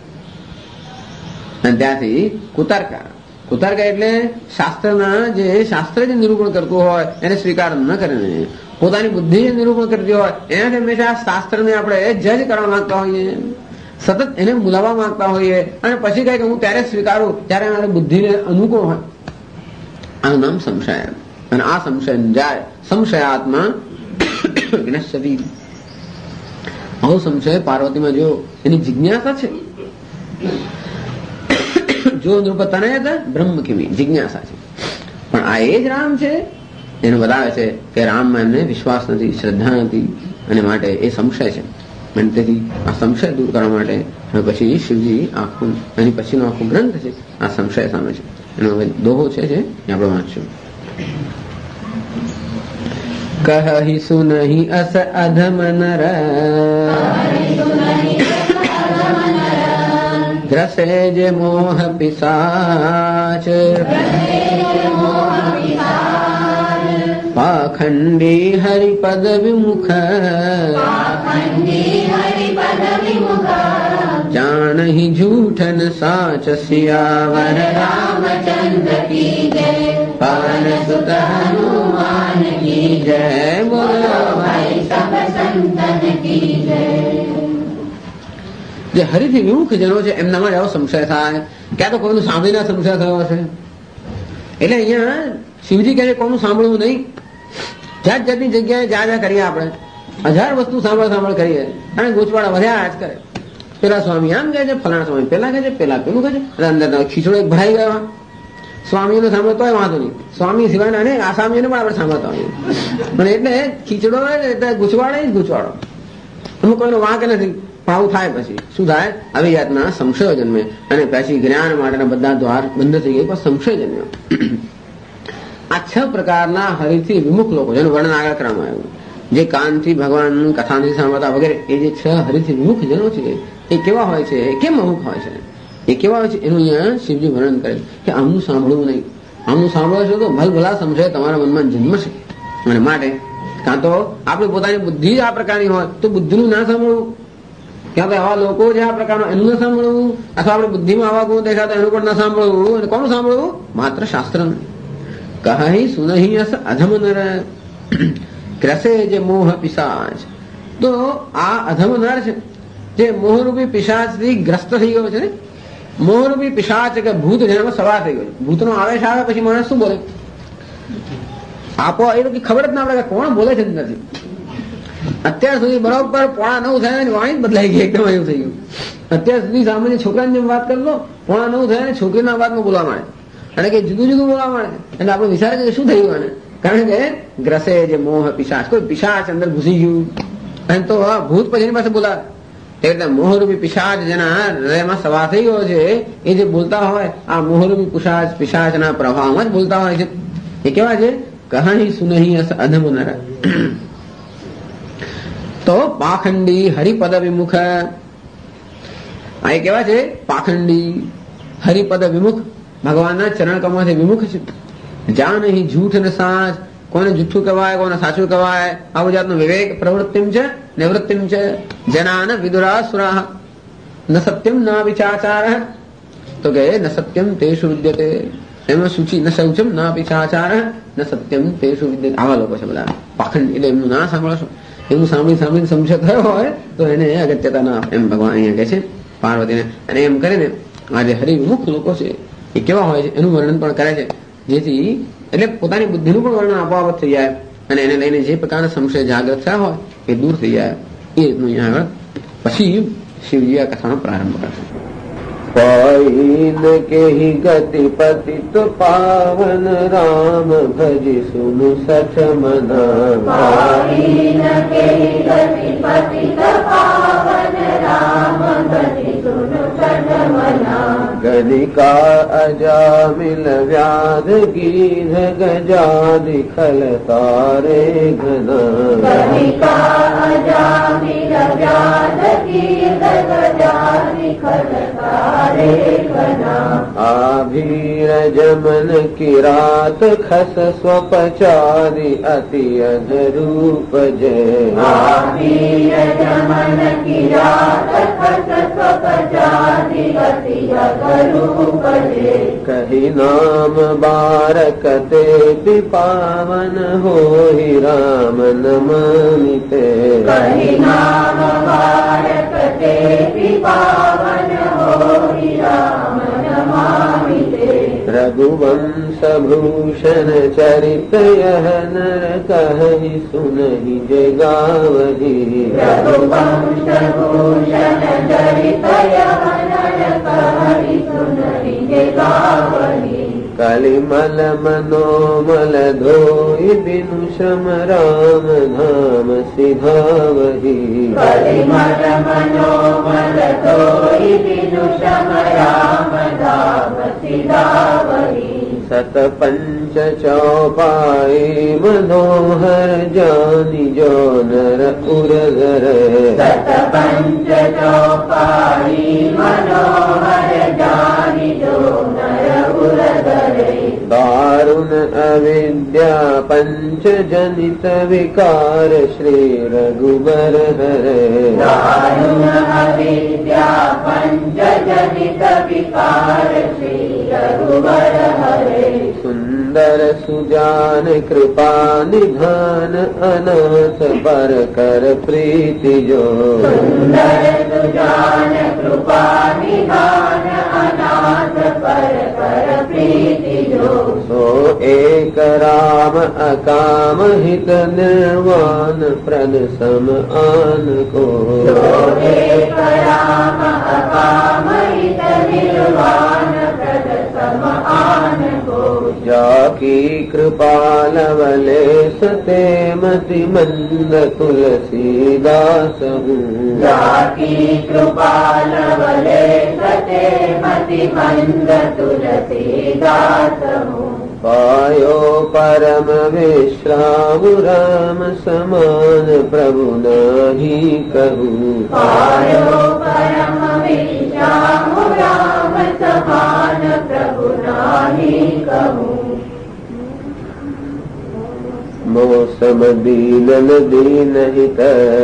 અને ત્યાંથી કુતર્ક એટલે શાસ્ત્ર જે નિરૂપણ કરતું હોય એને સ્વીકાર ન કરીને પોતાની બુદ્ધિ જે નિરૂપણ કરતી હોય એનાથી હંમેશા શાસ્ત્રને આપણે જજ કરવા માંગતા હોઈએ, સતત એને બોલાવવા માંગતા હોઈએ અને પછી કહે કે હું ત્યારે સ્વીકારું જ્યારે મારી બુદ્ધિને અનુકૂળ હોય. આનું નામ સંશય. અને આ સંશય જાય સંશયાત્મા જ્ઞાસતી. આવો સંશય પાર્વતીમાં જો એની જિજ્ઞાસા છે, જો નૃપતનય હતા બ્રહ્મ કેવી જિજ્ઞાસા છે. પણ આ એ જ રામ છે એને બતાવે છે કે રામમાં એમને વિશ્વાસ નથી, શ્રદ્ધા નથી અને માટે એ સંશય છે. અને તેથી આ સંશય દૂર કરવા માટે પછી શિવજી આખું એની પછીનો આખો ગ્રંથ છે આ સંશય સામે છે. એનો હવે દોહો છે જે આપણે વાંચશું. કહી સુનહી અસ અધમ નર ગ્રસે જે મોહ પિશાચ પાખંડી હરિપદ વિમુખ જાણહી જૂઠન સાચ સિયાવર રામચંદ્ર કી જય પવન સુત હનુમાન કી જય બોલો ભાઈ સબ સંતન કી જય. જે હરિથી વિમુખ જનો છે એમનામાં એવો સંશય થાય ક્યાં તો કોઈનું સાંભળીને સંશય થયો હશે. એટલે અહીંયા શિવજી કહે છે કોનું સાંભળવું નહીં. જાત જાતની જગ્યાએ જ્યાં કરીએ આપણે 1000 વસ્તુ સાંભળ કરીએ અને ગૂંચવાડા વધ્યા જ કરે. પેલા સ્વામી આમ કહે છે, ફલાણા સ્વામી પેલા કહે છે, પેલા પેલું કહે છે, અંદર ખીચડો એક ભરાઈ ગયો. સ્વામીઓને સાંભળો તોય વાંધો નહીં, સ્વામી સિવાયના અને આસામીઓને પણ આપણે સાંભળતા હોઈએ. પણ એટલે ખીચડો એટલે ગૂંચવાડે જ ગૂંચવાડો, અમુક કોઈનો વાંક નથી. આવું થાય પછી શું થાય? આવી જાતના સંશયો જન્મે અને પછી જ્ઞાન માટેના બધા દ્વાર બંધ થઈ ગયા, પણ સંશય જન્મ્યો. આ 6 પ્રકારના હરિથી વિમુખ લોકો જેનું વર્ણન આગળ કરવામાં આવ્યું, જે કાનથી ભગવાન કથાથી સાંભળતા વગેરે એ જે 6 હરિથી વિમુખ જનો છે એ કેવા હોય છે, એ કેમ અમુક હોય છે, એ કેવા હોય છે એનું અહીંયા શિવજી વર્ણન કરે કે આમનું સાંભળવું નહીં. આમનું સાંભળો છો તો ભલભલા સંશય તમારા મનમાં જન્મશે. અને માટે કાં તો આપણી પોતાની બુદ્ધિ જ આ પ્રકારની હોય તો બુદ્ધિનું ના સાંભળવું, ક્યાં તો આવા લોકો જે આ પ્રકારનું એનું ન સાંભળવું, અથવા આપણી બુદ્ધિમાં આવા ગુણ દેખાતા એનું પણ ન સાંભળવું. અને કોનું સાંભળવું? માત્ર શાસ્ત્રનું. કહી સુનહી અસ અધમ નર ગ્રસે જે મોહ પિશાચ. તો આ અધમ નર છે જે મોહરૂપી પિશાચથી ગ્રસ્ત થઈ ગયો છે ને. મોહરૂપી પિશાચ કે ભૂત જેનામાં સવાર થઈ ગયો. ભૂતનો આવેશ આવે પછી માણસ શું બોલે? આપો એ તો ખબર જ ના પડે કે કોણ બોલે છે નથી. અત્યાર સુધી બરોબર 8:45 થયા ને વાણી બદલાઈ ગઈ, એકદમ એવું થઈ ગયું. અત્યાર સુધી સામાન્ય છોકરાની જેમ વાત કરી લો, 8:45 થયા ને છોકરીના વાતમાં બોલવા માંડે અને કે જુદું જુદું બોલવા માંડે. એટલે આપણે વિચાર કે શું થયું આને? કારણ કે ગ્રસે જે મોહ પિશાચ, કોઈ પિશાચ અંદર ઘૂસી ગયું અને તો ભૂત પછી એની પાસે બોલાવે એટલે મોહરૂપી પિશાચ જેના હૃદયમાં સવાર થઈ ગયો છે એ જે બોલતા હોય આ મોહરૂપી પિશાચના પ્રભાવમાં જ બોલતા હોય છે. એ કેવા છે? કહી સુનહી અસ અધમ નર. તો પાખંડી હરિપદ વિમુખ, આ એ કેવા છે? પાખંડી હરિપદ વિમુખ, ભગવાનના ચરણ કમળથી વિમુખ છે. જા નહીં જૂઠ ને સાચ, કોને જૂઠું કહેવાય કોને સાચું કહેવાય આવું જાતનું વિવેક પ્રવૃત્તિમ છે નિવૃત્તિમ છે. જનાન વિદુરાસુરા ન સત્યમ ન વિચાચાર, તો કે ન સત્યમ તેષુ વિદ્યતે, એમાં સૂચિ ન શૌચમ ન વિચાચાર ન સત્યમ તેષુ વિદ્યતે. આવા લોકો છે બધા પાખંડી. એટલે એમનું ના સાંભળશો, એમનું સાંભળીને સંશય થયો હોય તો એને અગત્યતા ના એમ ભગવાન અહીંયા કહે છે પાર્વતીને. અને એમ કરીને આ જે હરિવિમુખ લોકો છે એ કેવા હોય છે એનું વર્ણન પણ કરે છે, જેથી એટલે પોતાની બુદ્ધિનું પણ વર્ણન આપોઆપ થઈ જાય અને એને લઈને જે પ્રકારના સંશય જાગૃત થયા હોય એ દૂર થઈ જાય. એ રીતનું અહીંયા આગળ પછી શિવજી આ કથાનો પ્રારંભ કરશે. पाइन के ही गति पतित पावन राम भजि सुनु सठ मना. पाइन के ही गति पतित पावन राम भजि सुनु सठ मना. गणिका अजामिल व्याध गीध गजादि खल तारे घना. गणिका अजामिल व्याध गीध गजादि खल तारे घना. आभीर जमन किरात खस स्वपचारि अति अधरूप जय. आभीर जमन किरात खस स्वपचारि अति अधरूप जय. कही नाम बारकते पावन हो ही राम नमामिते. कहि नाम बारकते पावन होरि राम नमामिते. रघुवंश भूषण चरित यह नर कहि सुनहि जय गावहि. रघुवंश भूषण चरित यह नर कहि सुनहि जय गावहि. कलिमल मनोमल धोई बिनु श्रम राम धाम सिधावहि. कलिमल मनोमल धोई बिनु श्रम राम धाम सिधावहि. सत पंच चौपाई मनोहर जानि जो नर उरधर. सत पंच चौपाई मनोहर जानि जो नर उरधरे. दारुण अविद्या पंच जनित विकार श्री रघुबर हरे. दारुण अविद्या पंच जनित विकार श्री रघुबर हरे. सुंदर सुजान कृपा निधान अनाथ पर कर प्रीति जो. सुंदर सुजान कृपा निधान अनाथ पर कर प्रीति जो. सो एक राम अकाम हित निर्वाण प्रद सम आन को. सो एक राम अकाम हित निर्वाण प्रद सम आन को. जाकी कृपा लवले सते मति मंद तुलसीदास हूँ. जाकी कृपा लवले सते मति मंद तुलसीदास हूँ. पायो परम विश्राम राम समान प्रभु नाही कहूँ. पायो परम विश्राम राम समान प्रभु नाही कहूँ. मौसम दीनन दीन हित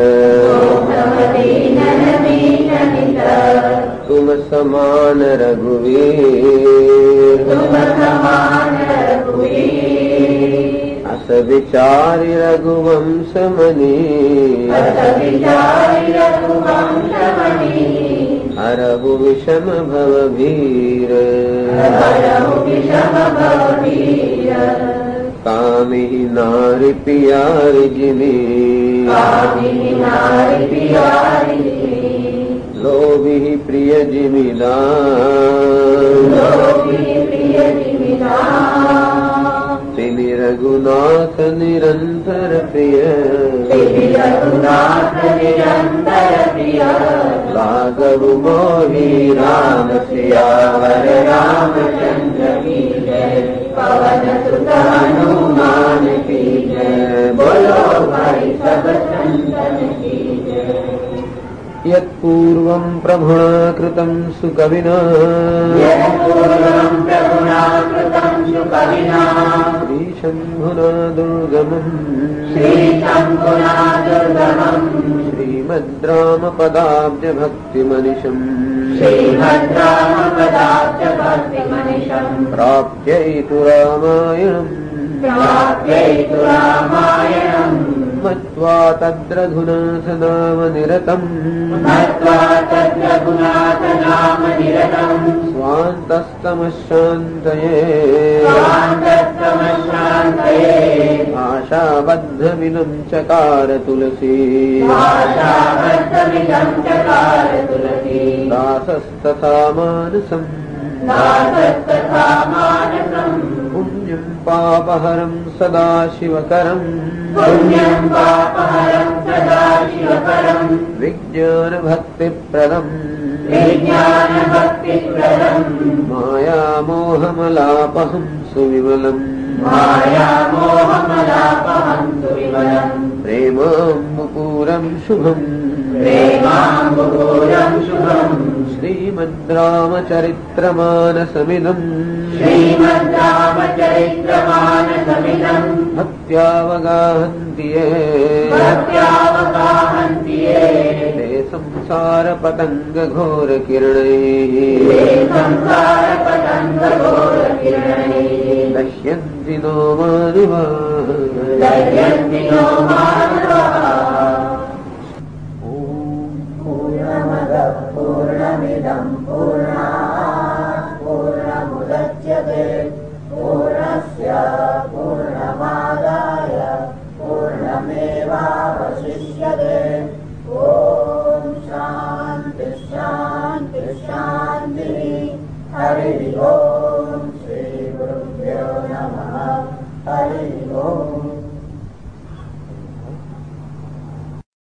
दीनन दीन हित. तुम समान रघुवीर. तुम समान रघुवीर. अस विचारि रघुवंश मणि. अस विचारि रघुवंश मणि. हरहु विषम भव भीर. हरहु विषम भव भीर. कामिहि नारि पियारि जिमि. कामिनि नारि पियारि जिमि. लोभिहि प्रिय जिमि दान. लोभी प्रिय जिमि दान. तिन श्री रघुनाथ निरंतर प्रिय श्री रघुनाथ निरंतर प्रिय राघव मोहि राम सियावर रामचंद्र की जय पवन सुत हनुमान की जय बोलो भाई सब संतन की जय यत्पूर्वं प्रभुणा कृतं सुकविना यत्पूर्वं प्रभुना कृतं सुकविना श्रीशम्भुना दुर्गमम् श्रीशम्भुना दुर्गमम् श्रीमद्रामपदाब्जभक्तिमनिशम् श्रीभद्रामपदाब्जभक्तिमनिशम् प्राप्यैतु रामायणम् प्राप्यैतु रामायणम् मत्वा तद्रघुनाथ नाम निरतम् मत्वा तद्रघुनाथ नाम निरतम् स्वान्तस्तमशान्तये स्वान्तस्तमशान्तये आशाबद्धविनं चकार तुलसी आशाबद्धविदं चकार तुलसी दासस्तथा मानसम् दासस्तथा मानसम् पुण्यं पापहरं सदा शिवकरम् पुण्यं पापहरं सदा शिवकरम् विज्ञानभक्तिप्रदम् विज्ञानभक्तिप्रदम् मायामोहमलापहं सुविमलम् मायामोहमलापहं सुविमलम् प्रेमाम्बुपूरं शुभम् प्रेमाम्बुपूरं शुभम् श्रीमद्रामचरित्रमानसमिदम् श्रीमद्रामचरित्रमानसमिदम् भक्त्यावगाहन्ति ये भक्त्यावगाहन्ति ये ते संसारपतङ्गघोरकिरणैः ते संसारपतङ्गघोरकिरणैः दह्यन्ति नो मानवाः दह्यन्ति नो मानवाः पूर्णमिदं पूर्णात् पूर्णमुदच्यते पूर्णस्य पूर्णमादाय पूर्णमेवावशिष्यते ॐ शान्ति शान्ति शान्तिः हरिः ओम्